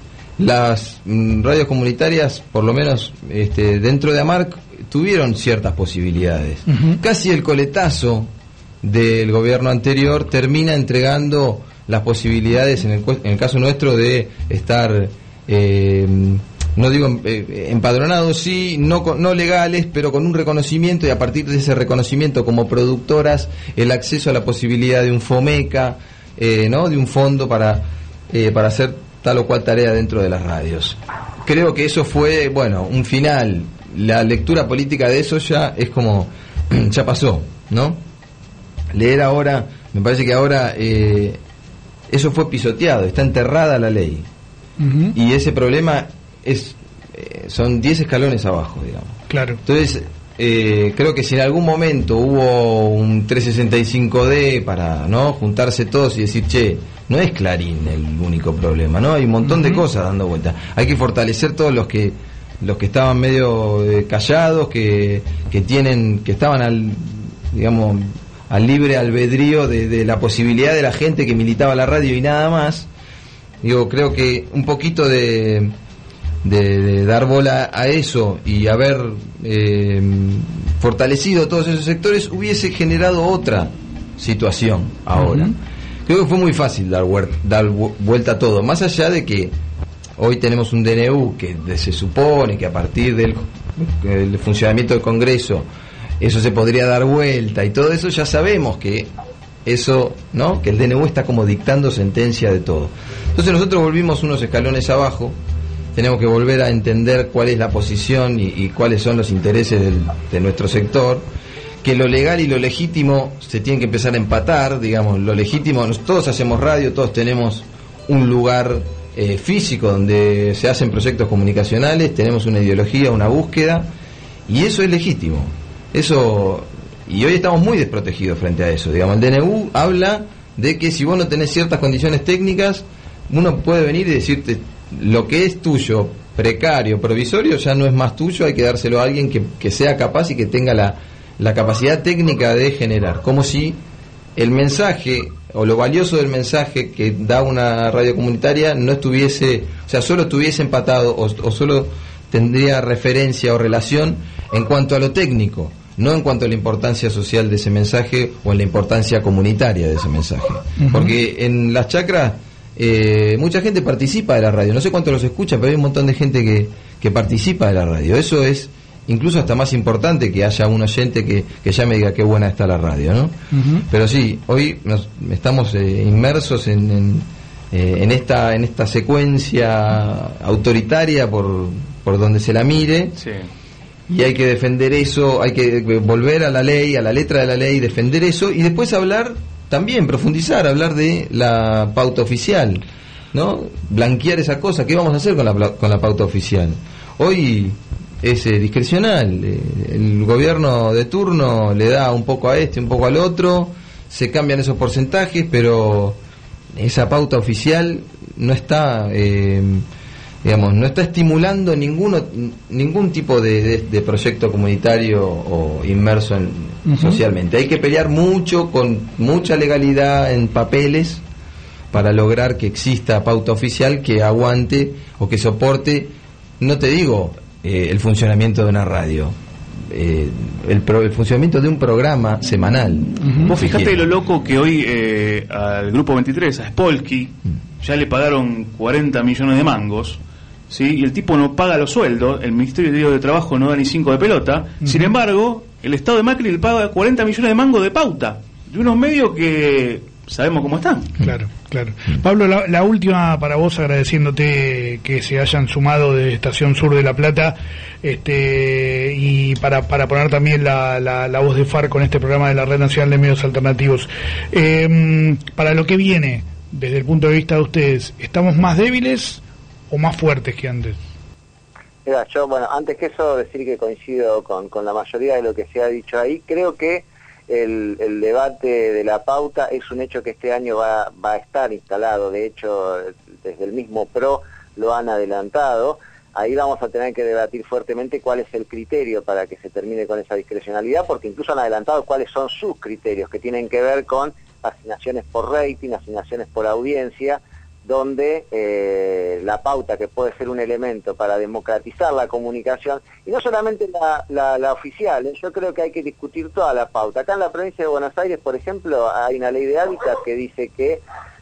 Las mm, radios comunitarias, por lo menos este, dentro de AMARC, tuvieron ciertas posibilidades. Uh-huh. Casi el coletazo del gobierno anterior termina entregando las posibilidades, en el, en el caso nuestro, de estar, eh, no digo eh, empadronados, sí, no, no legales, pero con un reconocimiento, y a partir de ese reconocimiento como productoras, el acceso a la posibilidad de un FOMECA, eh, ¿no? De un fondo para, eh, para hacer tal o cual tarea dentro de las radios. Creo que eso fue, bueno, un final. La lectura política de eso ya es como, ya pasó, ¿no? Leer ahora, me parece que ahora eh, eso fue pisoteado, está enterrada la ley. Uh-huh. Y ese problema es eh, son diez escalones abajo, digamos. Claro. Entonces, eh, creo que si en algún momento hubo un trescientos sesenta y cinco D para no juntarse todos y decir, che, no es Clarín el único problema, ¿no? Hay un montón uh-huh. de cosas dando vuelta. Hay que fortalecer todos los que los que estaban medio eh, callados, que, que tienen, que estaban al, digamos, al libre albedrío de, de la posibilidad de la gente que militaba la radio y nada más. Digo, creo que un poquito de, de, de dar bola a eso y haber eh, fortalecido todos esos sectores hubiese generado otra situación ahora. Uh-huh. Creo que fue muy fácil dar, dar vuelta a todo, más allá de que hoy tenemos un D N U que se supone que a partir del, del funcionamiento del Congreso eso se podría dar vuelta y todo eso, ya sabemos que eso, ¿no? Que el D N U está como dictando sentencia de todo. Entonces nosotros volvimos unos escalones abajo, tenemos que volver a entender cuál es la posición y, y cuáles son los intereses del, de nuestro sector, que lo legal y lo legítimo se tienen que empezar a empatar, digamos, lo legítimo, todos hacemos radio, todos tenemos un lugar eh, físico donde se hacen proyectos comunicacionales, tenemos una ideología, una búsqueda, y eso es legítimo. Eso, y hoy estamos muy desprotegidos frente a eso. Digamos, el D N U habla de que si vos no tenés ciertas condiciones técnicas, uno puede venir y decirte lo que es tuyo, precario, provisorio, ya no es más tuyo, hay que dárselo a alguien que, que sea capaz y que tenga la, la capacidad técnica de generar. Como si el mensaje o lo valioso del mensaje que da una radio comunitaria no estuviese, o sea, solo estuviese empatado o, o solo tendría referencia o relación en cuanto a lo técnico, no en cuanto a la importancia social de ese mensaje o en la importancia comunitaria de ese mensaje. Uh-huh. Porque en las chacras eh, mucha gente participa de la radio, no sé cuánto los escucha, pero hay un montón de gente que, que participa de la radio. Eso es incluso hasta más importante que haya un oyente que, que ya me diga qué buena está la radio, ¿no? Uh-huh. Pero sí, hoy nos, estamos eh, inmersos en, en, eh, en esta en esta secuencia autoritaria por, por donde se la mire. Sí. Y hay que defender eso, hay que volver a la ley, a la letra de la ley, defender eso y después hablar, también profundizar, hablar de la pauta oficial, ¿no? Blanquear esa cosa. ¿Qué vamos a hacer con la, con la pauta oficial? Hoy es eh, discrecional, eh, el gobierno de turno le da un poco a este, un poco al otro, se cambian esos porcentajes, pero esa pauta oficial no está... Eh, digamos, no está estimulando ninguno, ningún tipo de, de, de proyecto comunitario o inmerso en, uh-huh. socialmente. Hay que pelear mucho, con mucha legalidad en papeles, para lograr que exista pauta oficial que aguante o que soporte, no te digo eh, el funcionamiento de una radio, eh, el, pro, el funcionamiento de un programa semanal. Uh-huh. Vos fijate lo loco que hoy eh, al Grupo veintitrés, a Spolky, uh-huh. ya le pagaron cuarenta millones de mangos. ¿Sí? Y el tipo no paga los sueldos, el Ministerio de Trabajo no da ni cinco de pelota, uh-huh. sin embargo, el Estado de Macri le paga cuarenta millones de mangos de pauta, de unos medios que sabemos cómo están. Claro, claro. Pablo, la, la última para vos, agradeciéndote que se hayan sumado de Estación Sur de La Plata, este y para, para poner también la, la, la voz de F A R con este programa de la Red Nacional de Medios Alternativos. Eh, para lo que viene, desde el punto de vista de ustedes, ¿estamos más débiles o más fuertes que antes? Mira, yo, bueno, antes que eso, decir que coincido con, con la mayoría de lo que se ha dicho ahí. Creo que el, el debate de la pauta es un hecho que este año va, va a estar instalado. De hecho, desde el mismo P R O lo han adelantado. Ahí vamos a tener que debatir fuertemente cuál es el criterio para que se termine con esa discrecionalidad, porque incluso han adelantado cuáles son sus criterios, que tienen que ver con asignaciones por rating, asignaciones por audiencia, donde eh, la pauta, que puede ser un elemento para democratizar la comunicación, y no solamente la, la, la oficial, ¿eh? Yo creo que hay que discutir toda la pauta. Acá en la provincia de Buenos Aires, por ejemplo, hay una ley de hábitat que dice que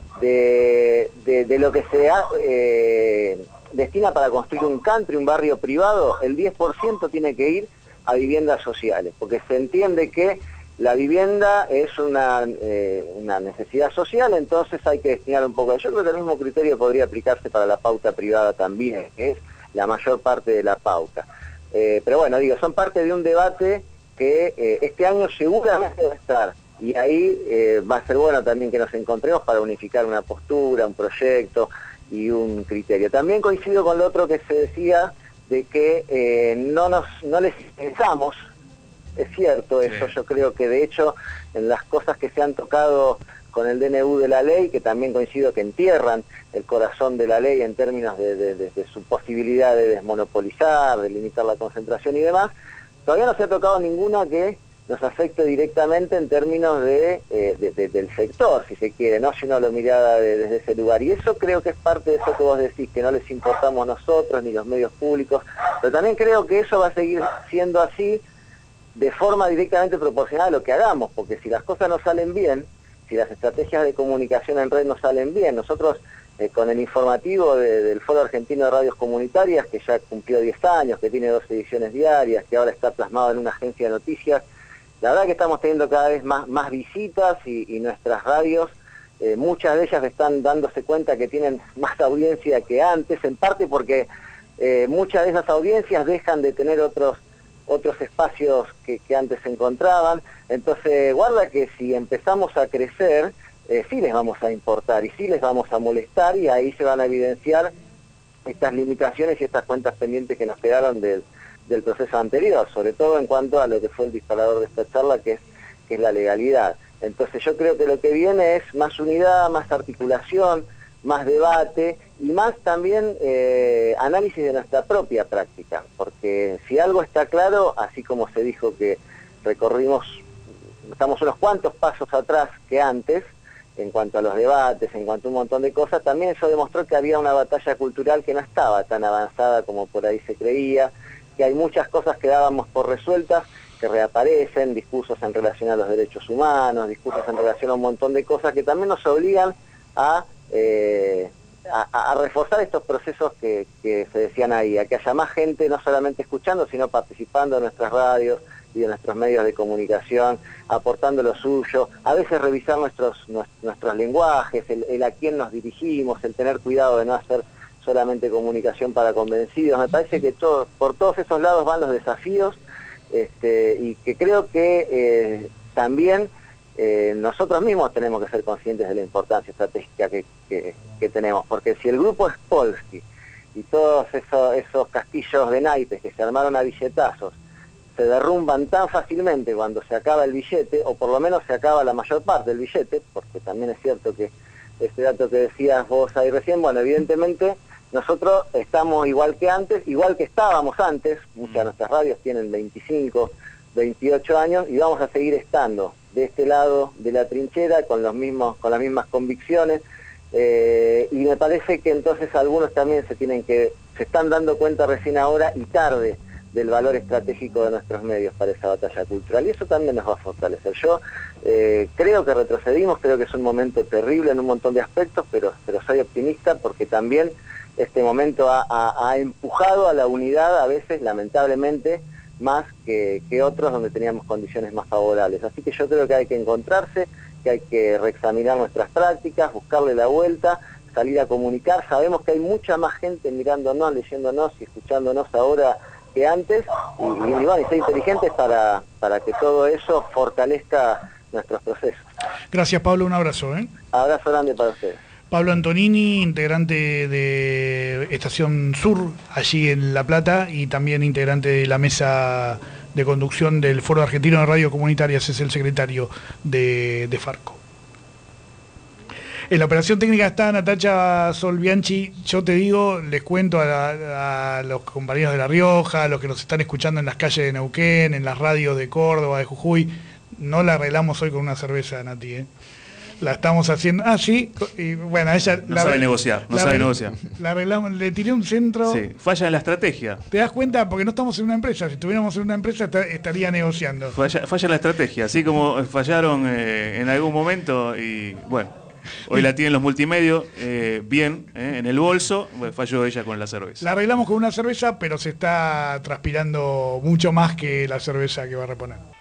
de, de, de lo que se ha, eh, destina para construir un country, un barrio privado, el diez por ciento tiene que ir a viviendas sociales, porque se entiende que la vivienda es una, eh, una necesidad social, entonces hay que destinar un poco. Yo creo que el mismo criterio podría aplicarse para la pauta privada también, que es la mayor parte de la pauta. Eh, pero bueno, digo, son parte de un debate que eh, este año seguramente va a estar, y ahí eh, va a ser bueno también que nos encontremos para unificar una postura, un proyecto y un criterio. También coincido con lo otro que se decía, de que eh, no, nos, no les pensamos. Es cierto eso, sí. Yo creo que de hecho en las cosas que se han tocado con el D N U de la ley, que también coincido que entierran el corazón de la ley en términos de, de, de, de su posibilidad de desmonopolizar, de limitar la concentración y demás, todavía no se ha tocado ninguna que nos afecte directamente en términos de, eh, de, de, del sector, si se quiere, ¿no? Si uno lo mirara de, desde ese lugar. Y eso creo que es parte de eso que vos decís, que no les importamos nosotros ni los medios públicos, pero también creo que eso va a seguir siendo así de forma directamente proporcional a lo que hagamos, porque si las cosas no salen bien, si las estrategias de comunicación en red no salen bien, nosotros eh, con el informativo de, del Foro Argentino de Radios Comunitarias, que ya cumplió diez años, que tiene dos ediciones diarias, que ahora está plasmado en una agencia de noticias. La verdad que estamos teniendo cada vez más, más visitas y, y nuestras radios, eh, muchas de ellas están dándose cuenta que tienen más audiencia que antes, en parte porque eh, muchas de esas audiencias dejan de tener otros otros espacios que, que antes se encontraban. Entonces, guarda que si empezamos a crecer, eh, sí les vamos a importar y sí les vamos a molestar, y ahí se van a evidenciar estas limitaciones y estas cuentas pendientes que nos quedaron del, del proceso anterior, sobre todo en cuanto a lo que fue el disparador de esta charla, que es, que es la legalidad. Entonces yo creo que lo que viene es más unidad, más articulación, más debate y más también eh, análisis de nuestra propia práctica, porque si algo está claro, así como se dijo que recorrimos, estamos unos cuantos pasos atrás que antes, en cuanto a los debates, en cuanto a un montón de cosas, también eso demostró que había una batalla cultural que no estaba tan avanzada como por ahí se creía, que hay muchas cosas que dábamos por resueltas, que reaparecen, discursos en relación a los derechos humanos, discursos en relación a un montón de cosas que también nos obligan a Eh, a, a reforzar estos procesos que, que se decían ahí, a que haya más gente no solamente escuchando, sino participando en nuestras radios y en nuestros medios de comunicación, aportando lo suyo, a veces revisar nuestros nuestros lenguajes, el, el a quién nos dirigimos, el tener cuidado de no hacer solamente comunicación para convencidos. Me parece que todo, por todos esos lados van los desafíos, este, y que creo que eh, también Eh, nosotros mismos tenemos que ser conscientes de la importancia estratégica que, que, que tenemos, porque si el grupo Spolsky y todos esos, esos castillos de naipes que se armaron a billetazos se derrumban tan fácilmente cuando se acaba el billete, o por lo menos se acaba la mayor parte del billete, porque también es cierto que este dato que decías vos ahí recién, bueno, evidentemente nosotros estamos igual que antes, igual que estábamos antes, muchas de nuestras radios tienen veinticinco, veintiocho años y vamos a seguir estando de este lado de la trinchera con los mismos, con las mismas convicciones, eh, y me parece que entonces algunos también se tienen que, se están dando cuenta recién ahora y tarde del valor estratégico de nuestros medios para esa batalla cultural, y eso también nos va a fortalecer. Yo eh, creo que retrocedimos, creo que es un momento terrible en un montón de aspectos, pero, pero soy optimista porque también este momento ha, ha, ha empujado a la unidad, a veces lamentablemente más que, que otros donde teníamos condiciones más favorables. Así que yo creo que hay que encontrarse, que hay que reexaminar nuestras prácticas, buscarle la vuelta, salir a comunicar. Sabemos que hay mucha más gente mirándonos, leyéndonos y escuchándonos ahora que antes, y, y, y, bueno, y ser inteligentes para, para que todo eso fortalezca nuestros procesos. Gracias, Pablo, un abrazo. ¿eh? Abrazo grande para ustedes. Pablo Antonini, integrante de Estación Sur, allí en La Plata, y también integrante de la mesa de conducción del Foro Argentino de Radio Comunitarias, es el secretario de, de Farco. En la operación técnica está Natacha Solbianchi. Yo te digo, les cuento a, la, a los compañeros de La Rioja, a los que nos están escuchando en las calles de Neuquén, en las radios de Córdoba, de Jujuy, no la arreglamos hoy con una cerveza, Nati, ¿eh? La estamos haciendo, ah sí, y bueno, ella... No la, sabe negociar, no sabe negociar. La arreglamos, le tiré un centro... Sí, falla en la estrategia. ¿Te das cuenta? Porque no estamos en una empresa, si estuviéramos en una empresa estaría negociando. Falla, falla la estrategia, así como fallaron eh, en algún momento y bueno, hoy la tienen los multimedios eh, bien eh, en el bolso, bueno, falló ella con la cerveza. La arreglamos con una cerveza, pero se está transpirando mucho más que la cerveza que va a reponer.